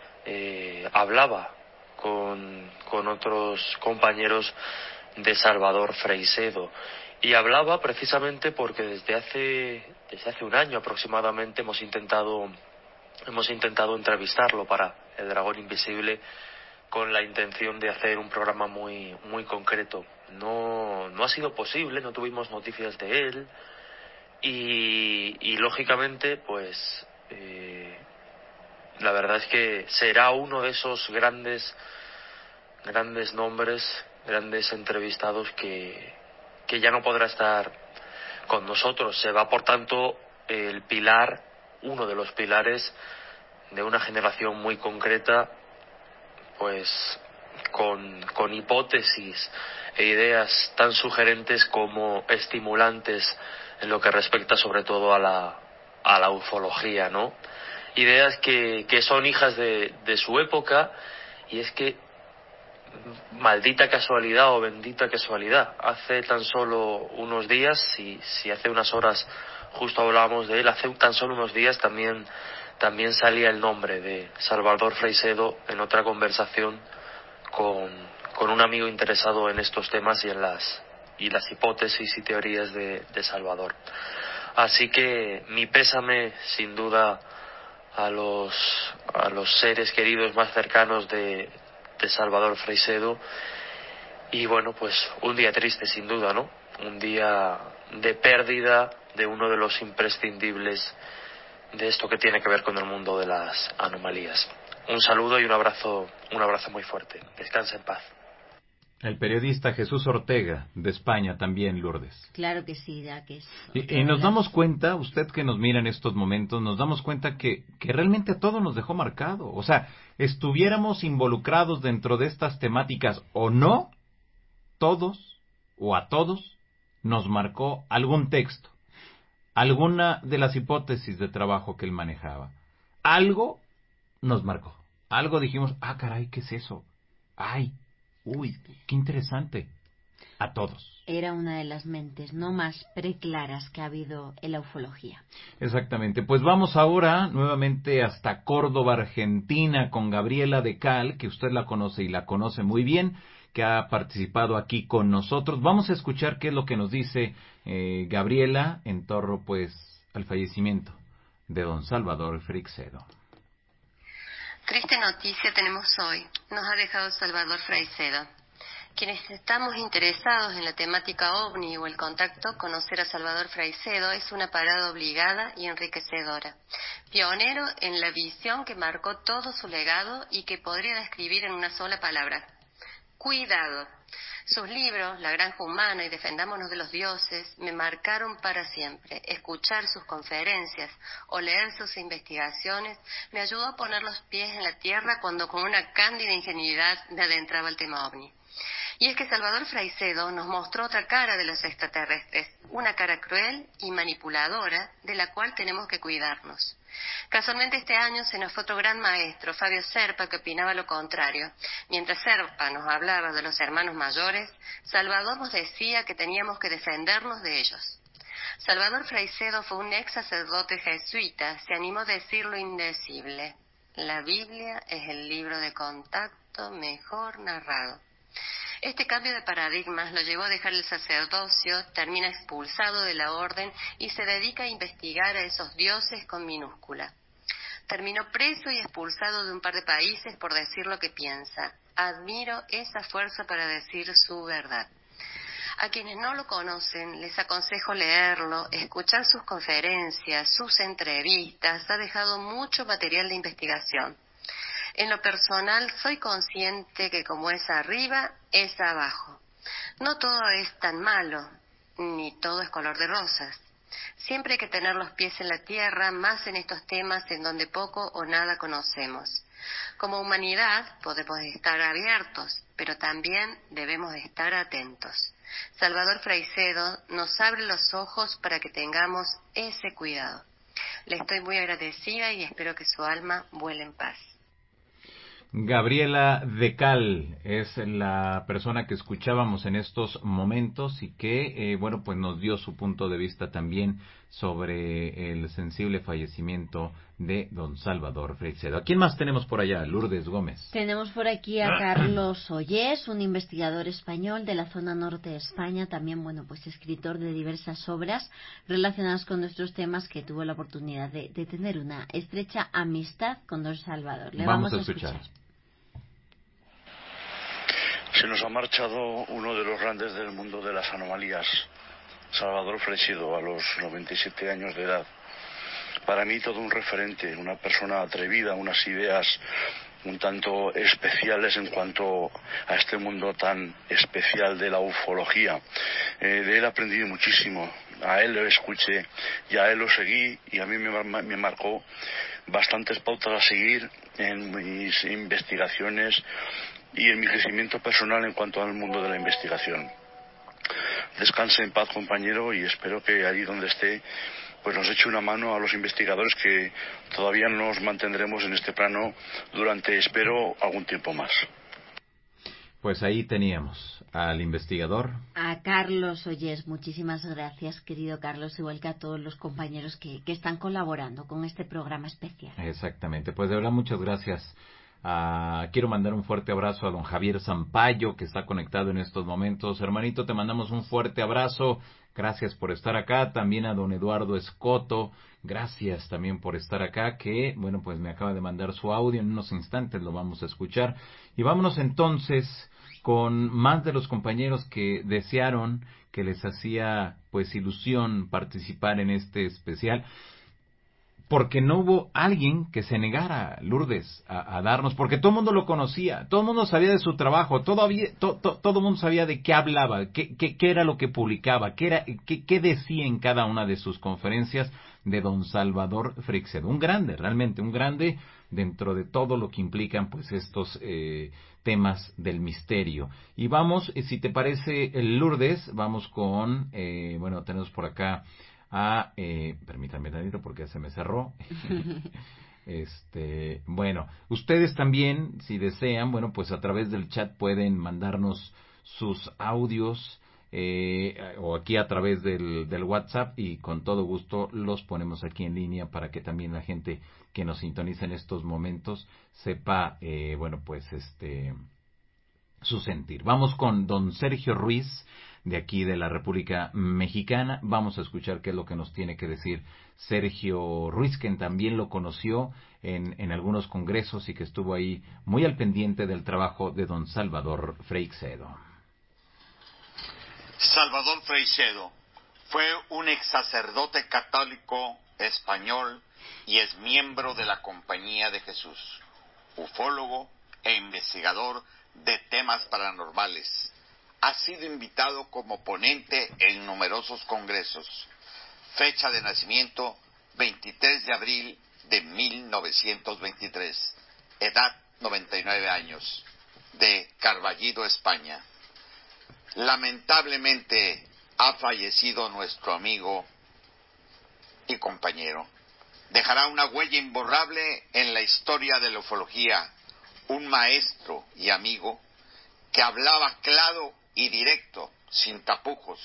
eh, hablaba con, con otros compañeros de Salvador Freixedo, y hablaba precisamente porque desde hace desde hace un año aproximadamente hemos intentado hemos intentado entrevistarlo para El Dragón Invisible, con la intención de hacer un programa muy muy concreto. No no ha sido posible, no tuvimos noticias de él, y, y lógicamente pues eh, la verdad es que será uno de esos grandes grandes nombres, grandes entrevistados que, que ya no podrá estar con nosotros. Se va, por tanto, el pilar, uno de los pilares de una generación muy concreta, pues con, con hipótesis e ideas tan sugerentes como estimulantes en lo que respecta sobre todo a la, a la ufología, ¿no? Ideas que, que son hijas de, de su época, y es que maldita casualidad o bendita casualidad, hace tan solo unos días, si, si hace unas horas justo hablábamos de él, hace tan solo unos días también, también salía el nombre de Salvador Freixedo en otra conversación con, con un amigo interesado en estos temas y en las, y las hipótesis y teorías de, de Salvador. Así que mi pésame, sin duda, a los, a los seres queridos más cercanos de de Salvador Freixedo, y bueno, pues un día triste sin duda, ¿no? Un día de pérdida de uno de los imprescindibles de esto que tiene que ver con el mundo de las anomalías. Un saludo y un abrazo, un abrazo muy fuerte. Descansa en paz. El periodista Jesús Ortega, de España también, Lourdes. Claro que sí, ya que es. Y, y nos damos cuenta, usted que nos mira en estos momentos, nos damos cuenta que, que realmente a todos nos dejó marcado. O sea, estuviéramos involucrados dentro de estas temáticas o no, todos o a todos nos marcó algún texto, alguna de las hipótesis de trabajo que él manejaba. Algo nos marcó. Algo dijimos, ah, caray, ¿qué es eso? Ay, uy, qué interesante. A todos. Era una de las mentes no más preclaras que ha habido en la ufología. Exactamente. Pues vamos ahora nuevamente hasta Córdoba, Argentina, con Gabriela de Cal, que usted la conoce y la conoce muy bien, que ha participado aquí con nosotros. Vamos a escuchar qué es lo que nos dice eh, Gabriela en torno, pues, al fallecimiento de don Salvador Freixedo. Triste noticia tenemos hoy. Nos ha dejado Salvador Freixedo. Quienes estamos interesados en la temática ovni o el contacto, conocer a Salvador Freixedo es una parada obligada y enriquecedora. Pionero en la visión que marcó todo su legado y que podría describir en una sola palabra: cuidado. Sus libros, La Granja Humana y Defendámonos de los Dioses, me marcaron para siempre. Escuchar sus conferencias o leer sus investigaciones me ayudó a poner los pies en la tierra cuando con una cándida ingenuidad me adentraba el tema ovni. Y es que Salvador Freixedo nos mostró otra cara de los extraterrestres, una cara cruel y manipuladora de la cual tenemos que cuidarnos. Casualmente este año se nos fue otro gran maestro, Fabio Serpa, que opinaba lo contrario. Mientras Serpa nos hablaba de los hermanos mayores, Salvador nos decía que teníamos que defendernos de ellos. Salvador Freixedo fue un ex sacerdote jesuita, se animó a decir lo indecible: la Biblia es el libro de contacto mejor narrado. Este cambio de paradigmas lo llevó a dejar el sacerdocio, termina expulsado de la orden y se dedica a investigar a esos dioses con minúscula. Terminó preso y expulsado de un par de países por decir lo que piensa. Admiro esa fuerza para decir su verdad. A quienes no lo conocen, les aconsejo leerlo, escuchar sus conferencias, sus entrevistas. Ha dejado mucho material de investigación. En lo personal, soy consciente que como es arriba, es abajo. No todo es tan malo, ni todo es color de rosas. Siempre hay que tener los pies en la tierra, más en estos temas en donde poco o nada conocemos. Como humanidad podemos estar abiertos, pero también debemos estar atentos. Salvador Freixedo nos abre los ojos para que tengamos ese cuidado. Le estoy muy agradecida y espero que su alma vuele en paz. Gabriela Decal es la persona que escuchábamos en estos momentos y que, eh, bueno, pues nos dio su punto de vista también sobre el sensible fallecimiento de don Salvador Freixedo. ¿A quién más tenemos por allá? Lourdes Gómez. Tenemos por aquí a Carlos Ollés, un investigador español de la zona norte de España, también, bueno, pues escritor de diversas obras relacionadas con nuestros temas, que tuvo la oportunidad de, de tener una estrecha amistad con don Salvador. Le vamos, vamos a escuchar. escuchar. Se nos ha marchado uno de los grandes del mundo de las anomalías, Salvador Freixedo, a los noventa y siete años de edad. Para mí todo un referente, una persona atrevida, unas ideas un tanto especiales en cuanto a este mundo tan especial de la ufología. Eh, de él aprendí muchísimo, a él lo escuché y a él lo seguí, y a mí me, me marcó bastantes pautas a seguir en mis investigaciones y en mi crecimiento personal en cuanto al mundo de la investigación. Descanse en paz, compañero, y espero que allí donde esté pues nos eche una mano a los investigadores que todavía nos mantendremos en este plano durante, espero, algún tiempo más. Pues ahí teníamos al investigador. A Carlos Ollés. Muchísimas gracias, querido Carlos, igual que a todos los compañeros que, que están colaborando con este programa especial. Exactamente. Pues de verdad, muchas gracias. Uh, quiero mandar un fuerte abrazo a don Javier Zampayo, que está conectado en estos momentos. Hermanito, te mandamos un fuerte abrazo. Gracias por estar acá. También a don Eduardo Escoto. Gracias también por estar acá, que, bueno, pues me acaba de mandar su audio. En unos instantes lo vamos a escuchar. Y vámonos entonces con más de los compañeros que desearon, que les hacía pues ilusión participar en este especial. Porque no hubo alguien que se negara, Lourdes, a, a darnos, porque todo el mundo lo conocía, todo el mundo sabía de su trabajo, todo había, to, to, todo el mundo sabía de qué hablaba, qué, qué, qué era lo que publicaba, qué, era, qué, qué decía en cada una de sus conferencias de don Salvador Freixedo. Un grande, realmente, un grande dentro de todo lo que implican pues estos eh, temas del misterio. Y vamos, si te parece, Lourdes, vamos con, eh, bueno, tenemos por acá a, eh, permítanme tantito porque ya se me cerró. Este, bueno, ustedes también, si desean, bueno, pues a través del chat pueden mandarnos sus audios eh, o aquí a través del, del WhatsApp, y con todo gusto los ponemos aquí en línea para que también la gente que nos sintoniza en estos momentos sepa, eh, bueno, pues este su sentir. Vamos con don Sergio Ruiz, de aquí de la República Mexicana. Vamos a escuchar qué es lo que nos tiene que decir Sergio Ruiz, quien también lo conoció en, en algunos congresos y que estuvo ahí muy al pendiente del trabajo de don Salvador Freixedo. Salvador Freixedo fue un ex sacerdote católico español y es miembro de la Compañía de Jesús, ufólogo e investigador de temas paranormales. Ha sido invitado como ponente en numerosos congresos. Fecha de nacimiento veintitrés de abril de mil novecientos veintitrés. Edad noventa y nueve años. De Carballido, España. Lamentablemente ha fallecido nuestro amigo y compañero. Dejará una huella imborrable en la historia de la ufología. Un maestro y amigo que hablaba claro y directo, sin tapujos,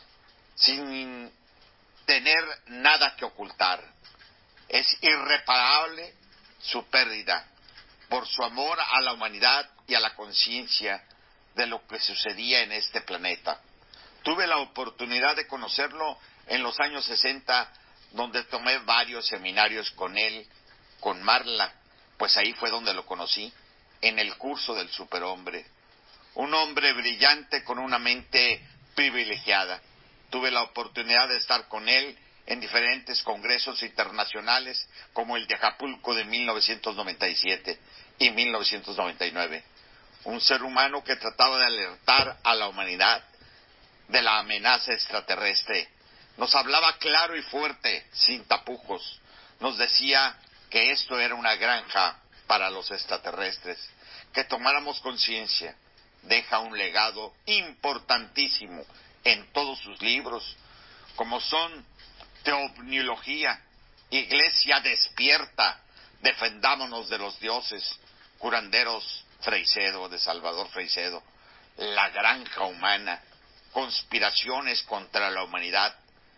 sin tener nada que ocultar. Es irreparable su pérdida por su amor a la humanidad y a la conciencia de lo que sucedía en este planeta. Tuve la oportunidad de conocerlo en los años sesenta, donde tomé varios seminarios con él, con Marla, pues ahí fue donde lo conocí, en el curso del superhombre. Un hombre brillante con una mente privilegiada. Tuve la oportunidad de estar con él en diferentes congresos internacionales, como el de Acapulco de mil novecientos noventa y siete y mil novecientos noventa y nueve. Un ser humano que trataba de alertar a la humanidad de la amenaza extraterrestre. Nos hablaba claro y fuerte, sin tapujos. Nos decía que esto era una granja para los extraterrestres, que tomáramos conciencia. Deja un legado importantísimo en todos sus libros, como son Teovniología, Iglesia despierta, Defendámonos de los dioses, Curanderos Freixedo, de Salvador Freixedo, La granja humana, Conspiraciones contra la humanidad,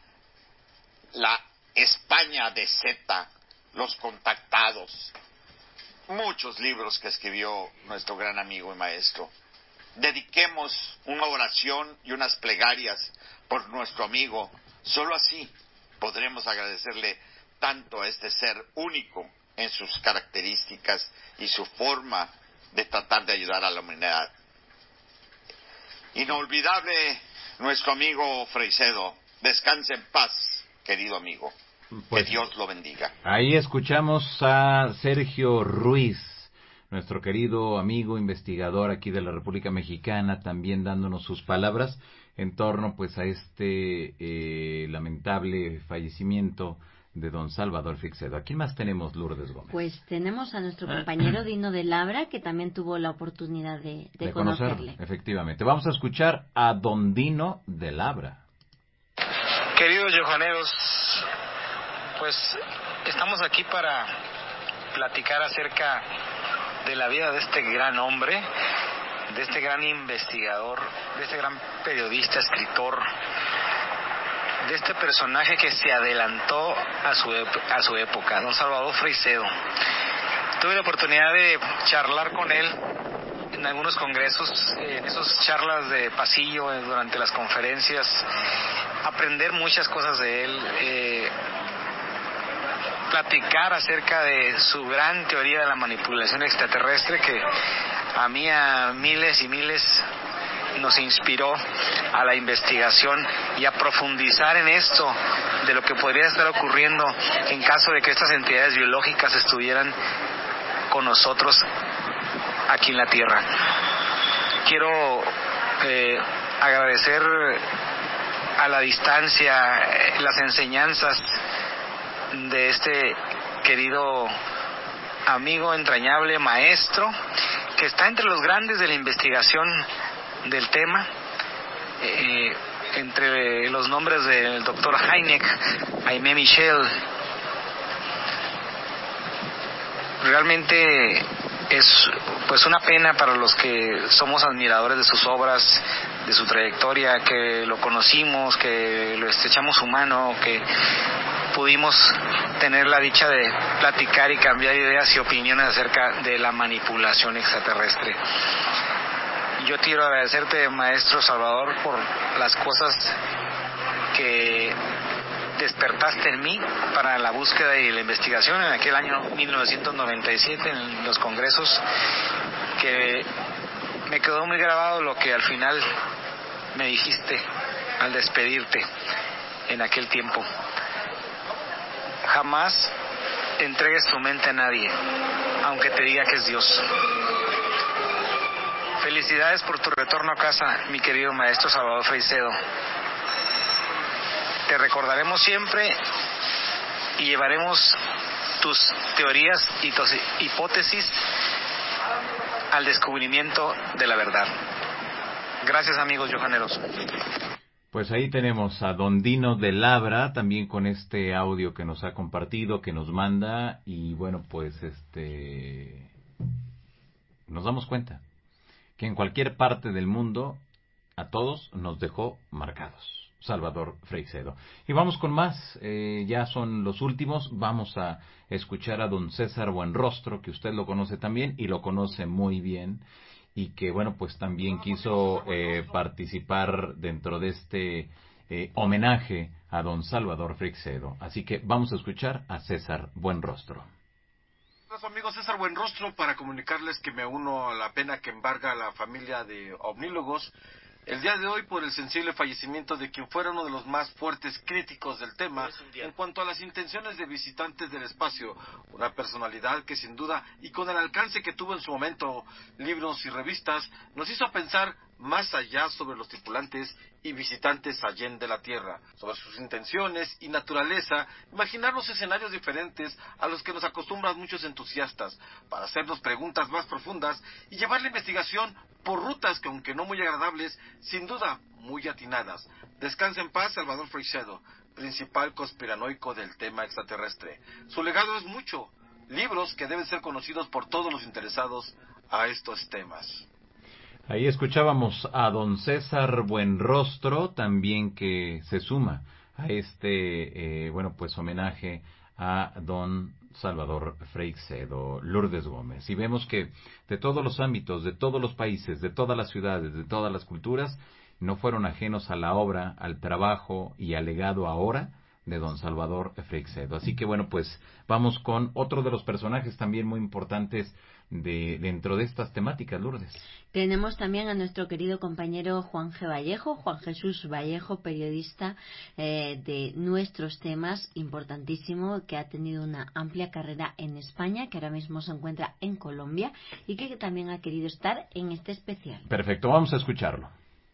La España de Z, Los contactados, muchos libros que escribió nuestro gran amigo y maestro. Dediquemos una oración y unas plegarias por nuestro amigo. Solo así podremos agradecerle tanto a este ser único en sus características y su forma de tratar de ayudar a la humanidad. Inolvidable nuestro amigo Freixedo. Descanse en paz, querido amigo. Pues, que Dios lo bendiga. Ahí escuchamos a Sergio Ruiz, nuestro querido amigo investigador aquí de la República Mexicana, también dándonos sus palabras en torno pues a este eh, lamentable fallecimiento de don Salvador Freixedo. ¿A quién más tenemos, Lourdes Gómez? Pues tenemos a nuestro compañero Dino de Labra, que también tuvo la oportunidad de, de, de conocerle. conocerle. Efectivamente. Vamos a escuchar a don Dino de Labra. Queridos yohaneros, pues estamos aquí para platicar acerca de la vida de este gran hombre, de este gran investigador, de este gran periodista, escritor, de este personaje que se adelantó a su, a su época, don Salvador Freixedo. Tuve la oportunidad de charlar con él en algunos congresos, en esas charlas de pasillo, durante las conferencias, aprender muchas cosas de él, eh, platicar acerca de su gran teoría de la manipulación extraterrestre, que a mí, a miles y miles, nos inspiró a la investigación y a profundizar en esto de lo que podría estar ocurriendo en caso de que estas entidades biológicas estuvieran con nosotros aquí en la Tierra. Quiero eh, agradecer a la distancia eh, las enseñanzas de este querido amigo entrañable, maestro, que está entre los grandes de la investigación del tema, eh, entre los nombres del doctor Hynek, Aimé Michel. Realmente es pues una pena para los que somos admiradores de sus obras, de su trayectoria, que lo conocimos, que lo estrechamos su mano, que pudimos tener la dicha de platicar y cambiar ideas y opiniones acerca de la manipulación extraterrestre. yo quiero agradecerte, maestro Salvador, por las cosas que despertaste en mí para la búsqueda y la investigación en aquel año mil novecientos noventa y siete en los congresos, que me quedó muy grabado lo que al final me dijiste al despedirte en aquel tiempo. Jamás entregues tu mente a nadie, aunque te diga que es Dios. Felicidades por tu retorno a casa, mi querido maestro Salvador Freixedo. Te recordaremos siempre y llevaremos tus teorías y tus hipótesis al descubrimiento de la verdad. Gracias, amigos yohaneros. Pues ahí tenemos a Don Dino de Labra, también con este audio que nos ha compartido, que nos manda, y bueno, pues este nos damos cuenta que en cualquier parte del mundo a todos nos dejó marcados Salvador Freixedo. Y vamos con más, eh, ya son los últimos, vamos a escuchar a don César Buenrostro, que usted lo conoce también y lo conoce muy bien, y que bueno, pues también quiso eh, participar dentro de este eh, homenaje a don Salvador Freixedo. Así que vamos a escuchar a César Buenrostro. Hola, su amigo César Buenrostro, para comunicarles que me uno a la pena que embarga a la familia de omnílogos el día de hoy por el sensible fallecimiento de quien fuera uno de los más fuertes críticos del tema en cuanto a las intenciones de visitantes del espacio, una personalidad que sin duda y con el alcance que tuvo en su momento libros y revistas nos hizo pensar más allá sobre los tripulantes y visitantes allende la Tierra, sobre sus intenciones y naturaleza, imaginarnos escenarios diferentes a los que nos acostumbran muchos entusiastas, para hacernos preguntas más profundas y llevar la investigación por rutas que, aunque no muy agradables, sin duda muy atinadas. Descansa en paz Salvador Freixedo, principal conspiranoico del tema extraterrestre. Su legado es mucho, libros que deben ser conocidos por todos los interesados a estos temas. Ahí escuchábamos a don César Buenrostro, también que se suma a este, eh, bueno, pues homenaje a don Salvador Freixedo, Lourdes Gómez. Y vemos que de todos los ámbitos, de todos los países, de todas las ciudades, de todas las culturas, no fueron ajenos a la obra, al trabajo y al legado ahora de don Salvador Freixedo. Así que bueno, pues vamos con otro de los personajes también muy importantes de dentro de estas temáticas, Lourdes. Tenemos también a nuestro querido compañero Juan G. Vallejo, Juan Jesús Vallejo, periodista eh, de nuestros temas, importantísimo, que ha tenido una amplia carrera en España, que ahora mismo se encuentra en Colombia y que también ha querido estar en este especial. Perfecto, vamos a escucharlo.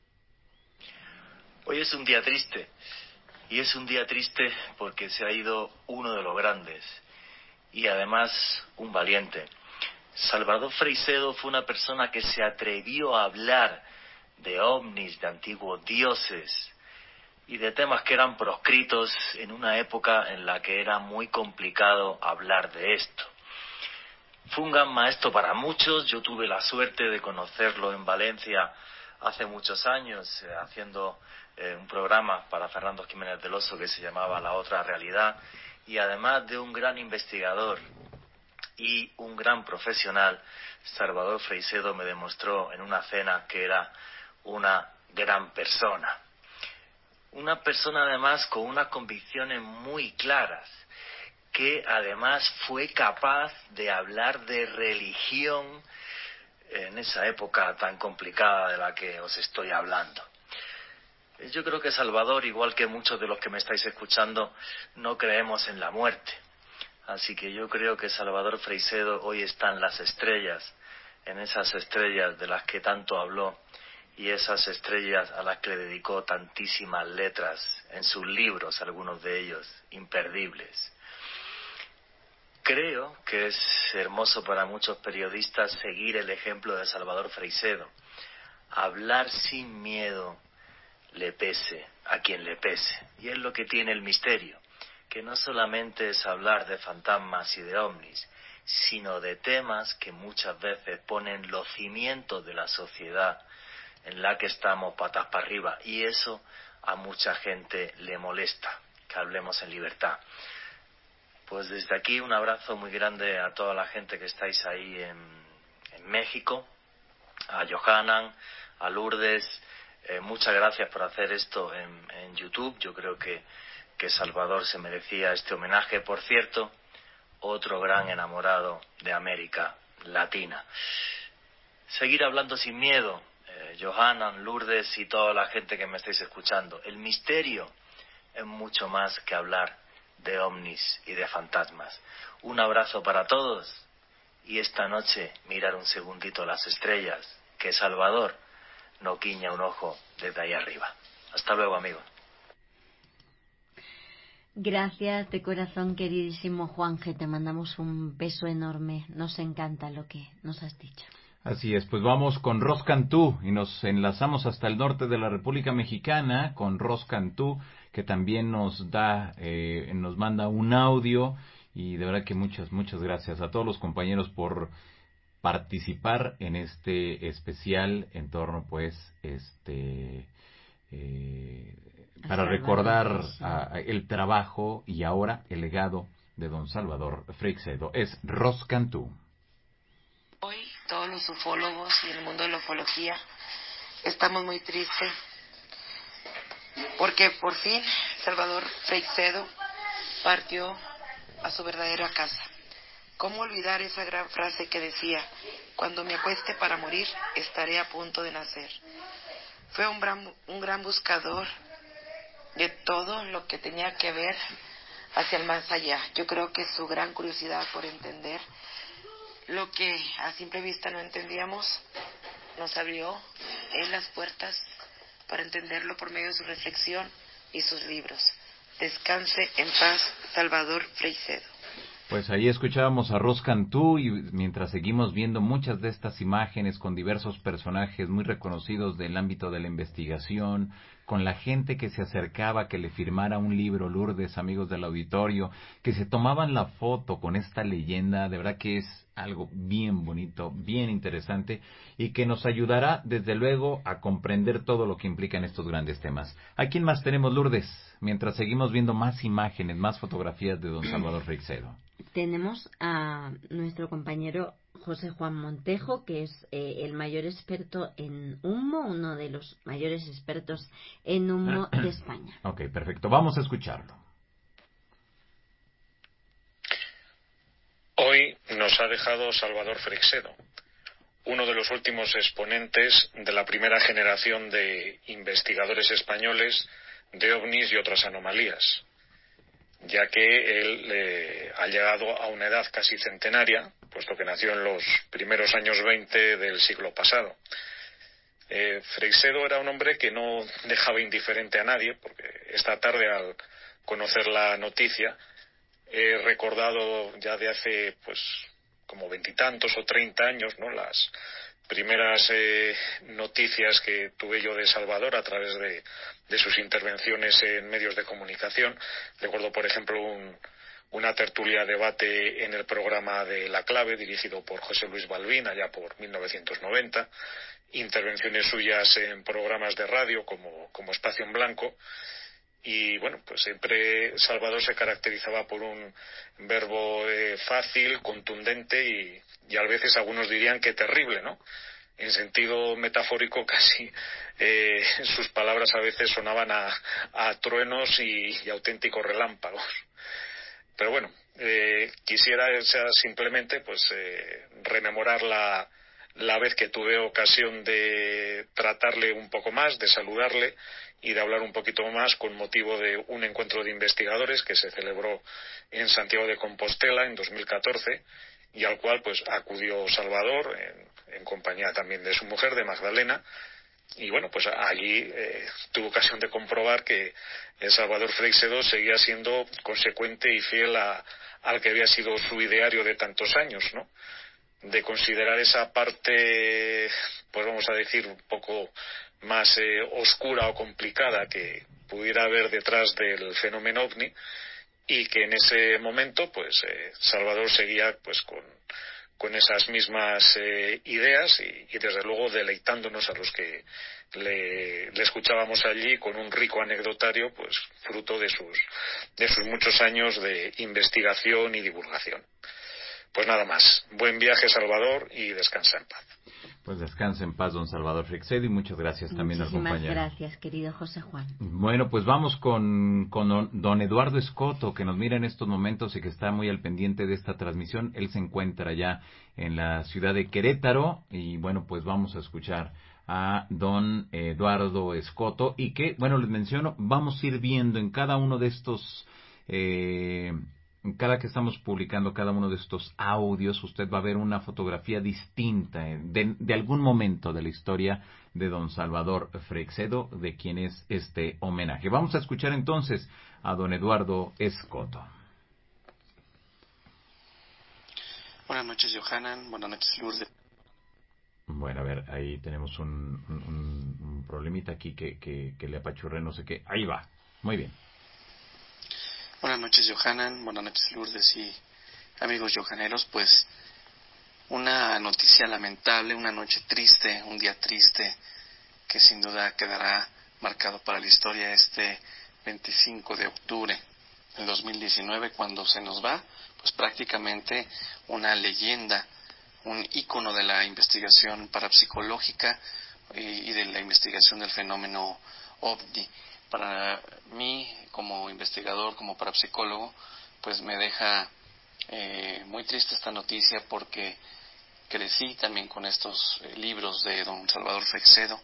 Hoy es un día triste, y es un día triste porque se ha ido uno de los grandes, y además un valiente. Salvador Freixedo fue una persona que se atrevió a hablar de ovnis, de antiguos dioses y de temas que eran proscritos en una época en la que era muy complicado hablar de esto. Fue un gran maestro para muchos. Yo tuve la suerte de conocerlo en Valencia hace muchos años, eh, haciendo eh, un programa para Fernando Jiménez del Oso que se llamaba La Otra Realidad, y además de un gran investigador y un gran profesional, Salvador Freixedo me demostró en una cena que era una gran persona. Una persona además con unas convicciones muy claras, que además fue capaz de hablar de religión en esa época tan complicada de la que os estoy hablando. Yo creo que Salvador, igual que muchos de los que me estáis escuchando, no creemos en la muerte. Así que yo creo que Salvador Freixedo hoy está en las estrellas, en esas estrellas de las que tanto habló y esas estrellas a las que le dedicó tantísimas letras en sus libros, algunos de ellos imperdibles. Creo que es hermoso para muchos periodistas seguir el ejemplo de Salvador Freixedo. Hablar sin miedo, le pese a quien le pese. Y es lo que tiene el misterio, que no solamente es hablar de fantasmas y de ovnis, sino de temas que muchas veces ponen los cimientos de la sociedad en la que estamos patas para arriba. Y eso a mucha gente le molesta, que hablemos en libertad. Pues desde aquí un abrazo muy grande a toda la gente que estáis ahí en, en México, a Johanan, a Lourdes. Eh, muchas gracias por hacer esto en, en YouTube. Yo creo que, que Salvador se merecía este homenaje. Por cierto, otro gran enamorado de América Latina. Seguir hablando sin miedo, eh, Johanan, Lourdes y toda la gente que me estáis escuchando. El misterio es mucho más que hablar de ovnis y de fantasmas. Un abrazo para todos y esta noche mirar un segundito las estrellas, que Salvador no guiña un ojo desde ahí arriba. Hasta luego, amigos. Gracias de corazón, queridísimo Juanje. Te mandamos un beso enorme. Nos encanta lo que nos has dicho. Así es, pues vamos con Ros Cantú y nos enlazamos hasta el norte de la República Mexicana con Ros Cantú, que también nos da, eh, nos manda un audio, y de verdad que muchas, muchas gracias a todos los compañeros por participar en este especial en torno, pues, este, eh, para recordar a, a el trabajo y ahora el legado de don Salvador Freixedo. Es Ros Cantú. Hoy todos los ufólogos y el mundo de la ufología estamos muy tristes porque por fin Salvador Freixedo partió a su verdadera casa. ¿Cómo olvidar esa gran frase que decía: cuando me acueste para morir, estaré a punto de nacer? Fue un gran, un gran buscador de todo lo que tenía que ver hacia el más allá. Yo creo que su gran curiosidad por entender lo que a simple vista no entendíamos nos abrió en las puertas para entenderlo por medio de su reflexión y sus libros. Descanse en paz, Salvador Freixedo. Pues ahí escuchábamos a Ros Cantú y mientras seguimos viendo muchas de estas imágenes con diversos personajes muy reconocidos del ámbito de la investigación, con la gente que se acercaba que le firmara un libro, Lourdes, amigos del auditorio, que se tomaban la foto con esta leyenda, de verdad que es algo bien bonito, bien interesante y que nos ayudará desde luego a comprender todo lo que implican estos grandes temas. ¿A quién más tenemos, Lourdes? Mientras seguimos viendo más imágenes, más fotografías de don Salvador Freixedo. Tenemos a nuestro compañero José Juan Montejo, que es eh, el mayor experto en humo, uno de los mayores expertos en humo de España. Ok, perfecto. Vamos a escucharlo. Hoy nos ha dejado Salvador Freixedo, uno de los últimos exponentes de la primera generación de investigadores españoles de ovnis y otras anomalías, ya que él eh, ha llegado a una edad casi centenaria, puesto que nació en los primeros años veinte del siglo pasado. Eh, Freixedo era un hombre que no dejaba indiferente a nadie, porque esta tarde, al conocer la noticia, he recordado ya de hace pues como veintitantos o treinta años, ¿no?, las primeras eh, noticias que tuve yo de Salvador a través de, de sus intervenciones en medios de comunicación. Recuerdo, por ejemplo, un, una tertulia debate en el programa de La Clave, dirigido por José Luis Balbín, allá por mil novecientos noventa, intervenciones suyas en programas de radio como, como Espacio en Blanco. Y bueno, pues siempre Salvador se caracterizaba por un verbo eh, fácil, contundente y, y a veces algunos dirían que terrible, ¿no? En sentido metafórico casi eh, sus palabras a veces sonaban a, a truenos y, y auténticos relámpagos. Pero bueno, eh, quisiera o sea, simplemente pues eh, rememorar la, la vez que tuve ocasión de tratarle un poco más, de saludarle y de hablar un poquito más con motivo de un encuentro de investigadores que se celebró en Santiago de Compostela en dos mil catorce y al cual pues acudió Salvador en, en compañía también de su mujer, de Magdalena, y bueno, pues allí eh, tuve ocasión de comprobar que el Salvador Freixedo seguía siendo consecuente y fiel a, al que había sido su ideario de tantos años, ¿no?, de considerar esa parte, pues vamos a decir, un poco más eh, oscura o complicada que pudiera haber detrás del fenómeno ovni, y que en ese momento pues eh, Salvador seguía pues con, con esas mismas eh, ideas y, y desde luego deleitándonos a los que le, le escuchábamos allí con un rico anecdotario pues fruto de sus, de sus muchos años de investigación y divulgación. Pues nada más. Buen viaje, Salvador, y descansa en paz. Pues descanse en paz, don Salvador Freixedo, y muchas gracias también al compañero. Muchísimas gracias, querido José Juan. Bueno, pues vamos con, con don Eduardo Escoto, que nos mira en estos momentos y que está muy al pendiente de esta transmisión. Él se encuentra ya en la ciudad de Querétaro, y bueno, pues vamos a escuchar a don Eduardo Escoto, y que, bueno, les menciono, vamos a ir viendo en cada uno de estos... Eh, cada que estamos publicando cada uno de estos audios, usted va a ver una fotografía distinta de, de algún momento de la historia de don Salvador Freixedo, de quien es este homenaje. Vamos a escuchar entonces a don Eduardo Escoto. Buenas noches, Johanan. Buenas noches, Lourdes. Bueno, a ver, ahí tenemos un, un, un problemita aquí que, que, que le apachurré, no sé qué. Ahí va. Muy bien. Buenas noches, Johanan. Buenas noches, Lourdes y amigos johaneros. Pues una noticia lamentable, una noche triste, un día triste que sin duda quedará marcado para la historia este veinticinco de octubre del dos mil diecinueve, cuando se nos va pues prácticamente una leyenda, un ícono de la investigación parapsicológica y, y de la investigación del fenómeno ovni. Para mí, como investigador, como parapsicólogo, pues me deja eh, muy triste esta noticia, porque crecí también con estos eh, libros de don Salvador Freixedo,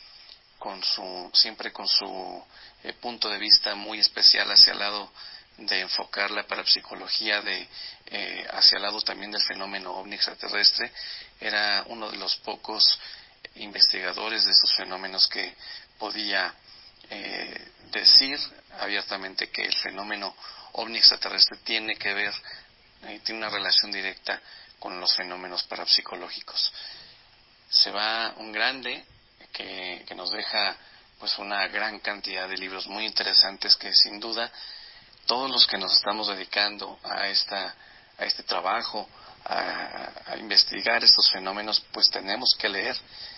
con su, siempre con su eh, punto de vista muy especial hacia el lado de enfocar la parapsicología, de, eh, hacia el lado también del fenómeno ovni extraterrestre. Era uno de los pocos investigadores de estos fenómenos que podía Eh, decir abiertamente que el fenómeno ovni extraterrestre tiene que ver, eh, tiene una relación directa con los fenómenos parapsicológicos. Se va un grande que, que nos deja pues una gran cantidad de libros muy interesantes que sin duda todos los que nos estamos dedicando a esta a este trabajo, a, a investigar estos fenómenos, pues tenemos que leer.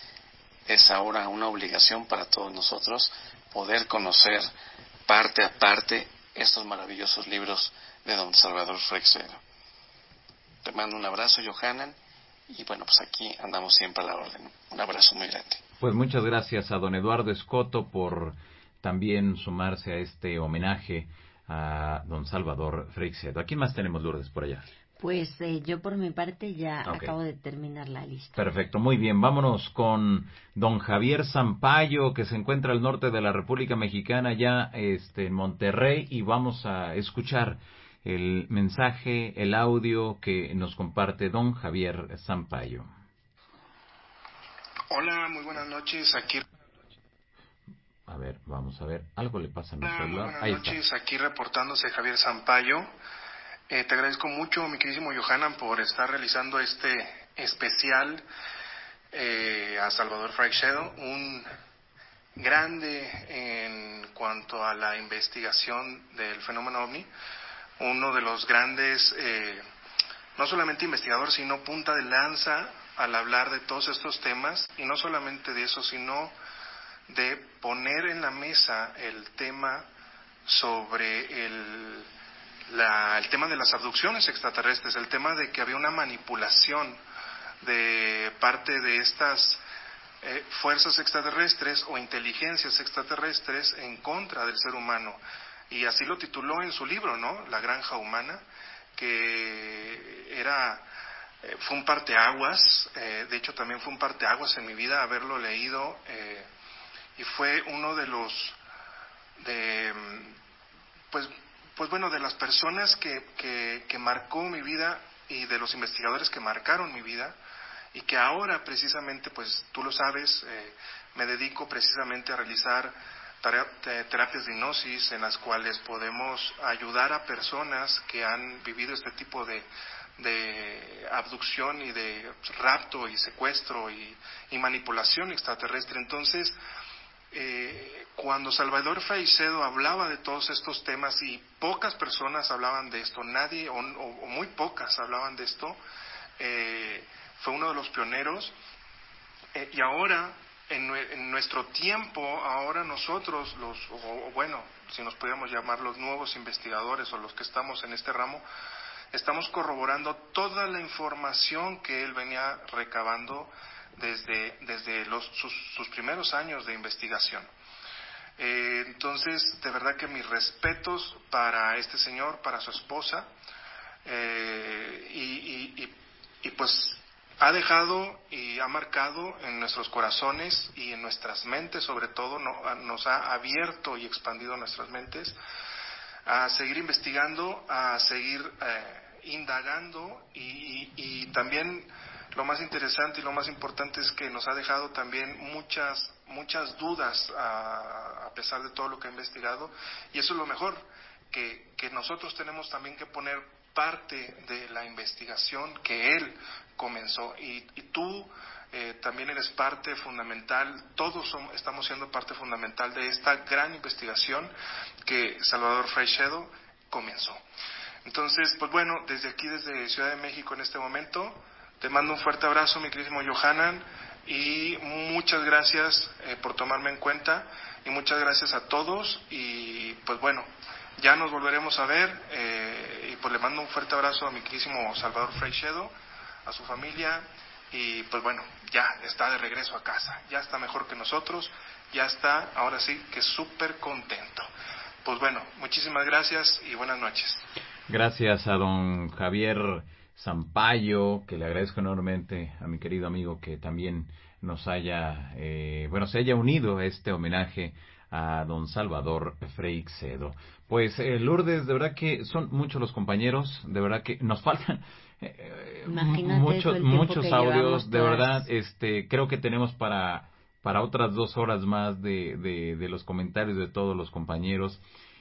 Es ahora una obligación para todos nosotros poder conocer parte a parte estos maravillosos libros de don Salvador Freixedo. Te mando un abrazo, Johanan, y bueno, pues aquí andamos siempre a la orden. Un abrazo muy grande. Pues muchas gracias a don Eduardo Escoto por también sumarse a este homenaje a don Salvador Freixedo. ¿A quién más tenemos, Lourdes, por allá? Pues eh, yo por mi parte ya okay. acabo de terminar la lista. Perfecto, muy bien. Vámonos con don Javier Sampaio, que se encuentra al norte de la República Mexicana, ya este, en Monterrey, y vamos a escuchar el mensaje, el audio que nos comparte don Javier Sampaio. Hola, muy buenas noches. Aquí. A ver, vamos a ver. Algo le pasa a mi Hola, celular. muy buenas Ahí noches. está. Aquí reportándose Javier Sampaio. Eh, te agradezco mucho, mi queridísimo Johanan, por estar realizando este especial eh, a Salvador Freixedo, un grande en cuanto a la investigación del fenómeno ovni, uno de los grandes, eh, no solamente investigador, sino punta de lanza al hablar de todos estos temas, y no solamente de eso, sino de poner en la mesa el tema sobre el La, el tema de las abducciones extraterrestres, el tema de que había una manipulación de parte de estas eh, fuerzas extraterrestres o inteligencias extraterrestres en contra del ser humano, y así lo tituló en su libro, ¿no? La Granja Humana, que era eh, fue un parteaguas, eh, de hecho también fue un parteaguas en mi vida haberlo leído, eh, y fue uno de los de pues Pues bueno, de las personas que, que, que marcó mi vida, y de los investigadores que marcaron mi vida, y que ahora precisamente, pues tú lo sabes, eh, me dedico precisamente a realizar tarea, terapias de hipnosis, en las cuales podemos ayudar a personas que han vivido este tipo de, de abducción y de rapto y secuestro y, y manipulación extraterrestre. Entonces, Eh, cuando Salvador Freixedo hablaba de todos estos temas, y pocas personas hablaban de esto, nadie o, o, o muy pocas hablaban de esto, eh, fue uno de los pioneros, eh, y ahora en, en nuestro tiempo, ahora nosotros los, o, o bueno, si nos pudiéramos llamar los nuevos investigadores o los que estamos en este ramo, estamos corroborando toda la información que él venía recabando desde, desde los, sus, sus primeros años de investigación. Eh, entonces, de verdad que mis respetos para este señor, para su esposa, eh, y, y, y, y pues ha dejado y ha marcado en nuestros corazones y en nuestras mentes, sobre todo, no, nos ha abierto y expandido nuestras mentes a seguir investigando, a seguir eh, indagando y, y, y también lo más interesante y lo más importante es que nos ha dejado también muchas muchas dudas a, a pesar de todo lo que ha investigado, y eso es lo mejor, que, que nosotros tenemos también que poner parte de la investigación que él comenzó, y, y tú eh, también eres parte fundamental, todos somos, estamos siendo parte fundamental de esta gran investigación que Salvador Freixedo comenzó. Entonces, pues bueno, desde aquí, desde Ciudad de México en este momento, te mando un fuerte abrazo, mi queridísimo Johanan, y muchas gracias eh, por tomarme en cuenta, y muchas gracias a todos, y pues bueno, ya nos volveremos a ver, eh, y pues le mando un fuerte abrazo a mi queridísimo Salvador Freixedo, a su familia, y pues bueno, ya está de regreso a casa, ya está mejor que nosotros, ya está, ahora sí, que súper contento. Pues bueno, muchísimas gracias y buenas noches. Gracias a don Javier Sampaio, que le agradezco enormemente a mi querido amigo que también nos haya, eh, bueno, se haya unido a este homenaje a don Salvador Freixedo. Pues eh, Lourdes, de verdad que son muchos los compañeros, de verdad que nos faltan eh, muchos muchos audios, de verdad, este, creo que tenemos para para otras dos horas más de, de, de los comentarios de todos los compañeros.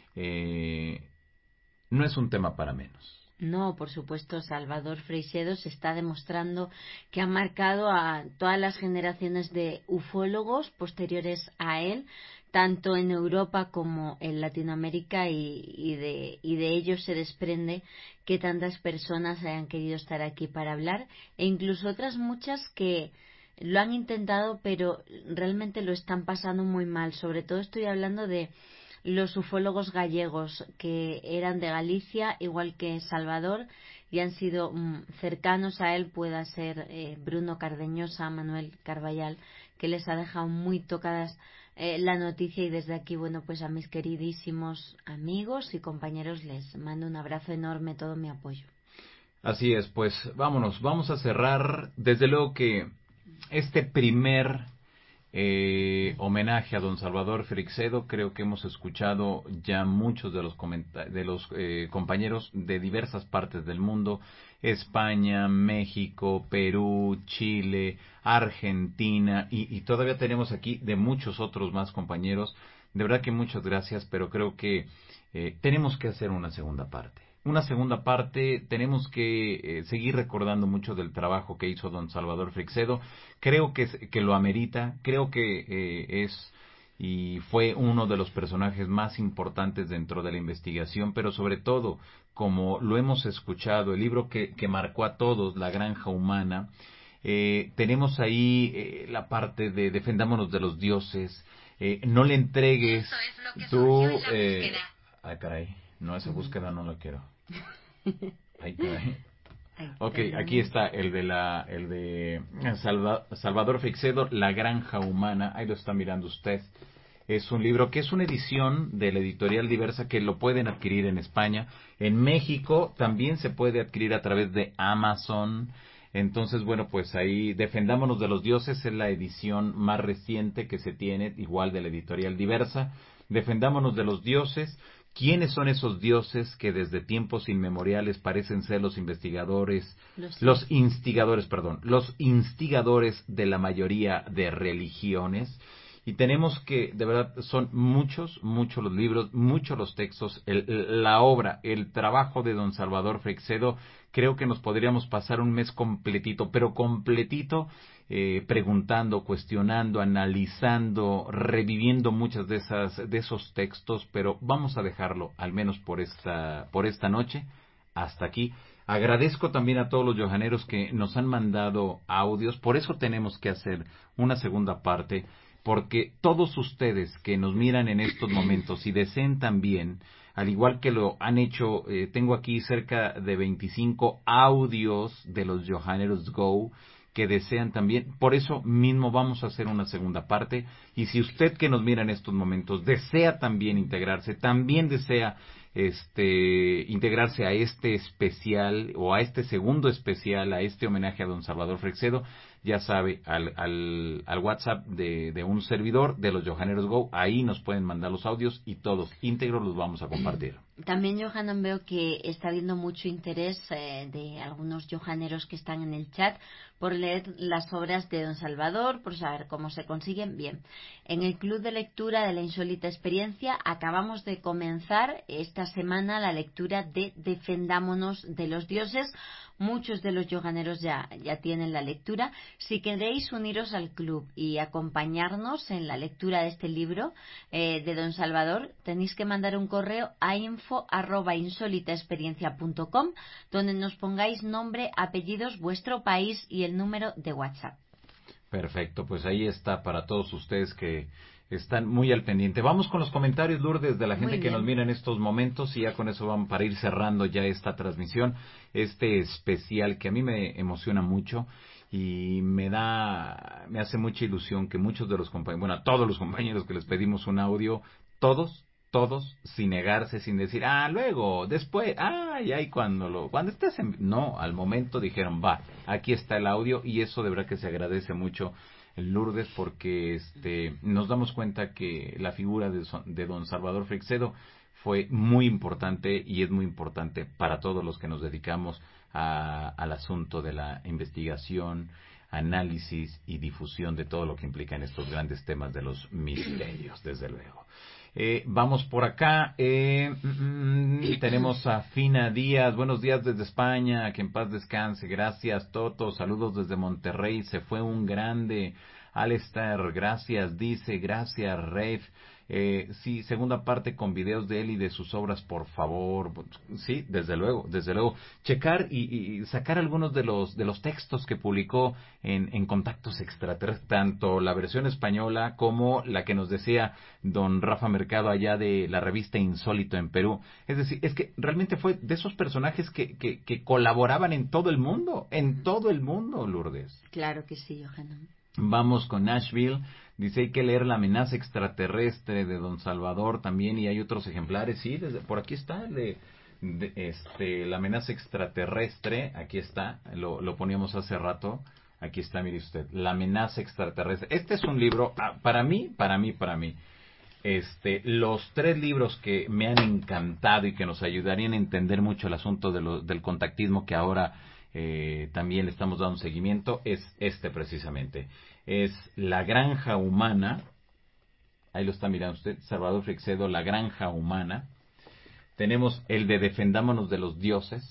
Eh, no es un tema para menos. No, por supuesto, Salvador Freixedo se está demostrando que ha marcado a todas las generaciones de ufólogos posteriores a él, tanto en Europa como en Latinoamérica, y, y, de, y de ello se desprende que tantas personas hayan querido estar aquí para hablar, e incluso otras muchas que lo han intentado pero realmente lo están pasando muy mal. Sobre todo estoy hablando de los ufólogos gallegos que eran de Galicia, igual que Salvador, y han sido mm, cercanos a él, pueda ser eh, Bruno Cardeñosa, Manuel Carballal, que les ha dejado muy tocadas eh, la noticia, y desde aquí, bueno, pues a mis queridísimos amigos y compañeros les mando un abrazo enorme, todo mi apoyo. Así es, pues vámonos, vamos a cerrar, desde luego que este primer Eh, homenaje a don Salvador Freixedo, creo que hemos escuchado ya muchos de los comenta- de los eh, compañeros de diversas partes del mundo, España, México, Perú, Chile, Argentina, y, y todavía tenemos aquí de muchos otros más compañeros. De verdad que muchas gracias, pero creo que eh, tenemos que hacer una segunda parte. Una segunda parte, tenemos que eh, seguir recordando mucho del trabajo que hizo don Salvador Freixedo. Creo que, que lo amerita, creo que eh, es y fue uno de los personajes más importantes dentro de la investigación, pero sobre todo, como lo hemos escuchado, el libro que, que marcó a todos, La Granja Humana, eh, tenemos ahí eh, la parte de defendámonos de los dioses, eh, no le entregues tú... Eh, ay, caray, no, esa búsqueda no la quiero. Ay, caray. Ok, aquí está el de la el de Salva, Salvador Freixedo, La Granja Humana. Ahí lo está mirando usted. Es un libro que es una edición de la editorial Diversa, que lo pueden adquirir en España. En México también se puede adquirir a través de Amazon. Entonces, bueno, pues ahí Defendámonos de los Dioses es la edición más reciente que se tiene, igual de la editorial Diversa. Defendámonos de los Dioses. ¿Quiénes son esos dioses que desde tiempos inmemoriales parecen ser los investigadores, los, los instigadores, perdón, los instigadores de la mayoría de religiones? Y tenemos que, de verdad, son muchos, muchos los libros, muchos los textos, el, la obra, el trabajo de don Salvador Freixedo. Creo que nos podríamos pasar un mes completito, pero completito, eh, preguntando, cuestionando, analizando, reviviendo muchas de esas, de esos textos, pero vamos a dejarlo, al menos por esta, por esta noche, hasta aquí. Agradezco también a todos los yohaneros que nos han mandado audios, por eso tenemos que hacer una segunda parte, porque todos ustedes que nos miran en estos momentos y deseen también, al igual que lo han hecho, eh, tengo aquí cerca de veinticinco audios de los Yohaneros Go, que desean también. Por eso mismo vamos a hacer una segunda parte. Y si usted que nos mira en estos momentos desea también integrarse, también desea este integrarse a este especial o a este segundo especial, a este homenaje a don Salvador Freixedo, ya sabe, al, al, al WhatsApp de, de un servidor de los Johaneros Go, ahí nos pueden mandar los audios y todos íntegros los vamos a compartir. También, Johanan, veo que está habiendo mucho interés eh, de algunos johaneros que están en el chat por leer las obras de don Salvador, por saber cómo se consiguen. Bien, en el Club de Lectura de la Insólita Experiencia acabamos de comenzar esta semana la lectura de Defendámonos de los Dioses. Muchos de los johaneros ya, ya tienen la lectura. Si queréis uniros al club y acompañarnos en la lectura de este libro eh, de don Salvador, tenéis que mandar un correo a info arroba insólitaexperiencia punto com, donde nos pongáis nombre, apellidos, vuestro país y el número de WhatsApp. Perfecto, pues ahí está para todos ustedes que están muy al pendiente. Vamos con los comentarios, Lourdes, de la gente que nos mira en estos momentos, y ya con eso vamos para ir cerrando ya esta transmisión, este especial que a mí me emociona mucho y me da, me hace mucha ilusión que muchos de los compañeros, bueno, a todos los compañeros que les pedimos un audio, todos, todos, sin negarse, sin decir, ah, luego, después, ah, y ahí cuando lo, cuando estés en, no, al momento dijeron, va, aquí está el audio, y eso de verdad que se agradece mucho, Lourdes, porque este nos damos cuenta que la figura de, de don Salvador Freixedo fue muy importante y es muy importante para todos los que nos dedicamos a, al asunto de la investigación, análisis y difusión de todo lo que implica en estos grandes temas de los misterios, desde luego. Eh, vamos por acá, eh, mm, tenemos a Fina Díaz, buenos días desde España, que en paz descanse, gracias Toto, saludos desde Monterrey, se fue un grande, Alistair, gracias, dice, gracias Reif, eh, sí, segunda parte con videos de él y de sus obras, por favor, sí, desde luego, desde luego, checar y, y sacar algunos de los de los textos que publicó en, en Contactos Extraterrestres, tanto la versión española como la que nos decía don Rafa Mercado allá de la revista Insólito en Perú. Es decir, es que realmente fue de esos personajes que, que, que colaboraban en todo el mundo, en todo el mundo, Lourdes. Claro que sí, Johanan. Vamos con Nashville, dice hay que leer La amenaza extraterrestre de don Salvador también, y hay otros ejemplares, sí, desde, por aquí está el de, de este, La amenaza extraterrestre, aquí está, lo, lo poníamos hace rato, aquí está, mire usted, La amenaza extraterrestre. Este es un libro, ah, para mí, para mí, para mí, este, los tres libros que me han encantado y que nos ayudarían a entender mucho el asunto de lo, del contactismo que ahora Eh, también le estamos dando seguimiento, es este precisamente, es La Granja Humana, ahí lo está mirando usted, Salvador Freixedo, La Granja Humana. Tenemos el de Defendámonos de los Dioses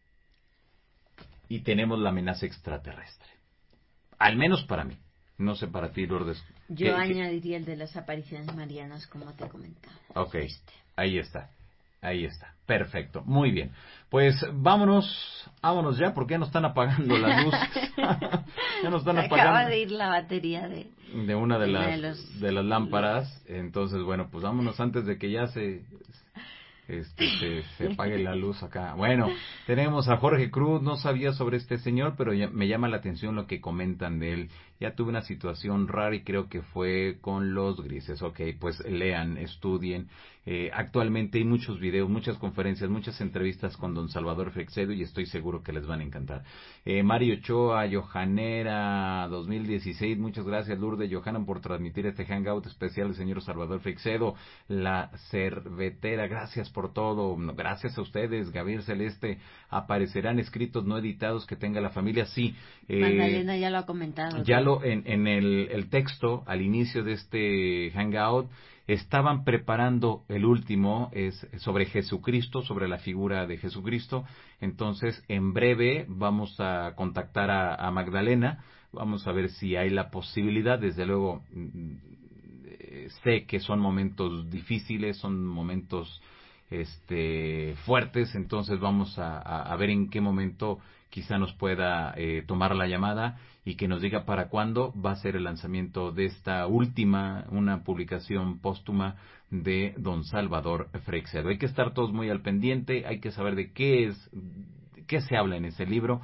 y tenemos La Amenaza Extraterrestre, al menos para mí, no sé para ti, Lourdes. Yo ¿Qué, añadiría qué? el de las apariciones marianas, como te comentaba. Ok, este. ahí está. Ahí está, perfecto, muy bien. Pues vámonos, vámonos ya, porque ya nos están apagando la luz. Ya nos están Se apagando. acaba de ir la batería de, de una de, de las de, los... de las lámparas. Entonces, bueno, pues vámonos antes de que ya se este se, se apague la luz acá. Bueno, tenemos a Jorge Cruz, no sabía sobre este señor, pero ya, me llama la atención lo que comentan de él. Ya tuve una situación rara y creo que fue con los grises. Ok, pues lean, estudien. Eh, actualmente hay muchos videos, muchas conferencias, muchas entrevistas con don Salvador Freixedo y estoy seguro que les van a encantar. Eh, Mario Ochoa, Johanera dos mil dieciséis, muchas gracias Lourdes Johanan por transmitir este hangout especial del señor Salvador Freixedo. La Cervetera, gracias por todo, gracias a ustedes. Gabriel Celeste, aparecerán escritos no editados que tenga la familia, sí. Eh, Magdalena ya lo ha comentado. Ya lo, en, en el, el texto, al inicio de este hangout, estaban preparando el último, es sobre Jesucristo, sobre la figura de Jesucristo. Entonces, en breve vamos a contactar a, a Magdalena, vamos a ver si hay la posibilidad. Desde luego, sé que son momentos difíciles, son momentos este fuertes, entonces vamos a, a, a ver en qué momento quizá nos pueda eh, tomar la llamada y que nos diga para cuándo va a ser el lanzamiento de esta última, una publicación póstuma de don Salvador Freixedo. Hay que estar todos muy al pendiente, hay que saber de qué es, qué se habla en ese libro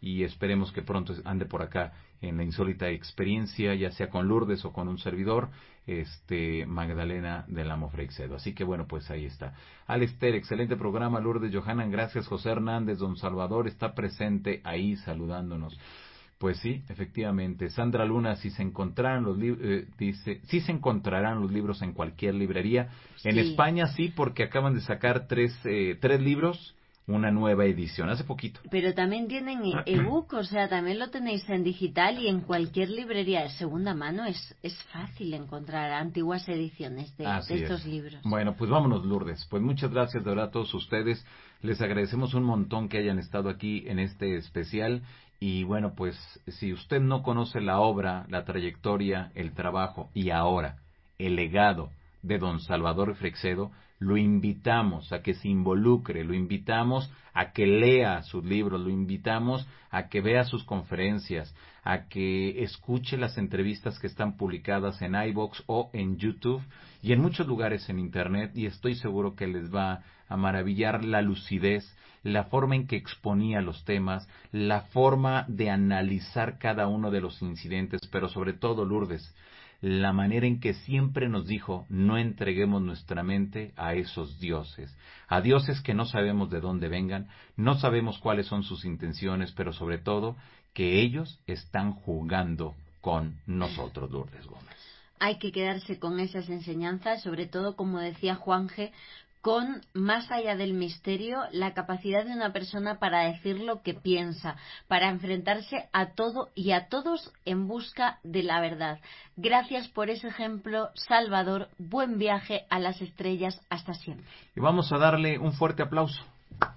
y esperemos que pronto ande por acá en la insólita experiencia, ya sea con Lourdes o con un servidor, este Magdalena del Amo Freixedo. Así que bueno, pues ahí está. Alester, excelente programa. Lourdes, Johanan, gracias. José Hernández, don Salvador está presente ahí saludándonos. Pues sí, efectivamente. Sandra Luna, si se encontraran los libros, eh, dice, sí se encontrarán los libros en cualquier librería. Sí. En España sí, porque acaban de sacar tres, eh, tres libros, una nueva edición, hace poquito. Pero también tienen ebook, o sea, también lo tenéis en digital y en cualquier librería de segunda mano es, es fácil encontrar antiguas ediciones de, de estos es. libros. Bueno, pues vámonos, Lourdes. Pues muchas gracias de verdad a todos ustedes. Les agradecemos un montón que hayan estado aquí en este especial. Y bueno, pues si usted no conoce la obra, la trayectoria, el trabajo y ahora el legado de don Salvador Freixedo, lo invitamos a que se involucre, lo invitamos a que lea sus libros, lo invitamos a que vea sus conferencias, a que escuche las entrevistas que están publicadas en iVoox o en YouTube y en muchos lugares en Internet, y estoy seguro que les va a maravillar la lucidez, la forma en que exponía los temas, la forma de analizar cada uno de los incidentes, pero sobre todo, Lourdes, la manera en que siempre nos dijo, no entreguemos nuestra mente a esos dioses, a dioses que no sabemos de dónde vengan, no sabemos cuáles son sus intenciones, pero sobre todo, que ellos están jugando con nosotros, Lourdes Gómez. Hay que quedarse con esas enseñanzas, sobre todo, como decía Juanje, con, más allá del misterio, la capacidad de una persona para decir lo que piensa, para enfrentarse a todo y a todos en busca de la verdad. Gracias por ese ejemplo, Salvador. Buen viaje a las estrellas. Hasta siempre. Y vamos a darle un fuerte aplauso.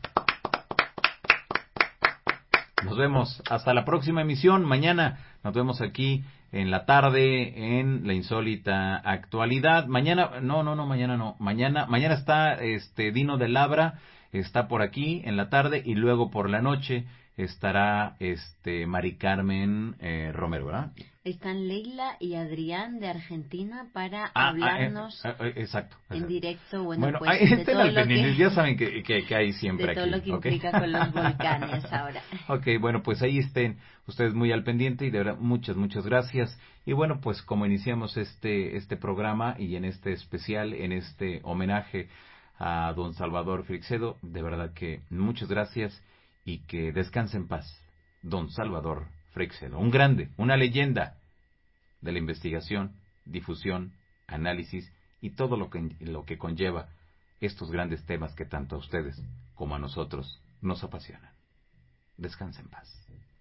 Nos vemos hasta la próxima emisión. Mañana nos vemos aquí en la tarde en la insólita actualidad. Mañana, no, no, no, mañana no. Mañana, mañana está este Dino de Labra, está por aquí en la tarde y luego por la noche estará este Mari Carmen eh, Romero, ¿verdad? Están Leila y Adrián de Argentina para ah, hablarnos ah, eh, eh, exacto, exacto. en directo. Bueno, bueno pues ahí de todo lo que, ya saben que, que, que hay siempre de todo aquí, lo que ¿okay? implica con los volcanes ahora. Ok, bueno, pues ahí estén ustedes muy al pendiente y de verdad muchas, muchas gracias. Y bueno, pues como iniciamos este, este programa y en este especial, en este homenaje a don Salvador Freixedo, de verdad que muchas gracias y que descanse en paz, don Salvador Freixedo, un grande, una leyenda de la investigación, difusión, análisis y todo lo que, lo que conlleva estos grandes temas que tanto a ustedes como a nosotros nos apasionan. Descanse en paz.